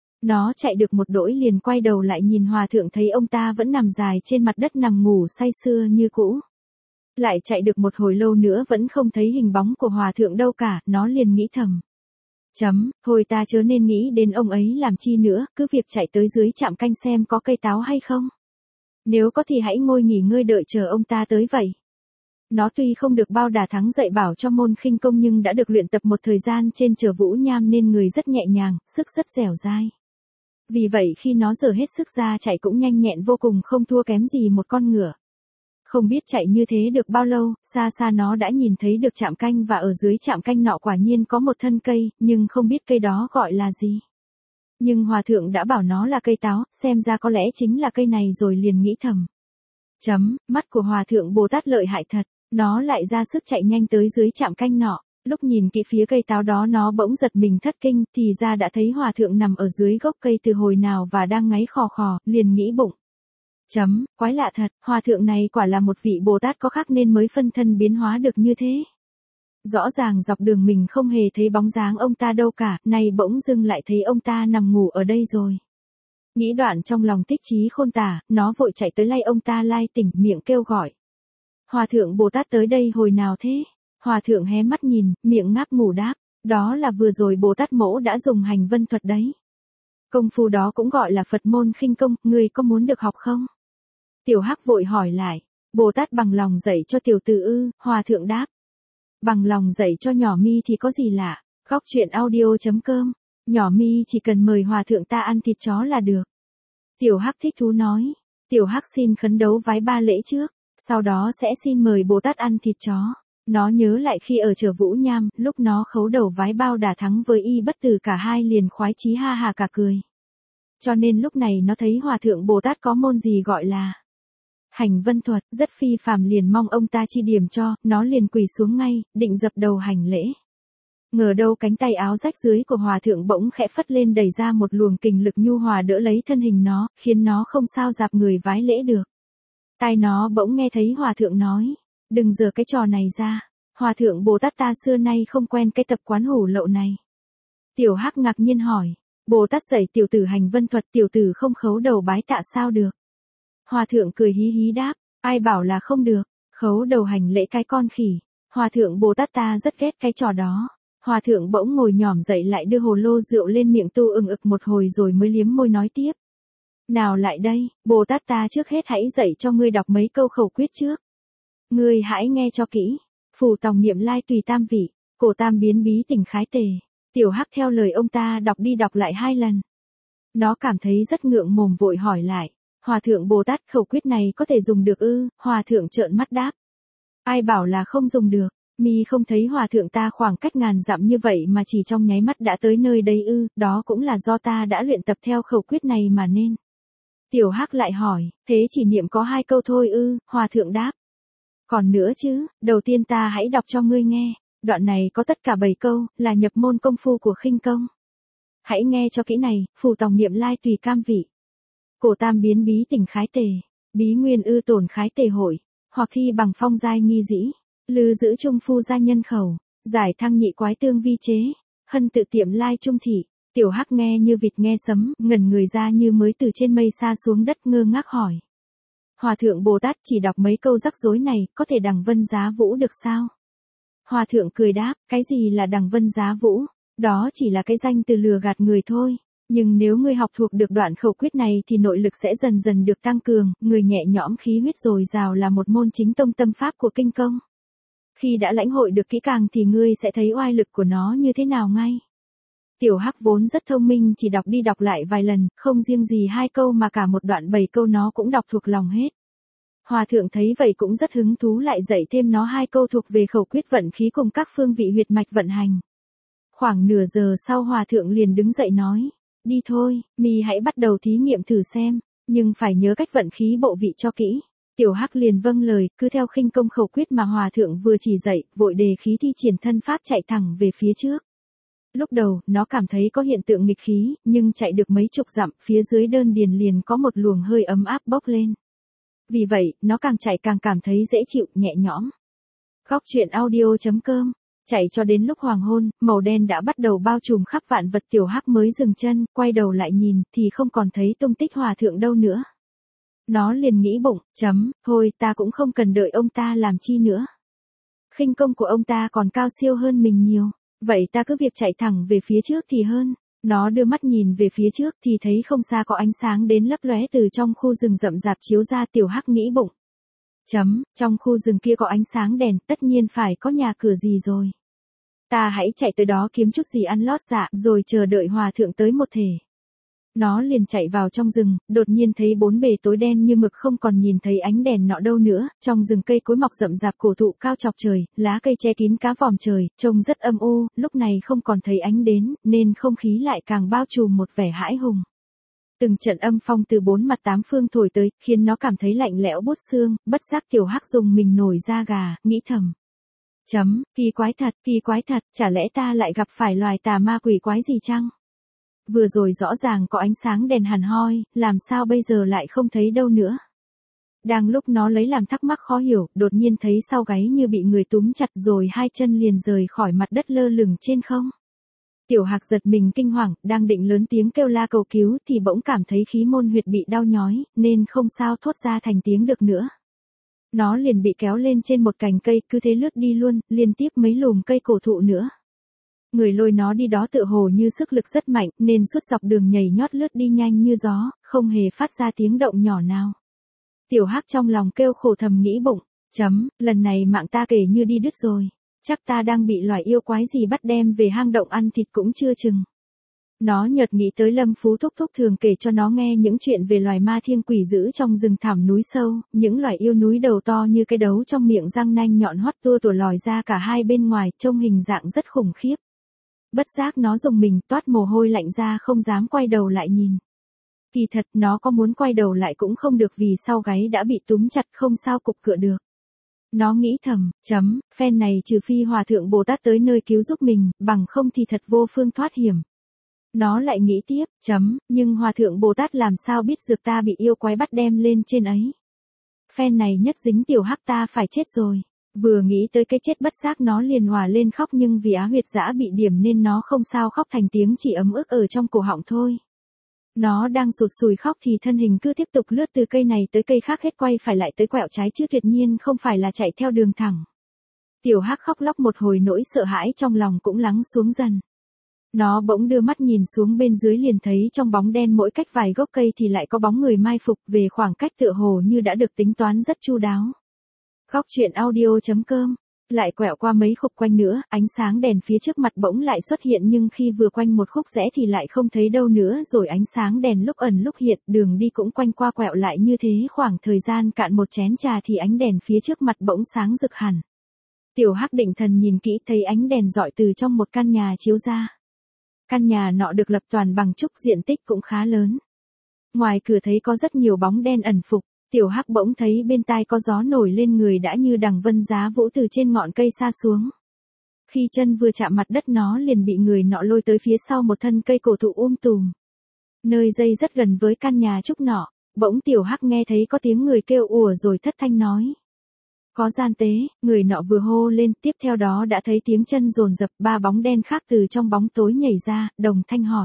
Speaker 1: Nó chạy được một đỗi liền quay đầu lại nhìn Hòa thượng thấy ông ta vẫn nằm dài trên mặt đất nằm ngủ say sưa như cũ. Lại chạy được một hồi lâu nữa vẫn không thấy hình bóng của Hòa thượng đâu cả, nó liền nghĩ thầm. Chấm, thôi ta chớ nên nghĩ đến ông ấy làm chi nữa, cứ việc chạy tới dưới trạm canh xem có cây táo hay không. Nếu có thì hãy ngồi nghỉ ngơi đợi chờ ông ta tới vậy. Nó tuy không được Bao Đà Thắng dạy bảo cho môn khinh công nhưng đã được luyện tập một thời gian trên Chợ Vũ Nham nên người rất nhẹ nhàng, sức rất dẻo dai. Vì vậy khi nó dở hết sức ra chạy cũng nhanh nhẹn vô cùng, không thua kém gì một con ngựa. Không biết chạy như thế được bao lâu, xa xa nó đã nhìn thấy được trạm canh và ở dưới trạm canh nọ quả nhiên có một thân cây, nhưng không biết cây đó gọi là gì. Nhưng hòa thượng đã bảo nó là cây táo, xem ra có lẽ chính là cây này rồi liền nghĩ thầm. Chấm, mắt của hòa thượng Bồ Tát lợi hại thật, nó lại ra sức chạy nhanh tới dưới trạm canh nọ. Lúc nhìn kỹ phía cây táo đó nó bỗng giật mình thất kinh, thì ra đã thấy hòa thượng nằm ở dưới gốc cây từ hồi nào và đang ngáy khò khò, liền nghĩ bụng. Chấm, quái lạ thật, hòa thượng này quả là một vị Bồ Tát có khác nên mới phân thân biến hóa được như thế. Rõ ràng dọc đường mình không hề thấy bóng dáng ông ta đâu cả, nay bỗng dưng lại thấy ông ta nằm ngủ ở đây rồi. Nghĩ đoạn trong lòng tích trí khôn tả, nó vội chạy tới lay ông ta lai tỉnh, miệng kêu gọi. Hòa thượng Bồ Tát tới đây hồi nào thế? Hòa thượng hé mắt nhìn, miệng ngáp ngủ đáp, đó là vừa rồi Bồ Tát mỗ đã dùng hành vân thuật đấy. Công phu đó cũng gọi là Phật môn khinh công, ngươi có muốn được học không? Tiểu Hắc vội hỏi lại, Bồ Tát bằng lòng dạy cho tiểu tử ư? Hòa thượng đáp, bằng lòng dạy cho nhỏ mi thì có gì lạ. Góc truyện audio chấm com, nhỏ mi chỉ cần mời hòa thượng ta ăn thịt chó là được. Tiểu Hắc thích thú nói, Tiểu Hắc xin khấn đấu vái ba lễ trước, sau đó sẽ xin mời Bồ Tát ăn thịt chó. Nó nhớ lại khi ở chợ Vũ Nham, lúc nó khấu đầu vái bao đà thắng với Y Bất Tử, cả hai liền khoái chí ha hà cả cười. Cho nên lúc này nó thấy hòa thượng Bồ Tát có môn gì gọi là hành vân thuật, rất phi phàm, liền mong ông ta chi điểm cho, nó liền quỳ xuống ngay, định dập đầu hành lễ. Ngờ đâu cánh tay áo rách dưới của hòa thượng bỗng khẽ phất lên, đẩy ra một luồng kình lực nhu hòa đỡ lấy thân hình nó, khiến nó không sao dạp người vái lễ được. Tai nó bỗng nghe thấy hòa thượng nói, đừng giở cái trò này ra, hòa thượng Bồ Tát ta xưa nay không quen cái tập quán hủ lậu này. Tiểu Hắc ngạc nhiên hỏi, Bồ Tát dạy tiểu tử hành vân thuật, tiểu tử không khấu đầu bái tạ sao được? Hòa thượng cười hí hí đáp, ai bảo là không được, khấu đầu hành lễ cái con khỉ, hòa thượng Bồ Tát ta rất ghét cái trò đó. Hòa thượng bỗng ngồi nhỏm dậy, lại đưa hồ lô rượu lên miệng tu ừng ực một hồi rồi mới liếm môi nói tiếp. Nào lại đây, Bồ Tát ta trước hết hãy dạy cho ngươi đọc mấy câu khẩu quyết trước. Ngươi hãy nghe cho kỹ, phù tòng niệm lai tùy tam vị, cổ tam biến bí tỉnh khái tề. Tiểu Hắc theo lời ông ta đọc đi đọc lại hai lần. Nó cảm thấy rất ngượng mồm vội hỏi lại, hòa thượng Bồ Tát khẩu quyết này có thể dùng được ư? Hòa thượng trợn mắt đáp, ai bảo là không dùng được, mi không thấy hòa thượng ta khoảng cách ngàn dặm như vậy mà chỉ trong nháy mắt đã tới nơi đây ư? Đó cũng là do ta đã luyện tập theo khẩu quyết này mà nên. Tiểu Hắc lại hỏi, thế chỉ niệm có hai câu thôi ư? Hòa thượng đáp, còn nữa chứ, đầu tiên ta hãy đọc cho ngươi nghe, đoạn này có tất cả bảy câu, là nhập môn công phu của khinh công. Hãy nghe cho kỹ này, phù tòng niệm lai tùy cam vị. Cổ tam biến bí tỉnh khái tề, bí nguyên ư tổn khái tề hội, hoặc thi bằng phong giai nghi dĩ, lư giữ trung phu gia nhân khẩu, giải thăng nhị quái tương vi chế, hân tự tiệm lai trung thị. Tiểu Hắc nghe như vịt nghe sấm, ngẩn người ra như mới từ trên mây sa xuống đất, ngơ ngác hỏi. Hòa thượng Bồ Tát chỉ đọc mấy câu rắc rối này, có thể đằng vân giá vũ được sao? Hòa thượng cười đáp, cái gì là đằng vân giá vũ? Đó chỉ là cái danh từ lừa gạt người thôi. Nhưng nếu ngươi học thuộc được đoạn khẩu quyết này thì nội lực sẽ dần dần được tăng cường, người nhẹ nhõm khí huyết dồi dào, là một môn chính tông tâm pháp của kinh công. Khi đã lãnh hội được kỹ càng thì ngươi sẽ thấy oai lực của nó như thế nào ngay. Tiểu Hắc vốn rất thông minh, chỉ đọc đi đọc lại vài lần, không riêng gì hai câu mà cả một đoạn bảy câu nó cũng đọc thuộc lòng hết. Hòa thượng thấy vậy cũng rất hứng thú, lại dạy thêm nó hai câu thuộc về khẩu quyết vận khí cùng các phương vị huyệt mạch vận hành. Khoảng nửa giờ sau hòa thượng liền đứng dậy nói, đi thôi, mi hãy bắt đầu thí nghiệm thử xem, nhưng phải nhớ cách vận khí bộ vị cho kỹ. Tiểu Hắc liền vâng lời, cứ theo khinh công khẩu quyết mà hòa thượng vừa chỉ dạy, vội đề khí thi triển thân pháp chạy thẳng về phía trước. Lúc đầu, nó cảm thấy có hiện tượng nghịch khí, nhưng chạy được mấy chục dặm, phía dưới đơn điền liền có một luồng hơi ấm áp bốc lên. Vì vậy, nó càng chạy càng cảm thấy dễ chịu, nhẹ nhõm. Góc truyện audio chấm com. Chạy cho đến lúc hoàng hôn, màu đen đã bắt đầu bao trùm khắp vạn vật. Tiểu Hắc mới dừng chân, quay đầu lại nhìn, thì không còn thấy tung tích hòa thượng đâu nữa. Nó liền nghĩ bụng, chấm, thôi ta cũng không cần đợi ông ta làm chi nữa. Khinh công của ông ta còn cao siêu hơn mình nhiều. Vậy ta cứ việc chạy thẳng về phía trước thì hơn. Nó đưa mắt nhìn về phía trước thì thấy không xa có ánh sáng đến lấp lóe từ trong khu rừng rậm rạp chiếu ra. Tiểu Hắc nghĩ bụng, chấm, trong khu rừng kia có ánh sáng đèn, tất nhiên phải có nhà cửa gì rồi. Ta hãy chạy tới đó kiếm chút gì ăn lót dạ, rồi chờ đợi hòa thượng tới một thể. Nó liền chạy vào trong rừng, đột nhiên thấy bốn bề tối đen như mực, không còn nhìn thấy ánh đèn nọ đâu nữa, trong rừng cây cối mọc rậm rạp, cổ thụ cao chọc trời, lá cây che kín cá vòm trời, trông rất âm u, lúc này không còn thấy ánh đến, nên không khí lại càng bao trùm một vẻ hãi hùng. Từng trận âm phong từ bốn mặt tám phương thổi tới, khiến nó cảm thấy lạnh lẽo buốt xương, bất giác Tiểu Hắc dùng mình nổi da gà, nghĩ thầm. Chấm, kỳ quái thật, kỳ quái thật, chả lẽ ta lại gặp phải loài tà ma quỷ quái gì chăng? Vừa rồi rõ ràng có ánh sáng đèn hẳn hoi, làm sao bây giờ lại không thấy đâu nữa? Đang lúc nó lấy làm thắc mắc khó hiểu, đột nhiên thấy sau gáy như bị người túm chặt, rồi hai chân liền rời khỏi mặt đất lơ lửng trên không. Tiểu Hạc giật mình kinh hoàng, đang định lớn tiếng kêu la cầu cứu thì bỗng cảm thấy khí môn huyệt bị đau nhói, nên không sao thốt ra thành tiếng được nữa. Nó liền bị kéo lên trên một cành cây, cứ thế lướt đi luôn, liên tiếp mấy lùm cây cổ thụ nữa. Người lôi nó đi đó tựa hồ như sức lực rất mạnh, nên suốt dọc đường nhảy nhót lướt đi nhanh như gió, không hề phát ra tiếng động nhỏ nào. Tiểu Hắc trong lòng kêu khổ thầm nghĩ bụng, chấm, lần này mạng ta kể như đi đứt rồi. Chắc ta đang bị loài yêu quái gì bắt đem về hang động ăn thịt cũng chưa chừng. Nó nhợt nghĩ tới Lâm Phú thúc thúc thường kể cho nó nghe những chuyện về loài ma thiên quỷ dữ trong rừng thẳm núi sâu, những loài yêu núi đầu to như cái đấu trong miệng răng nanh nhọn hoắt tua tủa lòi ra cả hai bên ngoài, trông hình dạng rất khủng khiếp. Bất giác nó dùng mình toát mồ hôi lạnh ra, không dám quay đầu lại nhìn. Kỳ thật nó có muốn quay đầu lại cũng không được, vì sau gáy đã bị túm chặt, không sao cục cựa được. Nó nghĩ thầm, chấm, phen này trừ phi Hòa Thượng Bồ Tát tới nơi cứu giúp mình, bằng không thì thật vô phương thoát hiểm. Nó lại nghĩ tiếp, chấm, nhưng Hòa Thượng Bồ Tát làm sao biết dược ta bị yêu quái bắt đem lên trên ấy. Phen này nhất dính Tiểu Hắc ta phải chết rồi. Vừa nghĩ tới cái chết bất giác nó liền hòa lên khóc, nhưng vì á huyệt dã bị điểm nên nó không sao khóc thành tiếng, chỉ ấm ức ở trong cổ họng thôi. Nó đang sụt sùi khóc thì thân hình cứ tiếp tục lướt từ cây này tới cây khác, hết quay phải lại tới quẹo trái, chứ tuyệt nhiên không phải là chạy theo đường thẳng. Tiểu Hắc khóc lóc một hồi, nỗi sợ hãi trong lòng cũng lắng xuống dần. Nó bỗng đưa mắt nhìn xuống bên dưới, liền thấy trong bóng đen mỗi cách vài gốc cây thì lại có bóng người mai phục, về khoảng cách tựa hồ như đã được tính toán rất chu đáo. Góc truyện audio chấm com. Lại quẹo qua mấy khúc quanh nữa, ánh sáng đèn phía trước mặt bỗng lại xuất hiện, nhưng khi vừa quanh một khúc rẽ thì lại không thấy đâu nữa, rồi ánh sáng đèn lúc ẩn lúc hiện, đường đi cũng quanh qua quẹo lại như thế, khoảng thời gian cạn một chén trà thì ánh đèn phía trước mặt bỗng sáng rực hẳn. Tiểu Hắc định thần nhìn kỹ, thấy ánh đèn rọi từ trong một căn nhà chiếu ra. Căn nhà nọ được lập toàn bằng trúc, diện tích cũng khá lớn. Ngoài cửa thấy có rất nhiều bóng đen ẩn phục. Tiểu Hắc bỗng thấy bên tai có gió nổi lên, người đã như đằng vân giá vũ từ trên ngọn cây xa xuống. Khi chân vừa chạm mặt đất nó liền bị người nọ lôi tới phía sau một thân cây cổ thụ um tùm. Nơi dây rất gần với căn nhà trúc nọ, bỗng Tiểu Hắc nghe thấy có tiếng người kêu ùa, rồi thất thanh nói. Có gian tế, người nọ vừa hô lên, tiếp theo đó đã thấy tiếng chân dồn dập, ba bóng đen khác từ trong bóng tối nhảy ra, đồng thanh hỏi.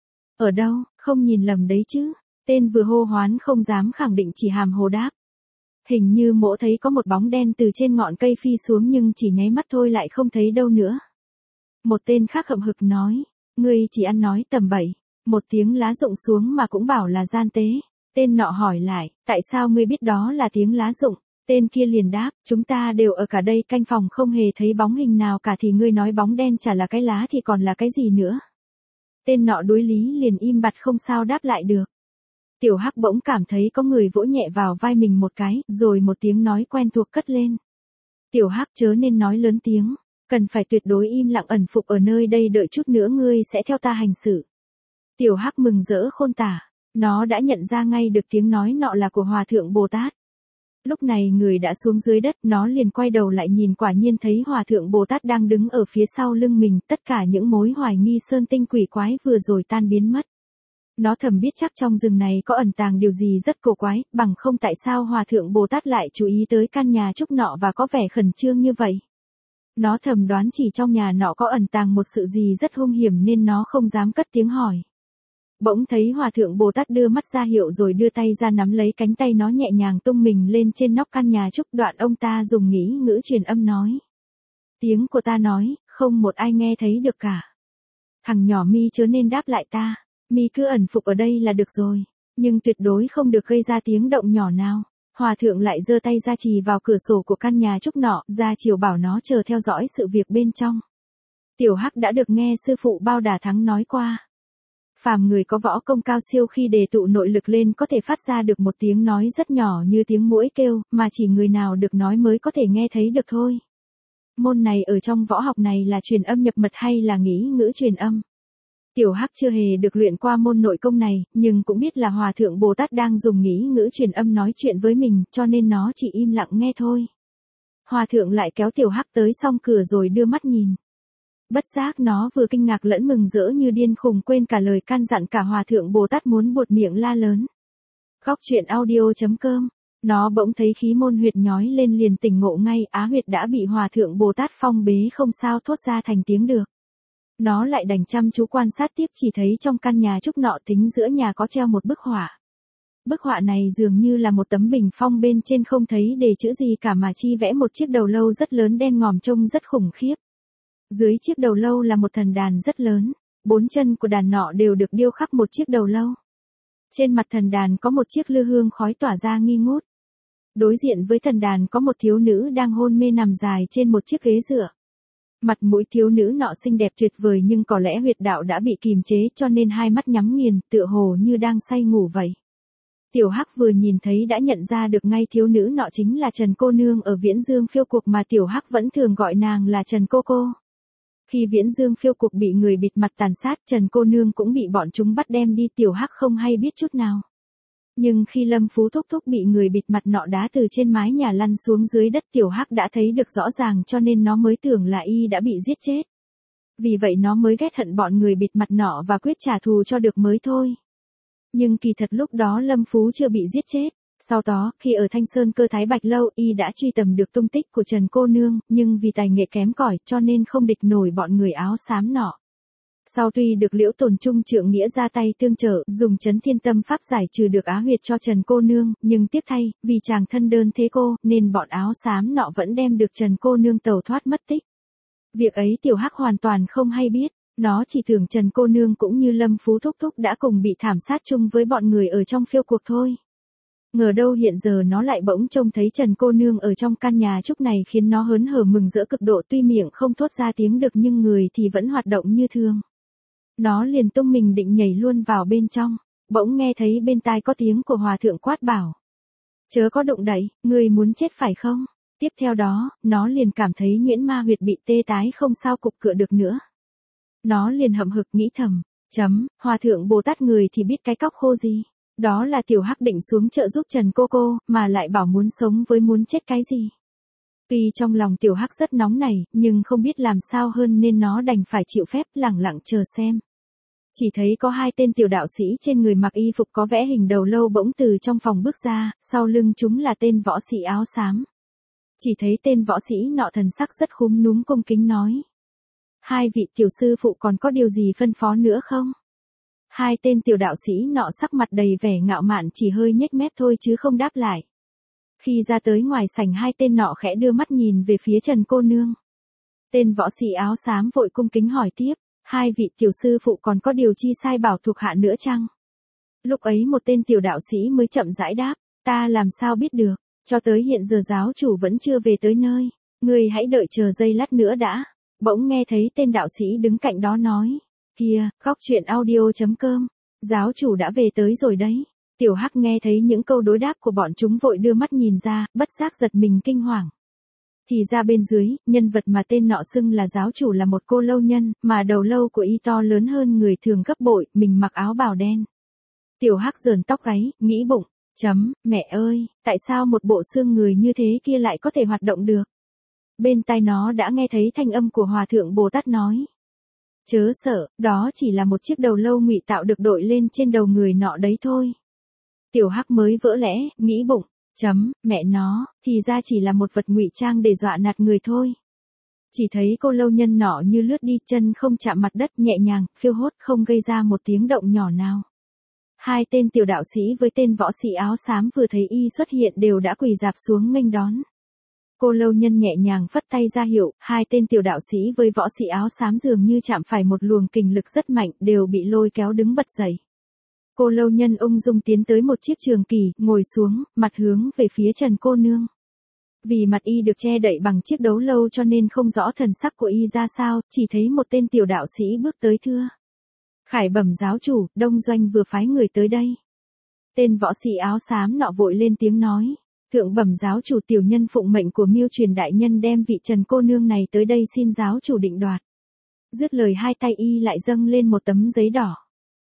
Speaker 1: Ở đâu, không nhìn lầm đấy chứ? Tên vừa hô hoán không dám khẳng định, chỉ hàm hồ đáp. Hình như mỗ thấy có một bóng đen từ trên ngọn cây phi xuống, nhưng chỉ nháy mắt thôi lại không thấy đâu nữa. Một tên khác hậm hực nói, ngươi chỉ ăn nói tầm bậy, một tiếng lá rụng xuống mà cũng bảo là gian tế. Tên nọ hỏi lại, tại sao ngươi biết đó là tiếng lá rụng? Tên kia liền đáp, chúng ta đều ở cả đây canh phòng không hề thấy bóng hình nào cả, thì ngươi nói bóng đen chả là cái lá thì còn là cái gì nữa? Tên nọ đối lý liền im bặt không sao đáp lại được. Tiểu Hắc bỗng cảm thấy có người vỗ nhẹ vào vai mình một cái, rồi một tiếng nói quen thuộc cất lên. Tiểu Hắc chớ nên nói lớn tiếng, cần phải tuyệt đối im lặng ẩn phục ở nơi đây, đợi chút nữa ngươi sẽ theo ta hành xử. Tiểu Hắc mừng rỡ khôn tả, nó đã nhận ra ngay được tiếng nói nọ là của Hòa Thượng Bồ Tát. Lúc này người đã xuống dưới đất, nó liền quay đầu lại nhìn, quả nhiên thấy Hòa Thượng Bồ Tát đang đứng ở phía sau lưng mình, tất cả những mối hoài nghi sơn tinh quỷ quái vừa rồi tan biến mất. Nó thầm biết chắc trong rừng này có ẩn tàng điều gì rất cổ quái, bằng không tại sao Hòa Thượng Bồ Tát lại chú ý tới căn nhà trúc nọ và có vẻ khẩn trương như vậy. Nó thầm đoán chỉ trong nhà nọ có ẩn tàng một sự gì rất hung hiểm nên nó không dám cất tiếng hỏi. Bỗng thấy Hòa Thượng Bồ Tát đưa mắt ra hiệu, rồi đưa tay ra nắm lấy cánh tay nó, nhẹ nhàng tung mình lên trên nóc căn nhà trúc. Đoạn ông ta dùng nghĩ ngữ truyền âm nói. Tiếng của ta nói, không một ai nghe thấy được cả. Thằng nhỏ mi chớ nên đáp lại ta. Mi cứ ẩn phục ở đây là được rồi, nhưng tuyệt đối không được gây ra tiếng động nhỏ nào. Hòa thượng lại giơ tay ra chỉ vào cửa sổ của căn nhà trúc nọ, ra chiều bảo nó chờ theo dõi sự việc bên trong. Tiểu Hắc đã được nghe sư phụ Bao Đà Thắng nói qua. Phàm người có võ công cao siêu khi đề tụ nội lực lên có thể phát ra được một tiếng nói rất nhỏ như tiếng muỗi kêu, mà chỉ người nào được nói mới có thể nghe thấy được thôi. Môn này ở trong võ học này là truyền âm nhập mật hay là nghĩ ngữ truyền âm? Tiểu Hắc chưa hề được luyện qua môn nội công này, nhưng cũng biết là Hòa Thượng Bồ Tát đang dùng nghĩ ngữ truyền âm nói chuyện với mình, cho nên nó chỉ im lặng nghe thôi. Hòa Thượng lại kéo Tiểu Hắc tới song cửa rồi đưa mắt nhìn. Bất giác nó vừa kinh ngạc lẫn mừng rỡ như điên khùng quên cả lời can dặn cả Hòa Thượng Bồ Tát muốn buột miệng la lớn. Góc truyện audio chấm com. Nó bỗng thấy khí môn huyệt nhói lên liền tỉnh ngộ ngay, á huyệt đã bị Hòa Thượng Bồ Tát phong bế không sao thốt ra thành tiếng được. Nó lại đành chăm chú quan sát tiếp, chỉ thấy trong căn nhà trúc nọ tính giữa nhà có treo một bức họa. Bức họa này dường như là một tấm bình phong, bên trên không thấy đề chữ gì cả mà chi vẽ một chiếc đầu lâu rất lớn đen ngòm trông rất khủng khiếp. Dưới chiếc đầu lâu là một thần đàn rất lớn, bốn chân của đàn nọ đều được điêu khắc một chiếc đầu lâu. Trên mặt thần đàn có một chiếc lư hương khói tỏa ra nghi ngút. Đối diện với thần đàn có một thiếu nữ đang hôn mê nằm dài trên một chiếc ghế dựa. Mặt mũi thiếu nữ nọ xinh đẹp tuyệt vời nhưng có lẽ huyệt đạo đã bị kìm chế cho nên hai mắt nhắm nghiền, tựa hồ như đang say ngủ vậy. Tiểu Hắc vừa nhìn thấy đã nhận ra được ngay thiếu nữ nọ chính là Trần cô nương ở Viễn Dương Phiêu Cuộc mà Tiểu Hắc vẫn thường gọi nàng là Trần cô cô. Khi Viễn Dương Phiêu Cuộc bị người bịt mặt tàn sát, Trần cô nương cũng bị bọn chúng bắt đem đi, Tiểu Hắc không hay biết chút nào. Nhưng khi Lâm Phú Thúc Thúc bị người bịt mặt nọ đá từ trên mái nhà lăn xuống dưới đất, Tiểu Hắc đã thấy được rõ ràng cho nên nó mới tưởng là y đã bị giết chết. Vì vậy nó mới ghét hận bọn người bịt mặt nọ và quyết trả thù cho được mới thôi. Nhưng kỳ thật lúc đó Lâm Phú chưa bị giết chết. Sau đó, khi ở Thanh Sơn Cơ Thái Bạch Lâu, y đã truy tầm được tung tích của Trần cô nương, nhưng vì tài nghệ kém cỏi cho nên không địch nổi bọn người áo xám nọ. Sau tuy được Liễu Tồn Trung trượng nghĩa ra tay tương trợ, dùng Chấn Thiên Tâm pháp giải trừ được á huyệt cho Trần cô nương, nhưng tiếc thay, vì chàng thân đơn thế cô, nên bọn áo xám nọ vẫn đem được Trần cô nương tẩu thoát mất tích. Việc ấy Tiểu Hắc hoàn toàn không hay biết, nó chỉ tưởng Trần cô nương cũng như Lâm Phú Thúc Thúc đã cùng bị thảm sát chung với bọn người ở trong phiêu cuộc thôi. Ngờ đâu hiện giờ nó lại bỗng trông thấy Trần cô nương ở trong căn nhà trúc này khiến nó hớn hở mừng rỡ cực độ, tuy miệng không thốt ra tiếng được nhưng người thì vẫn hoạt động như thường. Nó liền tung mình định nhảy luôn vào bên trong, bỗng nghe thấy bên tai có tiếng của Hòa Thượng quát bảo. Chớ có động đậy, người muốn chết phải không? Tiếp theo đó, nó liền cảm thấy nhuyễn ma huyệt bị tê tái không sao cục cựa được nữa. Nó liền hậm hực nghĩ thầm, chấm, Hòa Thượng Bồ Tát người thì biết cái cóc khô gì. Đó là Tiểu Hắc định xuống trợ giúp Trần cô cô, mà lại bảo muốn sống với muốn chết cái gì. Tuy trong lòng Tiểu Hắc rất nóng nảy, nhưng không biết làm sao hơn nên nó đành phải chịu phép lẳng lặng chờ xem. Chỉ thấy có hai tên tiểu đạo sĩ trên người mặc y phục có vẽ hình đầu lâu bỗng từ trong phòng bước ra, sau lưng chúng là tên võ sĩ áo xám. Chỉ thấy tên võ sĩ nọ thần sắc rất khúm núm cung kính nói. Hai vị tiểu sư phụ còn có điều gì phân phó nữa không? Hai tên tiểu đạo sĩ nọ sắc mặt đầy vẻ ngạo mạn chỉ hơi nhếch mép thôi chứ không đáp lại. Khi ra tới ngoài sảnh hai tên nọ khẽ đưa mắt nhìn về phía Trần cô nương. Tên võ sĩ áo xám vội cung kính hỏi tiếp, hai vị tiểu sư phụ còn có điều chi sai bảo thuộc hạ nữa chăng? Lúc ấy một tên tiểu đạo sĩ mới chậm rãi đáp, ta làm sao biết được, cho tới hiện giờ giáo chủ vẫn chưa về tới nơi, ngươi hãy đợi chờ giây lát nữa đã. Bỗng nghe thấy tên đạo sĩ đứng cạnh đó nói. Kìa, góc truyện audio chấm com, giáo chủ đã về tới rồi đấy. Tiểu Hắc nghe thấy những câu đối đáp của bọn chúng vội đưa mắt nhìn ra, bất giác giật mình kinh hoàng. Thì ra bên dưới, nhân vật mà tên nọ xưng là giáo chủ là một cô lâu nhân, mà đầu lâu của y to lớn hơn người thường gấp bội, mình mặc áo bào đen. Tiểu Hắc rờn tóc gáy, nghĩ bụng, chấm, mẹ ơi, tại sao một bộ xương người như thế kia lại có thể hoạt động được? Bên tai nó đã nghe thấy thanh âm của Hòa Thượng Bồ Tát nói. Chớ sợ, đó chỉ là một chiếc đầu lâu ngụy tạo được đội lên trên đầu người nọ đấy thôi. Tiểu Hắc mới vỡ lẽ, nghĩ bụng, chấm, mẹ nó, thì ra chỉ là một vật ngụy trang để dọa nạt người thôi. Chỉ thấy cô lâu nhân nọ như lướt đi, chân không chạm mặt đất, nhẹ nhàng, phiêu hốt, không gây ra một tiếng động nhỏ nào. Hai tên tiểu đạo sĩ với tên võ sĩ áo xám vừa thấy y xuất hiện đều đã quỳ rạp xuống nghênh đón. Cô lâu nhân nhẹ nhàng phất tay ra hiệu, hai tên tiểu đạo sĩ với võ sĩ áo xám dường như chạm phải một luồng kình lực rất mạnh, đều bị lôi kéo đứng bật dậy. Cô lâu nhân ung dung tiến tới một chiếc trường kỳ, ngồi xuống, mặt hướng về phía Trần cô nương. Vì mặt y được che đậy bằng chiếc đấu lâu cho nên không rõ thần sắc của y ra sao, chỉ thấy một tên tiểu đạo sĩ bước tới thưa. Khải bẩm giáo chủ, Đông Doanh vừa phái người tới đây. Tên võ sĩ áo xám nọ vội lên tiếng nói. Thượng bẩm giáo chủ, tiểu nhân phụng mệnh của Miêu Truyền đại nhân đem vị Trần cô nương này tới đây xin giáo chủ định đoạt. Dứt lời hai tay y lại dâng lên một tấm giấy đỏ.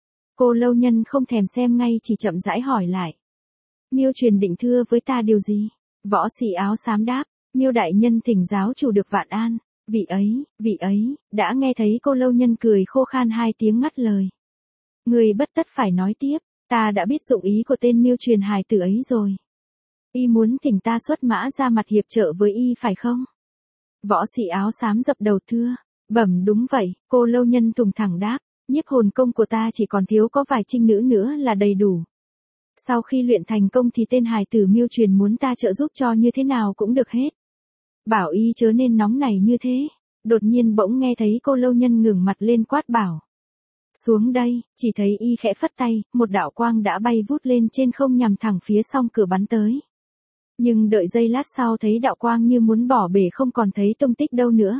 Speaker 1: Cô lâu nhân không thèm xem ngay, chỉ chậm rãi hỏi lại. Miêu Truyền định thưa với ta điều gì? Võ sĩ áo xám đáp. Miêu đại nhân thỉnh giáo chủ được vạn an. Vị ấy, vị ấy, đã nghe thấy cô lâu nhân cười khô khan hai tiếng ngắt lời. Người bất tất phải nói tiếp, ta đã biết dụng ý của tên Miêu Truyền hài tử ấy rồi. Y muốn thỉnh ta xuất mã ra mặt hiệp trợ với y phải không? Võ sĩ áo xám dập đầu thưa. Bẩm đúng vậy, cô lâu nhân thùng thẳng đáp. Nhiếp hồn công của ta chỉ còn thiếu có vài trinh nữ nữa là đầy đủ. Sau khi luyện thành công thì tên hài tử Miêu Truyền muốn ta trợ giúp cho như thế nào cũng được hết. Bảo y chớ nên nóng nảy như thế. Đột nhiên bỗng nghe thấy cô lâu nhân ngẩng mặt lên quát bảo. Xuống đây, chỉ thấy y khẽ phất tay, một đạo quang đã bay vút lên trên không nhằm thẳng phía song cửa bắn tới. Nhưng đợi giây lát sau thấy đạo quang như muốn bỏ bể không còn thấy tung tích đâu nữa.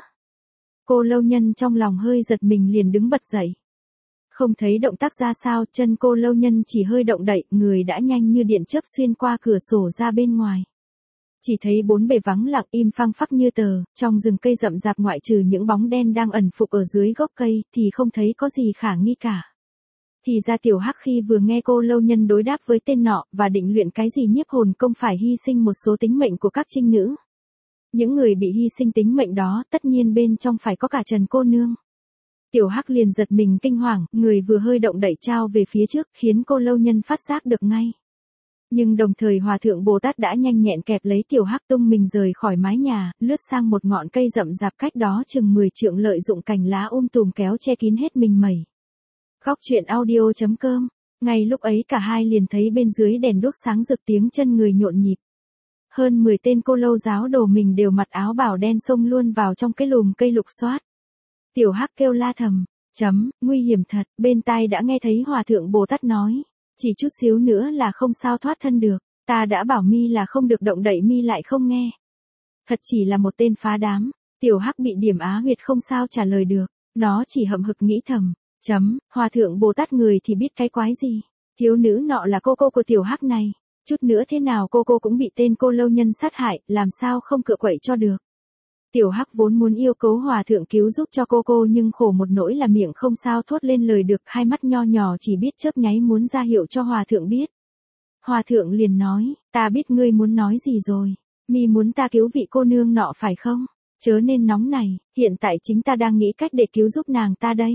Speaker 1: Cô lâu nhân trong lòng hơi giật mình liền đứng bật dậy. Không thấy động tác ra sao, chân cô lâu nhân chỉ hơi động đậy, người đã nhanh như điện chớp xuyên qua cửa sổ ra bên ngoài. Chỉ thấy bốn bề vắng lặng im phăng phắc như tờ, trong rừng cây rậm rạp ngoại trừ những bóng đen đang ẩn phục ở dưới gốc cây, thì không thấy có gì khả nghi cả. Thì ra tiểu hắc khi vừa nghe cô lâu nhân đối đáp với tên nọ, và định luyện cái gì nhiếp hồn công phải hy sinh một số tính mệnh của các trinh nữ. Những người bị hy sinh tính mệnh đó, tất nhiên bên trong phải có cả Trần cô nương. Tiểu hắc liền giật mình kinh hoàng, người vừa hơi động đẩy trao về phía trước, khiến cô lâu nhân phát giác được ngay. Nhưng đồng thời Hòa thượng Bồ Tát đã nhanh nhẹn kẹp lấy tiểu hắc tung mình rời khỏi mái nhà, lướt sang một ngọn cây rậm rạp cách đó chừng mười trượng, lợi dụng cành lá um tùm kéo che kín hết mình mẩy. Góc truyện audio chấm com. Ngay lúc ấy cả hai liền thấy bên dưới đèn đuốc sáng rực, tiếng chân người nhộn nhịp. Hơn mười tên cô lâu giáo đồ mình đều mặc áo bào đen xông luôn vào trong cái lùm cây lục xoát. Tiểu hắc kêu la thầm, chấm, nguy hiểm thật, bên tai đã nghe thấy Hòa thượng Bồ Tát nói. Chỉ chút xíu nữa là không sao thoát thân được, ta đã bảo mi là không được động đậy mi lại không nghe. Thật chỉ là một tên phá đám, tiểu hắc bị điểm á huyệt không sao trả lời được, nó chỉ hậm hực nghĩ thầm, chấm, Hòa thượng Bồ Tát người thì biết cái quái gì, thiếu nữ nọ là cô cô của tiểu hắc này, chút nữa thế nào cô cô cũng bị tên cô lâu nhân sát hại, làm sao không cựa quậy cho được. Tiểu hắc vốn muốn yêu cầu Hòa thượng cứu giúp cho cô cô, nhưng khổ một nỗi là miệng không sao thốt lên lời được, hai mắt nho nhỏ chỉ biết chớp nháy muốn ra hiệu cho Hòa thượng biết. Hòa thượng liền nói, ta biết ngươi muốn nói gì rồi, mi muốn ta cứu vị cô nương nọ phải không? Chớ nên nóng này, hiện tại chính ta đang nghĩ cách để cứu giúp nàng ta đây.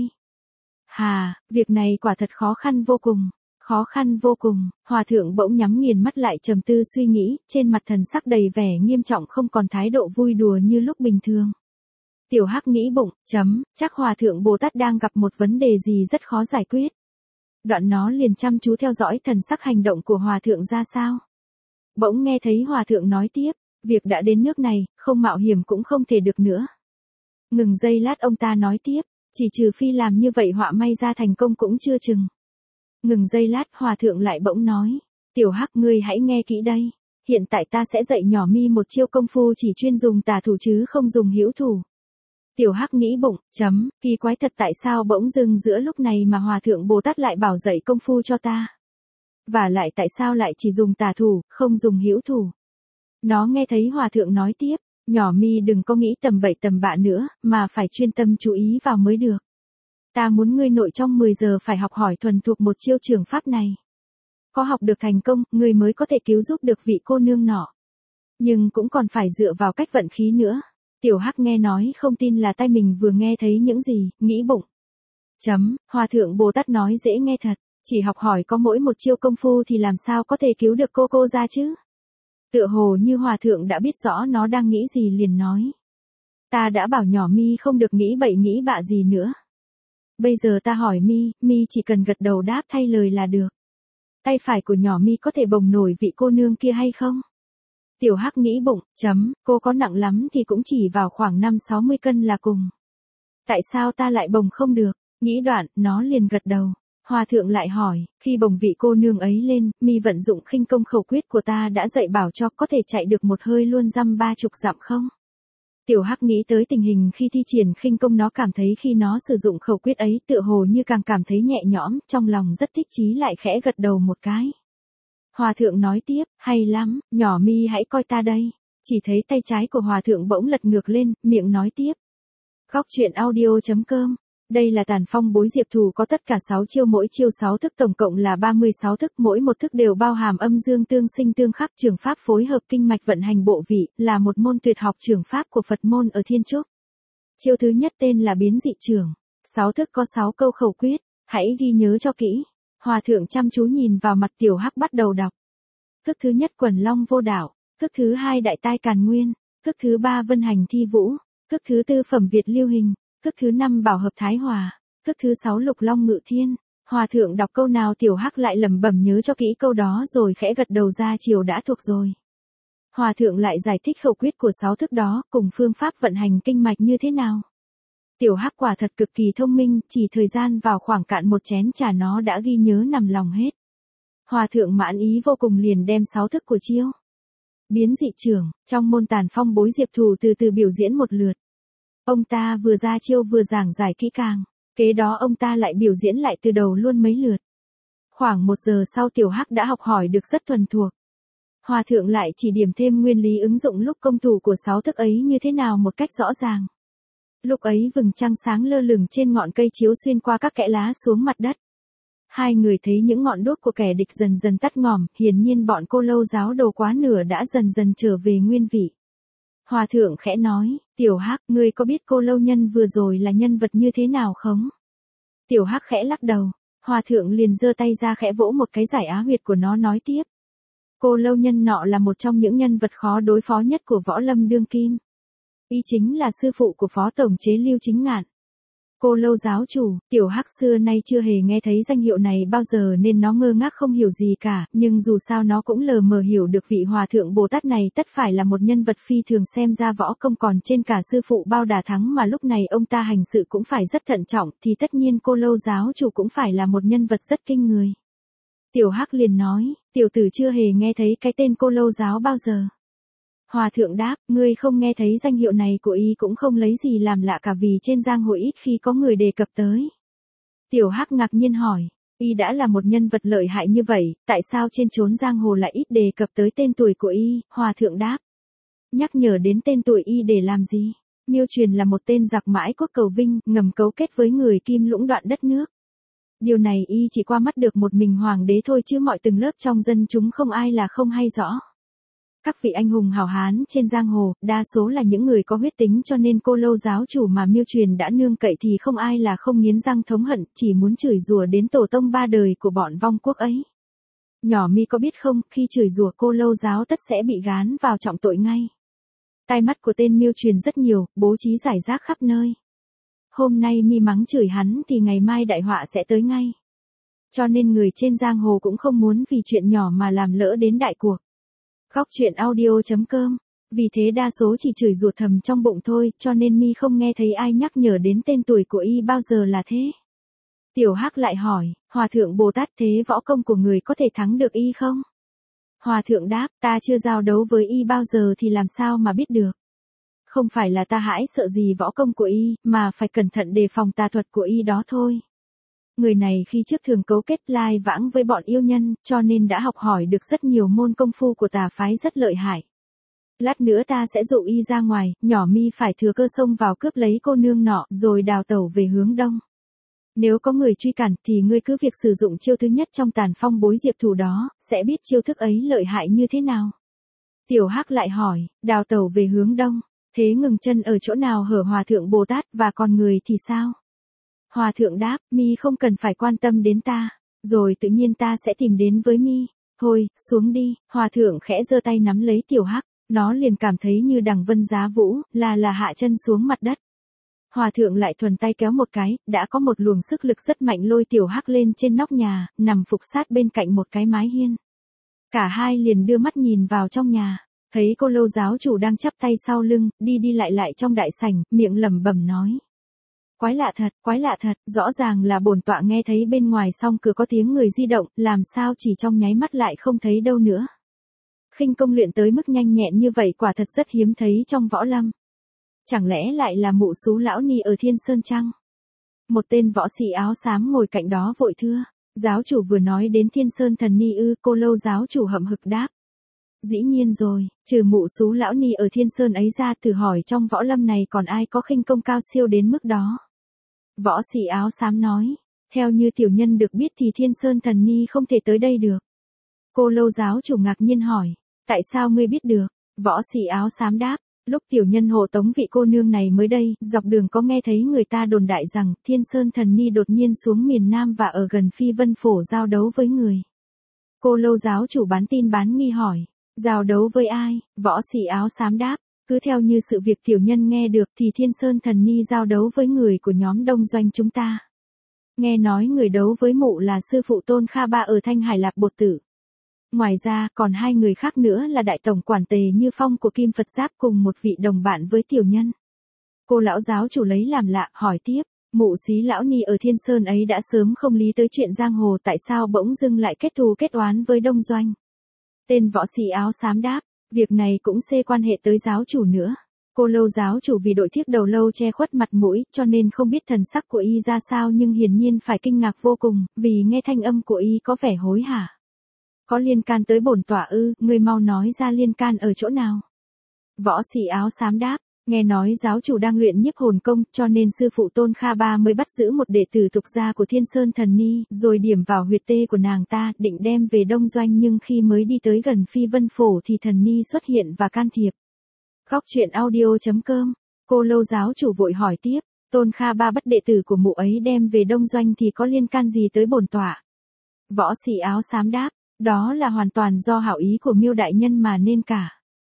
Speaker 1: Hà, việc này quả thật khó khăn vô cùng. Khó khăn vô cùng, Hòa thượng bỗng nhắm nghiền mắt lại trầm tư suy nghĩ, trên mặt thần sắc đầy vẻ nghiêm trọng, không còn thái độ vui đùa như lúc bình thường. Tiểu hắc nghĩ bụng, chấm, chắc Hòa thượng Bồ Tát đang gặp một vấn đề gì rất khó giải quyết. Đoạn nó liền chăm chú theo dõi thần sắc hành động của Hòa thượng ra sao. Bỗng nghe thấy Hòa thượng nói tiếp, việc đã đến nước này, không mạo hiểm cũng không thể được nữa. Ngừng giây lát ông ta nói tiếp, chỉ trừ phi làm như vậy họa may ra thành công cũng chưa chừng. Ngừng giây lát Hòa thượng lại bỗng nói, tiểu hắc ngươi hãy nghe kỹ đây, hiện tại ta sẽ dạy nhỏ mi một chiêu công phu chỉ chuyên dùng tả thủ chứ không dùng hữu thủ. Tiểu hắc nghĩ bụng, chấm, kỳ quái thật, tại sao bỗng dưng giữa lúc này mà Hòa thượng Bồ Tát lại bảo dạy công phu cho ta. Và lại tại sao lại chỉ dùng tả thủ, không dùng hữu thủ. Nó nghe thấy Hòa thượng nói tiếp, nhỏ mi đừng có nghĩ tầm bậy tầm bạ nữa, mà phải chuyên tâm chú ý vào mới được. Ta muốn ngươi nội trong mười giờ phải học hỏi thuần thuộc một chiêu trường pháp này. Có học được thành công, ngươi mới có thể cứu giúp được vị cô nương nọ. Nhưng cũng còn phải dựa vào cách vận khí nữa. Tiểu hắc nghe nói không tin là tai mình vừa nghe thấy những gì, nghĩ bụng. Chấm, Hòa thượng Bồ Tát nói dễ nghe thật, chỉ học hỏi có mỗi một chiêu công phu thì làm sao có thể cứu được cô cô ra chứ. Tựa hồ như Hòa thượng đã biết rõ nó đang nghĩ gì liền nói. Ta đã bảo nhỏ mi không được nghĩ bậy nghĩ bạ gì nữa. Bây giờ ta hỏi mi, mi chỉ cần gật đầu đáp thay lời là được. Tay phải của nhỏ mi có thể bồng nổi vị cô nương kia hay không? Tiểu hắc nghĩ bụng, chấm, cô có nặng lắm thì cũng chỉ vào khoảng năm sáu mươi cân là cùng. Tại sao ta lại bồng không được? Nghĩ đoạn, nó liền gật đầu. Hòa thượng lại hỏi, khi bồng vị cô nương ấy lên, mi vận dụng khinh công khẩu quyết của ta đã dạy bảo cho có thể chạy được một hơi luôn dăm ba chục dặm không? Tiểu Hắc nghĩ tới tình hình khi thi triển khinh công, nó cảm thấy khi nó sử dụng khẩu quyết ấy tựa hồ như càng cảm thấy nhẹ nhõm, trong lòng rất thích chí lại khẽ gật đầu một cái. Hòa thượng nói tiếp, hay lắm, nhỏ mi hãy coi ta đây. Chỉ thấy tay trái của hòa thượng bỗng lật ngược lên, miệng nói tiếp. Góc truyện audio.com. Đây là Tàn Phong Bối Diệp Thù, có tất cả sáu chiêu, mỗi chiêu sáu thức, tổng cộng là ba mươi sáu thức, mỗi một thức đều bao hàm âm dương tương sinh tương khắc, trường pháp phối hợp kinh mạch vận hành bộ vị, là một môn tuyệt học trường pháp của Phật môn ở Thiên Trúc. Chiêu thứ nhất tên là biến dị trường. Sáu thức có sáu câu khẩu quyết, hãy ghi nhớ cho kỹ. Hòa thượng chăm chú nhìn vào mặt Tiểu Hắc bắt đầu đọc. Thức thứ nhất Quần Long Vô Đảo, thức thứ hai Đại Tai Càn Nguyên, thức thứ ba Vân Hành Thi Vũ, thức thứ tư Phẩm Việt Lưu Hình, thức thứ năm Bảo Hợp Thái Hòa, thức thứ sáu Lục Long Ngự Thiên. Hòa thượng đọc câu nào Tiểu Hắc lại lẩm bẩm nhớ cho kỹ câu đó rồi khẽ gật đầu ra chiều đã thuộc rồi. Hòa thượng lại giải thích khẩu quyết của sáu thức đó cùng phương pháp vận hành kinh mạch như thế nào. Tiểu Hắc quả thật cực kỳ thông minh, chỉ thời gian vào khoảng cạn một chén trà nó đã ghi nhớ nằm lòng hết. Hòa thượng mãn ý vô cùng liền đem sáu thức của chiêu biến dị trường trong môn Tàn Phong Bối Diệp Thù từ từ biểu diễn một lượt. Ông ta vừa ra chiêu vừa giảng giải kỹ càng, kế đó ông ta lại biểu diễn lại từ đầu luôn mấy lượt. Khoảng một giờ sau Tiểu Hắc đã học hỏi được rất thuần thuộc. Hòa thượng lại chỉ điểm thêm nguyên lý ứng dụng lúc công thủ của sáu thức ấy như thế nào một cách rõ ràng. Lúc ấy vầng trăng sáng lơ lửng trên ngọn cây chiếu xuyên qua các kẽ lá xuống mặt đất. Hai người thấy những ngọn đuốc của kẻ địch dần dần tắt ngòm, hiển nhiên bọn Cô Lâu giáo đồ quá nửa đã dần dần trở về nguyên vị. Hòa thượng khẽ nói, Tiểu Hắc, ngươi có biết Cô Lâu nhân vừa rồi là nhân vật như thế nào không? Tiểu Hắc khẽ lắc đầu, Hòa thượng liền giơ tay ra khẽ vỗ một cái giải á huyệt của nó nói tiếp. Cô Lâu nhân nọ là một trong những nhân vật khó đối phó nhất của võ lâm đương kim. Y chính là sư phụ của Phó Tổng chế Lưu Chính Ngạn. Cô Lâu giáo chủ, Tiểu Hắc xưa nay chưa hề nghe thấy danh hiệu này bao giờ nên nó ngơ ngác không hiểu gì cả, nhưng dù sao nó cũng lờ mờ hiểu được vị Hòa thượng Bồ Tát này tất phải là một nhân vật phi thường, xem ra võ công còn trên cả sư phụ Bao Đà Thắng mà lúc này ông ta hành sự cũng phải rất thận trọng, thì tất nhiên Cô Lâu giáo chủ cũng phải là một nhân vật rất kinh người. Tiểu Hắc liền nói, tiểu tử chưa hề nghe thấy cái tên Cô Lâu giáo bao giờ. Hòa thượng đáp, ngươi không nghe thấy danh hiệu này của y cũng không lấy gì làm lạ cả, vì trên giang hồ ít khi có người đề cập tới. Tiểu Hắc ngạc nhiên hỏi, y đã là một nhân vật lợi hại như vậy, tại sao trên chốn giang hồ lại ít đề cập tới tên tuổi của y? Hòa thượng đáp, nhắc nhở đến tên tuổi y để làm gì? Miêu Truyền là một tên giặc mãi quốc cầu vinh, ngầm cấu kết với người Kim lũng đoạn đất nước. Điều này y chỉ qua mắt được một mình hoàng đế thôi, chứ mọi tầng lớp trong dân chúng không ai là không hay rõ. Các vị anh hùng hào hán trên giang hồ, đa số là những người có huyết tính, cho nên Cô Lâu giáo chủ mà Miêu Truyền đã nương cậy thì không ai là không nghiến răng thống hận, chỉ muốn chửi rủa đến tổ tông ba đời của bọn vong quốc ấy. Nhỏ mi có biết không, khi chửi rủa Cô Lâu giáo tất sẽ bị gán vào trọng tội ngay. Tai mắt của tên Miêu Truyền rất nhiều, bố trí giải rác khắp nơi. Hôm nay mi mắng chửi hắn thì ngày mai đại họa sẽ tới ngay. Cho nên người trên giang hồ cũng không muốn vì chuyện nhỏ mà làm lỡ đến đại cuộc. Góc truyện audio.com. Vì thế đa số chỉ chửi rủa thầm trong bụng thôi, cho nên mi không nghe thấy ai nhắc nhở đến tên tuổi của y bao giờ là thế. Tiểu Hắc lại hỏi, Hòa thượng Bồ Tát, thế võ công của người có thể thắng được y không? Hòa thượng đáp, ta chưa giao đấu với y bao giờ thì làm sao mà biết được. Không phải là ta hãi sợ gì võ công của y, mà phải cẩn thận đề phòng tà thuật của y đó thôi. Người này khi trước thường cấu kết lai vãng với bọn yêu nhân, cho nên đã học hỏi được rất nhiều môn công phu của tà phái rất lợi hại. Lát nữa ta sẽ dụ y ra ngoài, nhỏ mi phải thừa cơ xông vào cướp lấy cô nương nọ, rồi đào tẩu về hướng đông. Nếu có người truy cản thì ngươi cứ việc sử dụng chiêu thứ nhất trong Tàn Phong Bối Diệp Thù đó, sẽ biết chiêu thức ấy lợi hại như thế nào. Tiểu Hắc lại hỏi, đào tẩu về hướng đông, thế ngừng chân ở chỗ nào hở Hòa thượng Bồ Tát, và còn người thì sao? Hòa thượng đáp, mi không cần phải quan tâm đến ta, rồi tự nhiên ta sẽ tìm đến với mi. Thôi, xuống đi. Hòa thượng khẽ giơ tay nắm lấy Tiểu Hắc, nó liền cảm thấy như đằng vân giá vũ, là là hạ chân xuống mặt đất. Hòa thượng lại thuần tay kéo một cái, đã có một luồng sức lực rất mạnh lôi Tiểu Hắc lên trên nóc nhà, nằm phục sát bên cạnh một cái mái hiên. Cả hai liền đưa mắt nhìn vào trong nhà, thấy Cô Lâu giáo chủ đang chắp tay sau lưng, đi đi lại lại trong đại sảnh, miệng lẩm bẩm nói. Quái lạ thật, quái lạ thật, rõ ràng là bổn tọa nghe thấy bên ngoài song cửa có tiếng người di động, làm sao chỉ trong nháy mắt lại không thấy đâu nữa. Khinh công luyện tới mức nhanh nhẹn như vậy quả thật rất hiếm thấy trong võ lâm. Chẳng lẽ lại là mụ xú lão ni ở Thiên Sơn chăng? Một tên võ sĩ áo xám ngồi cạnh đó vội thưa. Giáo chủ vừa nói đến Thiên Sơn thần ni ư? Cô Lâu giáo chủ hậm hực đáp. Dĩ nhiên rồi, trừ mụ xú lão ni ở Thiên Sơn ấy ra, thử hỏi trong võ lâm này còn ai có khinh công cao siêu đến mức đó. Võ sĩ áo xám nói. Theo như tiểu nhân được biết thì Thiên Sơn thần ni không thể tới đây được. Cô Lâu giáo chủ ngạc nhiên hỏi. Tại sao ngươi biết được? Võ sĩ áo xám đáp. Lúc tiểu nhân hộ tống vị cô nương này mới đây, dọc đường có nghe thấy người ta đồn đại rằng Thiên Sơn thần ni đột nhiên xuống miền Nam và ở gần Phi Vân Phổ giao đấu với người. Cô Lâu giáo chủ bán tin bán nghi hỏi. Giao đấu với ai? Võ sĩ áo xám đáp. Cứ theo như sự việc tiểu nhân nghe được thì Thiên Sơn thần ni giao đấu với người của nhóm Đông Doanh chúng ta. Nghe nói người đấu với mụ là sư phụ Tôn Kha Ba ở Thanh Hải Lạp Bột Tử. Ngoài ra còn hai người khác nữa là đại tổng quản Tề Như Phong của Kim Phật Giáp cùng một vị đồng bạn với tiểu nhân. Cô lão giáo chủ lấy làm lạ hỏi tiếp. Mụ xí lão ni ở Thiên Sơn ấy đã sớm không lý tới chuyện giang hồ, tại sao bỗng dưng lại kết thù kết oán với Đông Doanh? Tên võ sĩ áo xám đáp. Việc này cũng xê quan hệ tới giáo chủ nữa. Cô Lâu giáo chủ vì đội thiếp đầu lâu che khuất mặt mũi cho nên không biết thần sắc của y ra sao, nhưng hiển nhiên phải kinh ngạc vô cùng, vì nghe thanh âm của y có vẻ hối hả. Có liên can tới bổn tọa ư? Ngươi mau nói ra liên can ở chỗ nào? Võ sĩ áo xám đáp. Nghe nói giáo chủ đang luyện nhiếp hồn công, cho nên sư phụ Tôn Kha Ba mới bắt giữ một đệ tử tục gia của Thiên Sơn thần ni, rồi điểm vào huyệt tê của nàng ta, định đem về Đông Doanh, nhưng khi mới đi tới gần Phi Vân Phổ thì thần ni xuất hiện và can thiệp. Khóc chuyện audio chấm com. Cô Lâu giáo chủ vội hỏi tiếp. Tôn Kha Ba bắt đệ tử của mụ ấy đem về Đông Doanh thì có liên can gì tới bổn tọa? Võ sĩ áo xám đáp. Đó là hoàn toàn do hảo ý của Miêu đại nhân mà nên cả.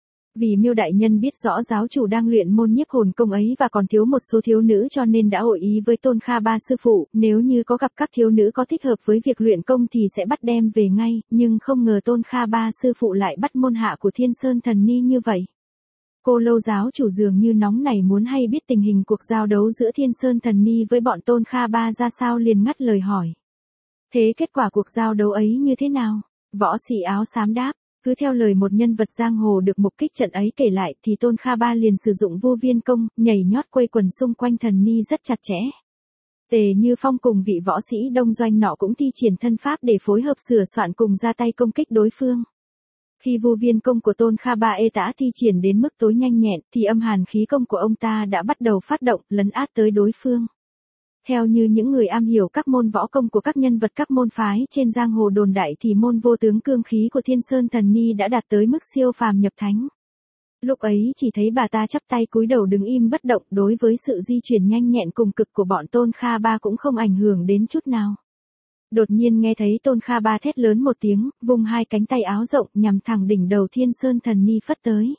Speaker 1: Vì Miêu đại nhân biết rõ giáo chủ đang luyện môn nhiếp hồn công ấy và còn thiếu một số thiếu nữ, cho nên đã hội ý với Tôn Kha Ba sư phụ, nếu như có gặp các thiếu nữ có thích hợp với việc luyện công thì sẽ bắt đem về ngay, nhưng không ngờ Tôn Kha Ba sư phụ lại bắt môn hạ của Thiên Sơn thần ni như vậy. Cô Lâu giáo chủ dường như nóng nảy muốn hay biết tình hình cuộc giao đấu giữa Thiên Sơn thần ni với bọn Tôn Kha Ba ra sao, liền ngắt lời hỏi. Thế kết quả cuộc giao đấu ấy như thế nào? Võ sĩ áo xám đáp. Cứ theo lời một nhân vật giang hồ được mục kích trận ấy kể lại thì Tôn Kha Ba liền sử dụng vô viên công, nhảy nhót quây quần xung quanh thần ni rất chặt chẽ. Tề Như Phong cùng vị võ sĩ Đông Doanh nọ cũng thi triển thân pháp để phối hợp sửa soạn cùng ra tay công kích đối phương. Khi vô viên công của Tôn Kha Ba ê tả thi triển đến mức tối nhanh nhẹn thì âm hàn khí công của ông ta đã bắt đầu phát động, lấn át tới đối phương. Theo như những người am hiểu các môn võ công của các nhân vật các môn phái trên giang hồ đồn đại thì môn vô tướng cương khí của Thiên Sơn thần ni đã đạt tới mức siêu phàm nhập thánh. Lúc ấy chỉ thấy bà ta chắp tay cúi đầu đứng im bất động, đối với sự di chuyển nhanh nhẹn cùng cực của bọn Tôn Kha Ba cũng không ảnh hưởng đến chút nào. Đột nhiên nghe thấy Tôn Kha Ba thét lớn một tiếng, vung hai cánh tay áo rộng nhằm thẳng đỉnh đầu Thiên Sơn thần ni phất tới.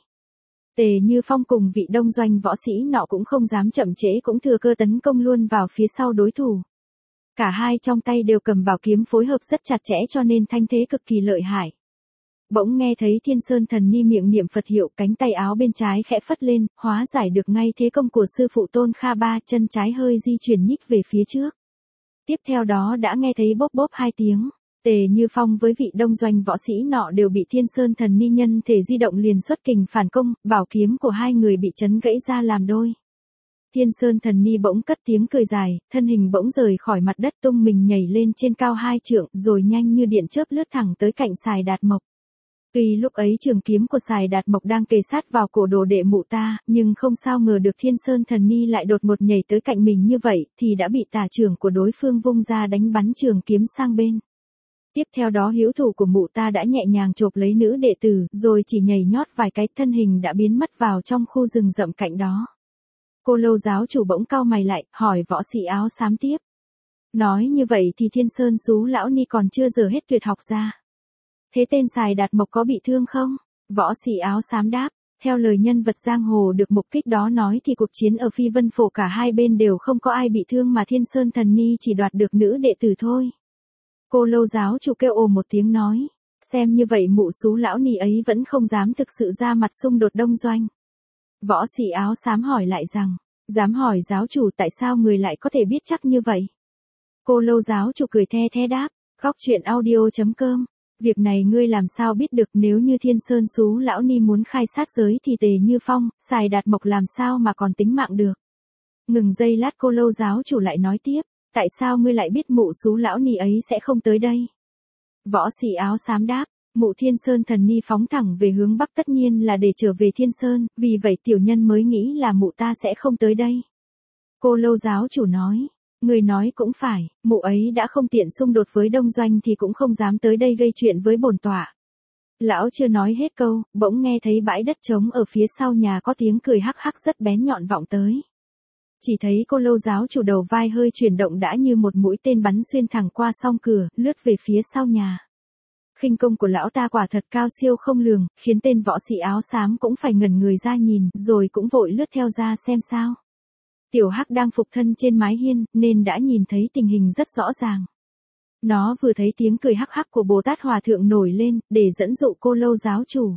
Speaker 1: Tề Như Phong cùng vị Đông Doanh võ sĩ nọ cũng không dám chậm trễ, cũng thừa cơ tấn công luôn vào phía sau đối thủ. Cả hai trong tay đều cầm bảo kiếm phối hợp rất chặt chẽ cho nên thanh thế cực kỳ lợi hại. Bỗng nghe thấy Thiên Sơn thần ni miệng niệm Phật hiệu, cánh tay áo bên trái khẽ phất lên, hóa giải được ngay thế công của sư phụ Tôn Kha Ba, chân trái hơi di chuyển nhích về phía trước. Tiếp theo đó đã nghe thấy bốp bốp hai tiếng. Tề Như Phong với vị Đông Doanh võ sĩ nọ đều bị Thiên Sơn thần ni nhân thể di động liền xuất kình phản công, bảo kiếm của hai người bị chấn gãy ra làm đôi. Thiên Sơn thần ni bỗng cất tiếng cười dài, thân hình bỗng rời khỏi mặt đất, tung mình nhảy lên trên cao hai trượng, rồi nhanh như điện chớp lướt thẳng tới cạnh Sài Đạt Mộc. Tuy lúc ấy trường kiếm của Sài Đạt Mộc đang kề sát vào cổ đồ đệ mụ ta, nhưng không sao ngờ được Thiên Sơn thần ni lại đột ngột nhảy tới cạnh mình như vậy, thì đã bị tả trưởng của đối phương vung ra đánh bắn trường kiếm sang bên. Tiếp theo đó hữu thủ của mụ ta đã nhẹ nhàng chộp lấy nữ đệ tử, rồi chỉ nhảy nhót vài cái, thân hình đã biến mất vào trong khu rừng rậm cạnh đó. Cô Lâu giáo chủ bỗng cau mày lại, hỏi võ sĩ áo xám tiếp. Nói như vậy thì Thiên Sơn xú lão ni còn chưa dở hết tuyệt học ra. Thế tên Sài Đạt Mộc có bị thương không? Võ sĩ áo xám đáp. Theo lời nhân vật giang hồ được mục kích đó nói thì cuộc chiến ở Phi Vân Phổ cả hai bên đều không có ai bị thương, mà Thiên Sơn thần ni chỉ đoạt được nữ đệ tử thôi. Cô Lâu giáo chủ kêu ồ một tiếng nói. Xem như vậy mụ xú lão ni ấy vẫn không dám thực sự ra mặt xung đột Đông Doanh. Võ sĩ áo xám hỏi lại rằng, dám hỏi giáo chủ tại sao người lại có thể biết chắc như vậy? Cô Lâu giáo chủ cười the the đáp, khóc chuyện audio chấm com. Việc này ngươi làm sao biết được, nếu như Thiên Sơn Sú lão ni muốn khai sát giới thì Tề Như Phong, Sài Đạt Mộc làm sao mà còn tính mạng được. Ngừng giây lát Cô Lâu giáo chủ lại nói tiếp, tại sao ngươi lại biết mụ Sú lão ni ấy sẽ không tới đây? Võ sĩ áo xám đáp, mụ Thiên Sơn thần ni phóng thẳng về hướng Bắc tất nhiên là để trở về Thiên Sơn, vì vậy tiểu nhân mới nghĩ là mụ ta sẽ không tới đây. Cô Lâu giáo chủ nói, người nói cũng phải, mụ ấy đã không tiện xung đột với Đông Doanh thì cũng không dám tới đây gây chuyện với bổn tọa. Lão chưa nói hết câu, bỗng nghe thấy bãi đất trống ở phía sau nhà có tiếng cười hắc hắc rất bén nhọn vọng tới. Chỉ thấy Cô Lâu giáo chủ đầu vai hơi chuyển động đã như một mũi tên bắn xuyên thẳng qua song cửa, lướt về phía sau nhà. Khinh công của lão ta quả thật cao siêu không lường, khiến tên võ sĩ áo xám cũng phải ngẩn người ra nhìn, rồi cũng vội lướt theo ra xem sao. Tiểu Hắc đang phục thân trên mái hiên, nên đã nhìn thấy tình hình rất rõ ràng. Nó vừa thấy tiếng cười hắc hắc của Bồ Tát Hòa Thượng nổi lên, để dẫn dụ Cô Lâu giáo chủ.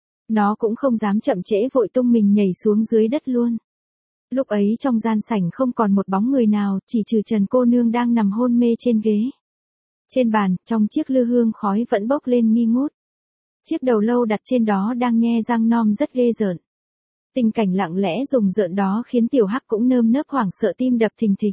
Speaker 1: Nó cũng không dám chậm trễ, vội tung mình nhảy xuống dưới đất luôn. Lúc ấy trong gian sảnh không còn một bóng người nào, chỉ trừ Trần cô nương đang nằm hôn mê trên ghế. Trên bàn, trong chiếc lư hương khói vẫn bốc lên nghi ngút. Chiếc đầu lâu đặt trên đó đang nhe răng nom rất ghê rợn. Tình cảnh lặng lẽ rùng rợn đó khiến Tiểu Hắc cũng nơm nớp hoảng sợ, tim đập thình thịch.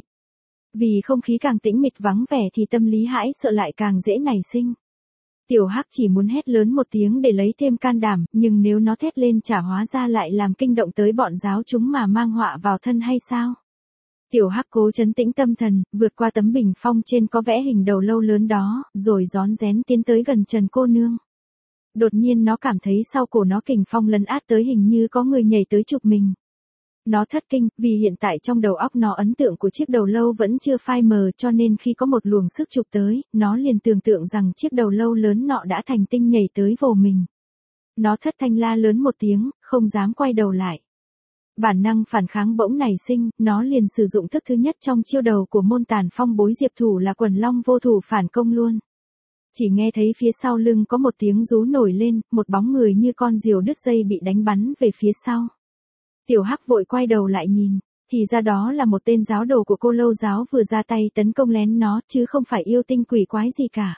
Speaker 1: Vì không khí càng tĩnh mịch vắng vẻ thì tâm lý hãi sợ lại càng dễ nảy sinh. Tiểu Hắc chỉ muốn hét lớn một tiếng để lấy thêm can đảm, nhưng nếu nó thét lên chả hóa ra lại làm kinh động tới bọn giáo chúng mà mang họa vào thân hay sao? Tiểu Hắc cố trấn tĩnh tâm thần, vượt qua tấm bình phong trên có vẽ hình đầu lâu lớn đó, rồi rón rén tiến tới gần Trần cô nương. Đột nhiên nó cảm thấy sau cổ nó kình phong lấn át tới, hình như có người nhảy tới chụp mình. Nó thất kinh, vì hiện tại trong đầu óc nó ấn tượng của chiếc đầu lâu vẫn chưa phai mờ, cho nên khi có một luồng sức chụp tới, nó liền tưởng tượng rằng chiếc đầu lâu lớn nọ đã thành tinh nhảy tới vồ mình. Nó thất thanh la lớn một tiếng, không dám quay đầu lại. Bản năng phản kháng bỗng nảy sinh, nó liền sử dụng thức thứ nhất trong chiêu đầu của môn Tàn Phong Bối Diệp thủ là Quần Long Vô Thủ phản công luôn. Chỉ nghe thấy phía sau lưng có một tiếng rú nổi lên, một bóng người như con diều đứt dây bị đánh bắn về phía sau. Tiểu Hắc vội quay đầu lại nhìn, thì ra đó là một tên giáo đồ của Cô Lâu giáo vừa ra tay tấn công lén nó, chứ không phải yêu tinh quỷ quái gì cả.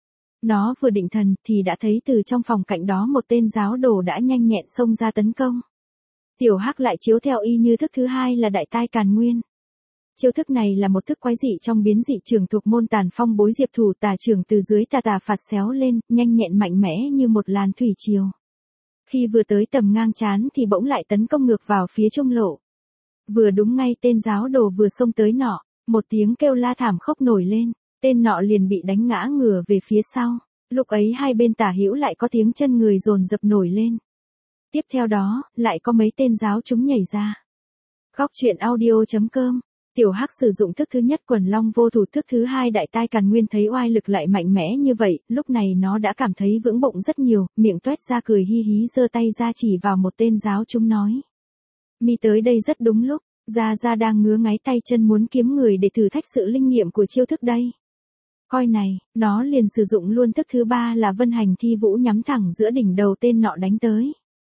Speaker 1: Nó vừa định thần thì đã thấy từ trong phòng cạnh đó một tên giáo đồ đã nhanh nhẹn xông ra tấn công. Tiểu Hắc lại chiếu theo y như thức thứ hai là Đại Tai Càn Nguyên. Chiêu thức này là một thức quái dị trong biến dị trường thuộc môn Tàn Phong Bối Diệp thủ, tà trường từ dưới tà tà phạt xéo lên, nhanh nhẹn mạnh mẽ như một làn thủy triều. Khi vừa tới tầm ngang trán thì bỗng lại tấn công ngược vào phía trung lộ. Vừa đúng ngay tên giáo đồ vừa xông tới nọ, một tiếng kêu la thảm khốc nổi lên, tên nọ liền bị đánh ngã ngửa về phía sau. Lúc ấy hai bên tả hữu lại có tiếng chân người dồn dập nổi lên. Tiếp theo đó, lại có mấy tên giáo chúng nhảy ra. Góc truyện audio chấm com. Tiểu Hắc sử dụng thức thứ nhất Quần Long Vô Thủ, thức thứ hai Đại Tai Càn Nguyên, thấy oai lực lại mạnh mẽ như vậy, lúc này nó đã cảm thấy vững bụng rất nhiều, miệng toét ra cười hi hí, giơ tay ra chỉ vào một tên giáo chúng nói. Mi tới đây rất đúng lúc, Gia Gia đang ngứa ngáy tay chân muốn kiếm người để thử thách sự linh nghiệm của chiêu thức đây. Coi này, nó liền sử dụng luôn thức thứ ba là Vân Hành Thi Vũ, nhắm thẳng giữa đỉnh đầu tên nọ đánh tới.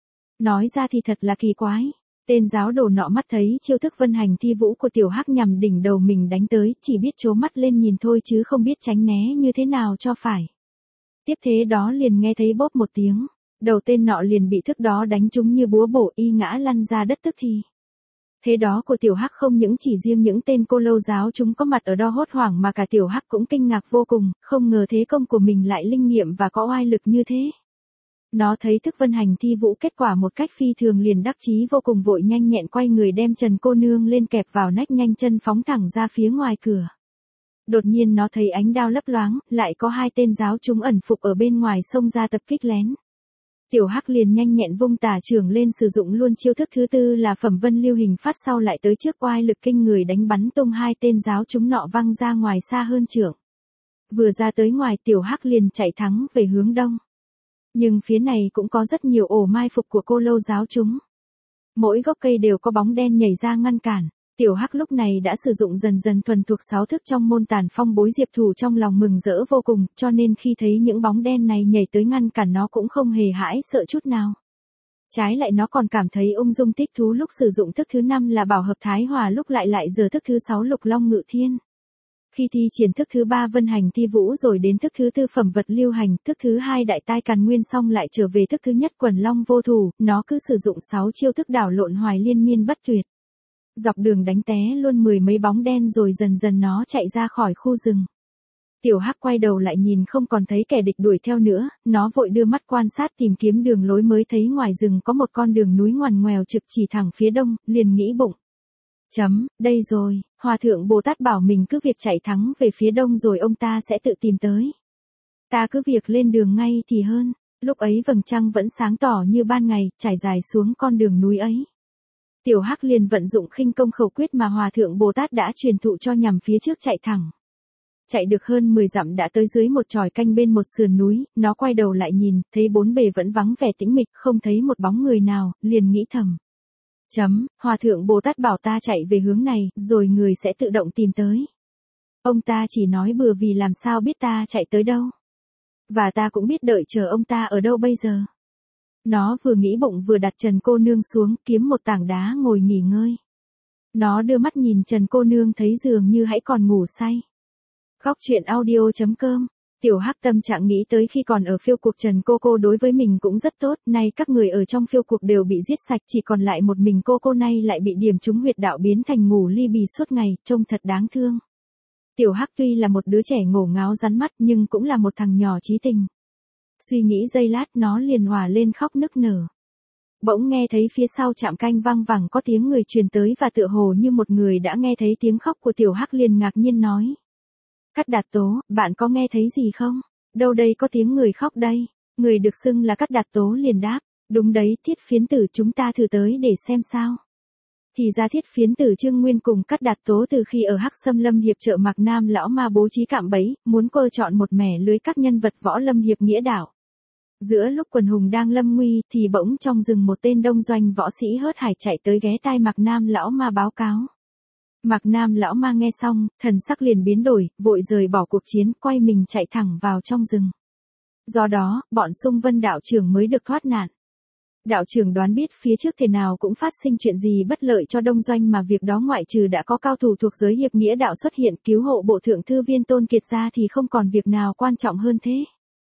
Speaker 1: Nói ra thì thật là kỳ quái. Tên giáo đồ nọ mắt thấy chiêu thức Vân Hành Thi Vũ của Tiểu Hắc nhằm đỉnh đầu mình đánh tới, chỉ biết trố mắt lên nhìn thôi chứ không biết tránh né như thế nào cho phải. Tiếp thế đó liền nghe thấy bóp một tiếng, đầu tên nọ liền bị thức đó đánh trúng như búa bổ, y ngã lăn ra đất tức thì. Thế đó của Tiểu Hắc không những chỉ riêng những tên Cô Lâu giáo chúng có mặt ở đó hốt hoảng, mà cả Tiểu Hắc cũng kinh ngạc vô cùng, không ngờ thế công của mình lại linh nghiệm và có oai lực như thế. Nó thấy thức Vân Hành Thi Vũ kết quả một cách phi thường, liền đắc chí vô cùng, vội nhanh nhẹn quay người đem Trần cô nương lên kẹp vào nách, nhanh chân phóng thẳng ra phía ngoài cửa. Đột nhiên nó thấy ánh đao lấp loáng, lại có hai tên giáo chúng ẩn phục ở bên ngoài xông ra tập kích lén. Tiểu Hắc liền nhanh nhẹn vung tả chưởng lên, sử dụng luôn chiêu thức thứ tư là Phẩm Vân Lưu Hình Phát, sau lại tới trước oai lực kinh người đánh bắn tung hai tên giáo chúng nọ văng ra ngoài xa hơn chưởng. Vừa ra tới ngoài, Tiểu Hắc liền chạy thắng về hướng đông. Nhưng phía này cũng có rất nhiều ổ mai phục của Cô Lâu giáo chúng. Mỗi gốc cây đều có bóng đen nhảy ra ngăn cản. Tiểu Hắc lúc này đã sử dụng dần dần thuần thuộc sáu thức trong môn Tàn Phong Bối Diệp thủ, trong lòng mừng rỡ vô cùng, cho nên khi thấy những bóng đen này nhảy tới ngăn cản nó cũng không hề hãi sợ chút nào. Trái lại nó còn cảm thấy ung dung thích thú lúc sử dụng thức thứ năm là Bảo Hợp Thái Hòa, lúc lại lại giờ thức thứ sáu Lục Long Ngự Thiên. Khi thi triển thức thứ ba vân hành thi vũ rồi đến thức thứ tư phẩm vật lưu hành, thức thứ hai đại tai càn nguyên xong lại trở về thức thứ nhất quần long vô thủ, nó cứ sử dụng sáu chiêu thức đảo lộn hoài liên miên bất tuyệt. Dọc đường đánh té luôn mười mấy bóng đen rồi dần dần nó chạy ra khỏi khu rừng. Tiểu Hắc quay đầu lại nhìn không còn thấy kẻ địch đuổi theo nữa, nó vội đưa mắt quan sát tìm kiếm đường lối mới thấy ngoài rừng có một con đường núi ngoằn ngoèo trực chỉ thẳng phía đông, liền nghĩ bụng. Chấm, đây rồi, Hòa thượng Bồ Tát bảo mình cứ việc chạy thẳng về phía đông rồi ông ta sẽ tự tìm tới. Ta cứ việc lên đường ngay thì hơn, lúc ấy vầng trăng vẫn sáng tỏ như ban ngày, trải dài xuống con đường núi ấy. Tiểu Hắc liền vận dụng khinh công khẩu quyết mà Hòa thượng Bồ Tát đã truyền thụ cho nhằm phía trước chạy thẳng. Chạy được hơn mười dặm đã tới dưới một chòi canh bên một sườn núi, nó quay đầu lại nhìn, thấy bốn bề vẫn vắng vẻ tĩnh mịch, không thấy một bóng người nào, liền nghĩ thầm. Chấm, Hòa thượng Bồ Tát bảo ta chạy về hướng này, rồi người sẽ tự động tìm tới. Ông ta chỉ nói bừa vì làm sao biết ta chạy tới đâu. Và ta cũng biết đợi chờ ông ta ở đâu bây giờ. Nó vừa nghĩ bụng vừa đặt Trần cô nương xuống, kiếm một tảng đá ngồi nghỉ ngơi. Nó đưa mắt nhìn Trần cô nương thấy dường như hãy còn ngủ say. Góc truyện audio chấm com. Tiểu Hắc tâm trạng nghĩ tới khi còn ở phiêu cuộc Trần cô cô đối với mình cũng rất tốt, nay các người ở trong phiêu cuộc đều bị giết sạch, chỉ còn lại một mình cô cô nay lại bị điểm trúng huyệt đạo biến thành ngủ ly bì suốt ngày, trông thật đáng thương. Tiểu Hắc tuy là một đứa trẻ ngổ ngáo rắn mắt nhưng cũng là một thằng nhỏ trí tình. Suy nghĩ giây lát nó liền hòa lên khóc nức nở. Bỗng nghe thấy phía sau trạm canh vang vẳng có tiếng người truyền tới và tựa hồ như một người đã nghe thấy tiếng khóc của Tiểu Hắc liền ngạc nhiên nói. Cát Đạt Tố, bạn có nghe thấy gì không? Đâu đây có tiếng người khóc đây. Người được xưng là Cát Đạt Tố liền đáp. Đúng đấy, Thiết Phiến Tử chúng ta thử tới để xem sao. Thì ra Thiết Phiến Tử Trương Nguyên cùng Cát Đạt Tố từ khi ở Hắc Sâm Lâm Hiệp chợ Mạc Nam lão ma bố trí cạm bẫy, muốn cô chọn một mẻ lưới các nhân vật võ lâm hiệp nghĩa đạo. Giữa lúc quần hùng đang lâm nguy thì bỗng trong rừng một tên đông doanh võ sĩ hớt hải chạy tới ghé tai Mạc Nam lão ma báo cáo. Mạc Nam lão ma nghe xong, thần sắc liền biến đổi, vội rời bỏ cuộc chiến, quay mình chạy thẳng vào trong rừng. Do đó, bọn Xung Vân đạo trưởng mới được thoát nạn. Đạo trưởng đoán biết phía trước thế nào cũng phát sinh chuyện gì bất lợi cho đông doanh mà việc đó ngoại trừ đã có cao thủ thuộc giới hiệp nghĩa đạo xuất hiện cứu hộ bộ thượng thư Viên Tôn Kiệt ra thì không còn việc nào quan trọng hơn thế.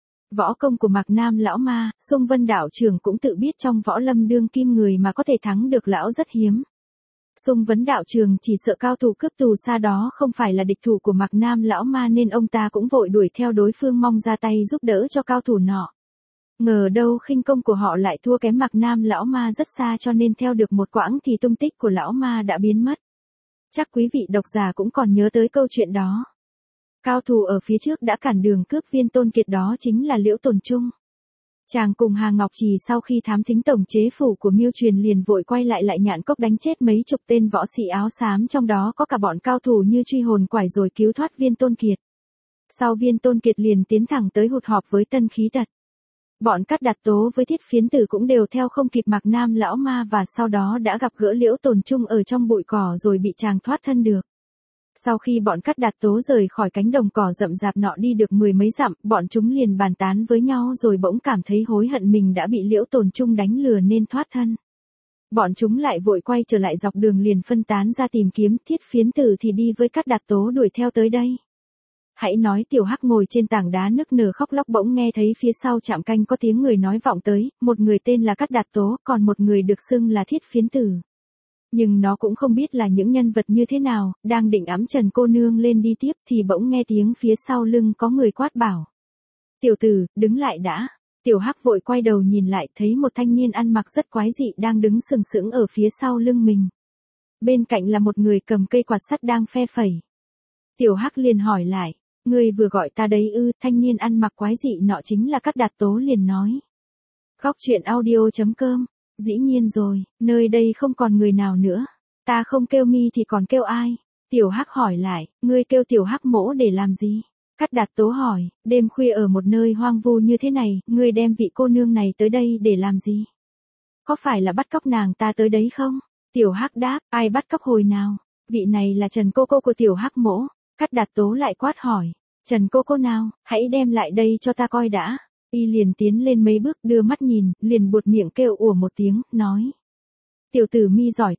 Speaker 1: Võ công của Mạc Nam lão ma, Xung Vân đạo trưởng cũng tự biết trong võ lâm đương kim người mà có thể thắng được lão rất hiếm. Xung Vấn đạo trường chỉ sợ cao thủ cướp tù xa đó không phải là địch thủ của Mạc Nam lão ma nên ông ta cũng vội đuổi theo đối phương mong ra tay giúp đỡ cho cao thủ nọ. Ngờ đâu khinh công của họ lại thua kém Mạc Nam lão ma rất xa cho nên theo được một quãng thì tung tích của lão ma đã biến mất. Chắc quý vị độc giả cũng còn nhớ tới câu chuyện đó. Cao thủ ở phía trước đã cản đường cướp Viên Tôn Kiệt đó chính là Liễu Tồn Trung. Chàng cùng Hà Ngọc Trì sau khi thám thính tổng chế phủ của Miêu Truyền liền vội quay lại lại Nhạn Cốc đánh chết mấy chục tên võ sĩ áo xám trong đó có cả bọn cao thủ như Truy Hồn Quải rồi cứu thoát Viên Tôn Kiệt. Sau Viên Tôn Kiệt liền tiến thẳng tới hụt họp với Tân Khí Tật. Bọn Cát Đạt Tố với Thiết Phiến Tử cũng đều theo không kịp Mạc Nam lão ma và sau đó đã gặp gỡ Liễu Tồn Trung ở trong bụi cỏ rồi bị chàng thoát thân được. Sau khi bọn Cát Đạt Tố rời khỏi cánh đồng cỏ rậm rạp nọ đi được mười mấy dặm, bọn chúng liền bàn tán với nhau rồi bỗng cảm thấy hối hận mình đã bị Liễu Tồn Trung đánh lừa nên thoát thân. Bọn chúng lại vội quay trở lại dọc đường liền phân tán ra tìm kiếm, Thiết Phiến Tử thì đi với Cát Đạt Tố đuổi theo tới đây. Hãy nói Tiểu Hắc ngồi trên tảng đá nức nở khóc lóc bỗng nghe thấy phía sau trạm canh có tiếng người nói vọng tới, một người tên là Cát Đạt Tố, còn một người được xưng là Thiết Phiến Tử. Nhưng nó cũng không biết là những nhân vật như thế nào, đang định ẵm Trần cô nương lên đi tiếp thì bỗng nghe tiếng phía sau lưng có người quát bảo. Tiểu tử, đứng lại đã. Tiểu Hắc vội quay đầu nhìn lại thấy một thanh niên ăn mặc rất quái dị đang đứng sừng sững ở phía sau lưng mình. Bên cạnh là một người cầm cây quạt sắt đang phe phẩy. Tiểu Hắc liền hỏi lại, ngươi vừa gọi ta đấy ư? Thanh niên ăn mặc quái dị nọ chính là Cát Đạt Tố liền nói. Góc truyện audio chấm com. Dĩ nhiên rồi, nơi đây không còn người nào nữa. Ta không kêu mi thì còn kêu ai? Tiểu Hắc hỏi lại, ngươi kêu Tiểu Hắc mỗ để làm gì? Cát Đạt Tố hỏi, đêm khuya ở một nơi hoang vu như thế này, ngươi đem vị cô nương này tới đây để làm gì? Có phải là bắt cóc nàng ta tới đấy không? Tiểu Hắc đáp, ai bắt cóc hồi nào? Vị này là Trần cô cô của Tiểu Hắc mỗ. Cát Đạt Tố lại quát hỏi, Trần cô cô nào, hãy đem lại đây cho ta coi đã. Y liền tiến lên mấy bước đưa mắt nhìn, liền buột miệng kêu ủa một tiếng, nói. Tiểu tử mi giỏi thật,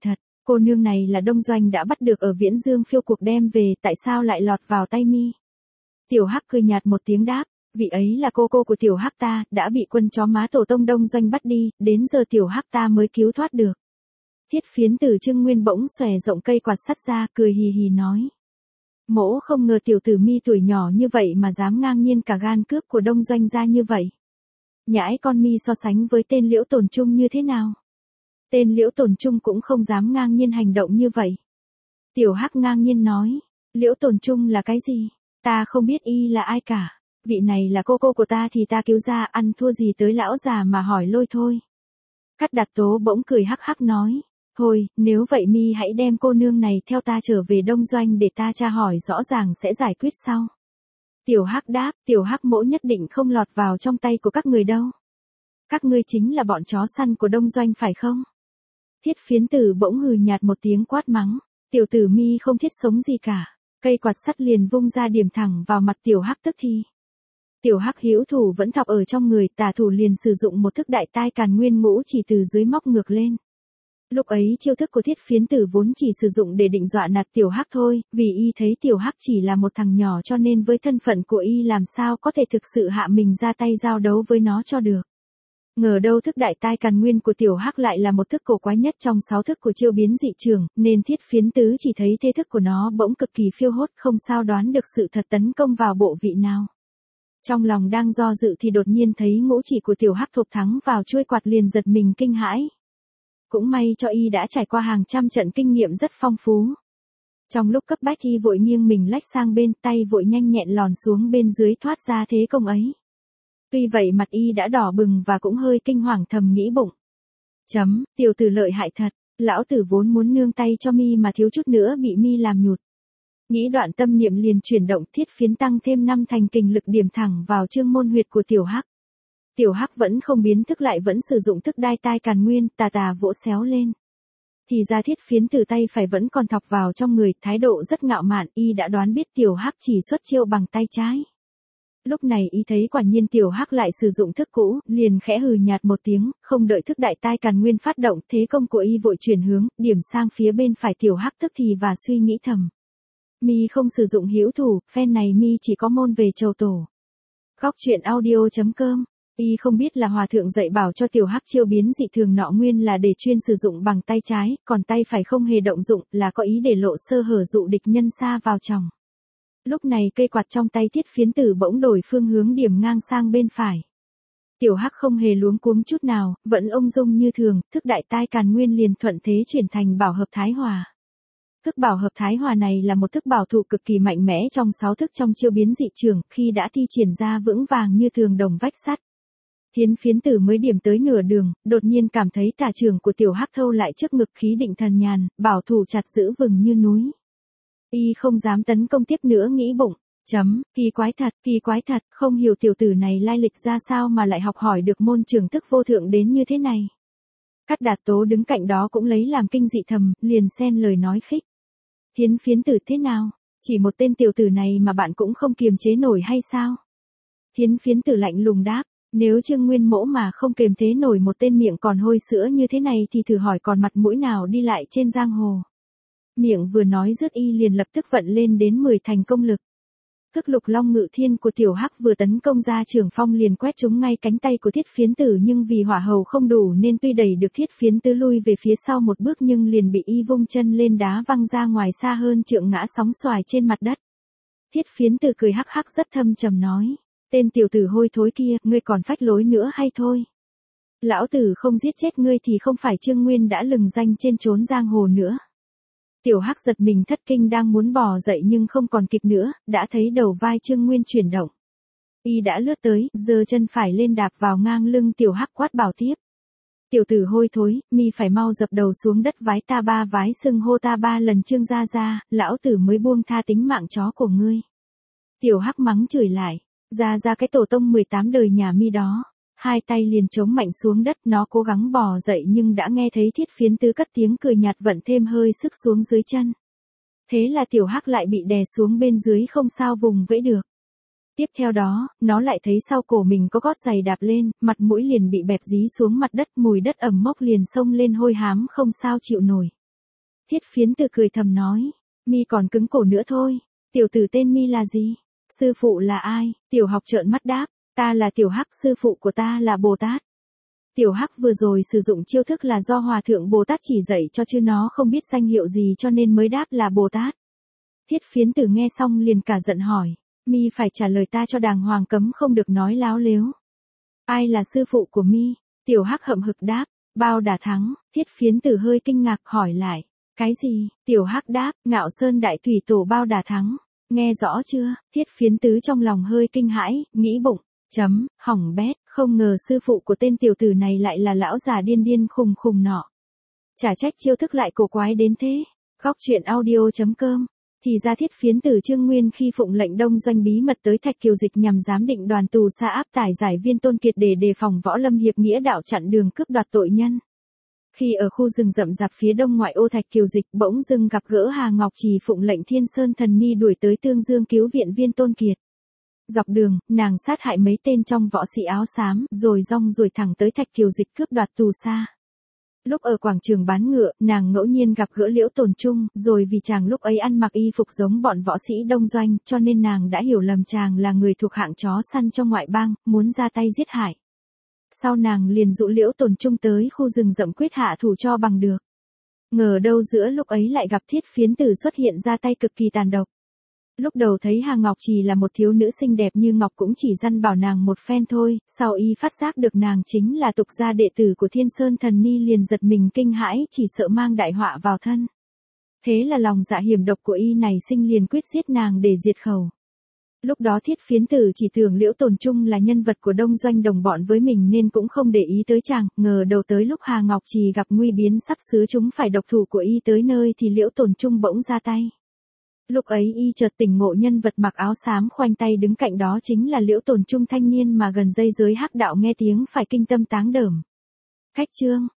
Speaker 1: Cô nương này là Đông Doanh đã bắt được ở Viễn Dương phiêu cuộc đem về, tại sao lại lọt vào tay mi? Tiểu Hắc cười nhạt một tiếng đáp, vị ấy là cô cô của Tiểu Hắc ta, đã bị quân chó má tổ tông Đông Doanh bắt đi, đến giờ Tiểu Hắc ta mới cứu thoát được. Thiết Phiến Tử Trương Nguyên bỗng xòe rộng cây quạt sắt ra, cười hì hì nói. Mỗ không ngờ tiểu tử mi tuổi nhỏ như vậy mà dám ngang nhiên cả gan cướp của Đông Doanh ra như vậy. Nhãi con mi so sánh với tên Liễu Tồn Trung như thế nào? Tên Liễu Tồn Trung cũng không dám ngang nhiên hành động như vậy. Tiểu Hắc ngang nhiên nói, Liễu Tồn Trung là cái gì? Ta không biết y là ai cả. Vị này là cô cô của ta thì ta cứu ra, ăn thua gì tới lão già mà hỏi lôi thôi. Cát Đạt Tố bỗng cười hắc hắc nói, thôi, nếu vậy mi hãy đem cô nương này theo ta trở về Đông Doanh để ta tra hỏi rõ ràng sẽ giải quyết sau. Tiểu Hắc đáp, Tiểu Hắc mỗ nhất định không lọt vào trong tay của các người đâu. Các ngươi chính là bọn chó săn của Đông Doanh phải không? Thiết Phiến Tử bỗng hừ nhạt một tiếng quát mắng, tiểu tử mi không thiết sống gì cả. Cây quạt sắt liền vung ra điểm thẳng vào mặt Tiểu Hắc tức thì. Tiểu Hắc hữu thủ vẫn thọc ở trong người, tả thủ liền sử dụng một thức đại tai càn nguyên ngũ chỉ từ dưới móc ngược lên. Lúc ấy chiêu thức của Thiết Phiến Tử vốn chỉ sử dụng để định dọa nạt Tiểu Hắc thôi, vì y thấy Tiểu Hắc chỉ là một thằng nhỏ cho nên với thân phận của y làm sao có thể thực sự hạ mình ra tay giao đấu với nó cho được. Ngờ đâu thức đại tai càn nguyên của Tiểu Hắc lại là một thức cổ quái nhất trong sáu thức của chiêu biến dị trường, nên Thiết Phiến Tứ chỉ thấy thế thức của nó bỗng cực kỳ phiêu hốt, không sao đoán được sự thật tấn công vào bộ vị nào. Trong lòng đang do dự thì đột nhiên thấy ngũ chỉ của Tiểu Hắc thộp thắng vào chuôi quạt liền giật mình kinh hãi. Cũng may cho y đã trải qua hàng trăm trận kinh nghiệm rất phong phú. Trong lúc cấp bách y vội nghiêng mình lách sang bên, tay vội nhanh nhẹn lòn xuống bên dưới thoát ra thế công ấy. Tuy vậy mặt y đã đỏ bừng và cũng hơi kinh hoàng thầm nghĩ bụng. Chấm, tiểu tử lợi hại thật, lão tử vốn muốn nương tay cho mi mà thiếu chút nữa bị mi làm nhụt. Nghĩ đoạn tâm niệm liền chuyển động, Thiết Phiến tăng thêm năm thành kình lực điểm thẳng vào chương môn huyệt của Tiểu Hắc. Tiểu Hắc vẫn không biến thức lại vẫn sử dụng thức đai tai càn nguyên, tà tà vỗ xéo lên. Thì ra Thiết Phiến Tử tay phải vẫn còn thọc vào trong người, thái độ rất ngạo mạn, y đã đoán biết Tiểu Hắc chỉ xuất chiêu bằng tay trái. Lúc này y thấy quả nhiên Tiểu Hắc lại sử dụng thức cũ, liền khẽ hừ nhạt một tiếng, không đợi thức đại tai càn nguyên phát động, thế công của y vội chuyển hướng, điểm sang phía bên phải Tiểu Hắc tức thì và suy nghĩ thầm. Mi không sử dụng hữu thủ, phen này mi chỉ có môn về chầu tổ. Góc truyện audio chấm com. Y không biết là hòa thượng dạy bảo cho Tiểu Hắc chiêu biến dị thường nọ nguyên là để chuyên sử dụng bằng tay trái, còn tay phải không hề động dụng, là có ý để lộ sơ hở dụ địch nhân xa vào trong. Lúc này cây quạt trong tay Thiết Phiến Tử bỗng đổi phương hướng điểm ngang sang bên phải. Tiểu Hắc không hề luống cuống chút nào, vẫn ung dung như thường, thức đại tai càn nguyên liền thuận thế chuyển thành bảo hợp thái hòa. Thức bảo hợp thái hòa này là một thức bảo thủ cực kỳ mạnh mẽ trong sáu thức trong chiêu biến dị trường, khi đã thi triển ra vững vàng như thường đồng vách sắt. Thiết Phiến Tử mới điểm tới nửa đường, đột nhiên cảm thấy tả trường của Tiểu Hắc thâu lại trước ngực, khí định thần nhàn, bảo thủ chặt giữ vững như núi. Y không dám tấn công tiếp nữa nghĩ bụng, chấm, kỳ quái thật, kỳ quái thật, không hiểu tiểu tử này lai lịch ra sao mà lại học hỏi được môn trường thức vô thượng đến như thế này. Cát Đạt Tố đứng cạnh đó cũng lấy làm kinh dị thầm, liền xen lời nói khích. Thiết Phiến Tử thế nào? Chỉ một tên tiểu tử này mà bạn cũng không kiềm chế nổi hay sao? Thiết Phiến Tử lạnh lùng đáp, nếu Trương Nguyên mỗ mà không kiềm chế nổi một tên miệng còn hôi sữa như thế này thì thử hỏi còn mặt mũi nào đi lại trên giang hồ. Miệng vừa nói dứt y liền lập tức vận lên đến mười thành công lực. Thức Lục Long Ngự Thiên của Tiểu Hắc vừa tấn công ra trường phong liền quét trúng ngay cánh tay của Thiết Phiến Tử, nhưng vì hỏa hầu không đủ nên tuy đẩy được Thiết Phiến Tử lui về phía sau một bước nhưng liền bị y vung chân lên đá văng ra ngoài xa hơn trượng, ngã sóng xoài trên mặt đất. Thiết Phiến Tử cười hắc hắc rất thâm trầm nói, tên tiểu tử hôi thối kia, ngươi còn phách lối nữa hay thôi? Lão tử không giết chết ngươi thì không phải Trương Nguyên đã lừng danh trên chốn giang hồ nữa. Tiểu Hắc giật mình thất kinh, đang muốn bò dậy nhưng không còn kịp nữa, đã thấy đầu vai Trương Nguyên chuyển động. Y đã lướt tới, giơ chân phải lên đạp vào ngang lưng Tiểu Hắc quát bảo tiếp. Tiểu tử hôi thối, mi phải mau dập đầu xuống đất vái ta ba vái, xưng hô ta ba lần Trương gia gia, lão tử mới buông tha tính mạng chó của ngươi. Tiểu Hắc mắng chửi lại, ra ra cái tổ tông mười tám đời nhà mi đó. Hai tay liền chống mạnh xuống đất, nó cố gắng bò dậy nhưng đã nghe thấy Thiết Phiến Tử cất tiếng cười nhạt vận thêm hơi sức xuống dưới chân. Thế là Tiểu Hắc lại bị đè xuống bên dưới không sao vùng vẫy được. Tiếp theo đó, nó lại thấy sau cổ mình có gót giày đạp lên, mặt mũi liền bị bẹp dí xuống mặt đất, mùi đất ẩm mốc liền xông lên hôi hám không sao chịu nổi. Thiết Phiến Tử cười thầm nói, mi còn cứng cổ nữa thôi, tiểu tử tên mi là gì? Sư phụ là ai? Tiểu Học trợn mắt đáp, ta là Tiểu Hắc, sư phụ của ta là Bồ Tát. Tiểu Hắc vừa rồi sử dụng chiêu thức là do Hòa Thượng Bồ Tát chỉ dạy cho chứ nó không biết danh hiệu gì cho nên mới đáp là Bồ Tát. Thiết Phiến Tử nghe xong liền cả giận hỏi, mi phải trả lời ta cho đàng hoàng, cấm không được nói láo lếu. Ai là sư phụ của mi? Tiểu Hắc hậm hực đáp, Bao Đà Thắng. Thiết Phiến Tử hơi kinh ngạc hỏi lại, cái gì? Tiểu Hắc đáp, Ngạo Sơn Đại Thủy Tổ Bao Đà Thắng. Nghe rõ chưa? Thiết Phiến Tử trong lòng hơi kinh hãi, nghĩ bụng, chấm, hỏng bét, không ngờ sư phụ của tên tiểu tử này lại là lão già điên điên khùng khùng nọ. Chả trách chiêu thức lại cổ quái đến thế. Góc truyện audio chấm com. Thì ra Thiết Phiến Tử Trương Nguyên khi phụng lệnh Đông Doanh bí mật tới Thạch Kiều Dịch nhằm giám định đoàn tù sa áp tải giải Viên Tôn Kiệt để đề phòng Võ Lâm Hiệp nghĩa đạo chặn đường cướp đoạt tội nhân. Khi ở khu rừng rậm rạp phía đông ngoại ô Thạch Kiều Dịch bỗng dưng gặp gỡ Hà Ngọc Trì phụng lệnh Thiên Sơn Thần Ni đuổi tới Tương Dương cứu viện Viên Tôn Kiệt. Dọc đường, nàng sát hại mấy tên trong võ sĩ áo xám, rồi rong ruổi thẳng tới Thạch Kiều Dịch cướp đoạt tù sa. Lúc ở quảng trường bán ngựa, nàng ngẫu nhiên gặp gỡ Liễu Tồn Trung, rồi vì chàng lúc ấy ăn mặc y phục giống bọn võ sĩ Đông Doanh, cho nên nàng đã hiểu lầm chàng là người thuộc hạng chó săn cho ngoại bang, muốn ra tay giết hại. Sau nàng liền dụ Liễu Tồn Trung tới khu rừng rậm quyết hạ thủ cho bằng được. Ngờ đâu giữa lúc ấy lại gặp Thiết Phiến Tử xuất hiện ra tay cực kỳ tàn độc. Lúc đầu thấy Hà Ngọc Trì là một thiếu nữ xinh đẹp như ngọc cũng chỉ dăn bảo nàng một phen thôi, sau y phát giác được nàng chính là tục gia đệ tử của Thiên Sơn Thần Ni liền giật mình kinh hãi, chỉ sợ mang đại họa vào thân. Thế là lòng dạ hiểm độc của y này sinh liền quyết giết nàng để diệt khẩu. Lúc đó Thiết Phiến Tử chỉ tưởng Liễu Tồn Trung là nhân vật của Đông Doanh đồng bọn với mình nên cũng không để ý tới chàng, ngờ đầu tới lúc Hà Ngọc Trì gặp nguy biến sắp xứ chúng phải độc thủ của y tới nơi thì Liễu Tồn Trung bỗng ra tay. Lúc ấy y chợt tỉnh ngộ nhân vật mặc áo xám khoanh tay đứng cạnh đó chính là Liễu Tồn Trung thanh niên mà gần dây giới hắc đạo nghe tiếng phải kinh tâm táng đởm. Cách chương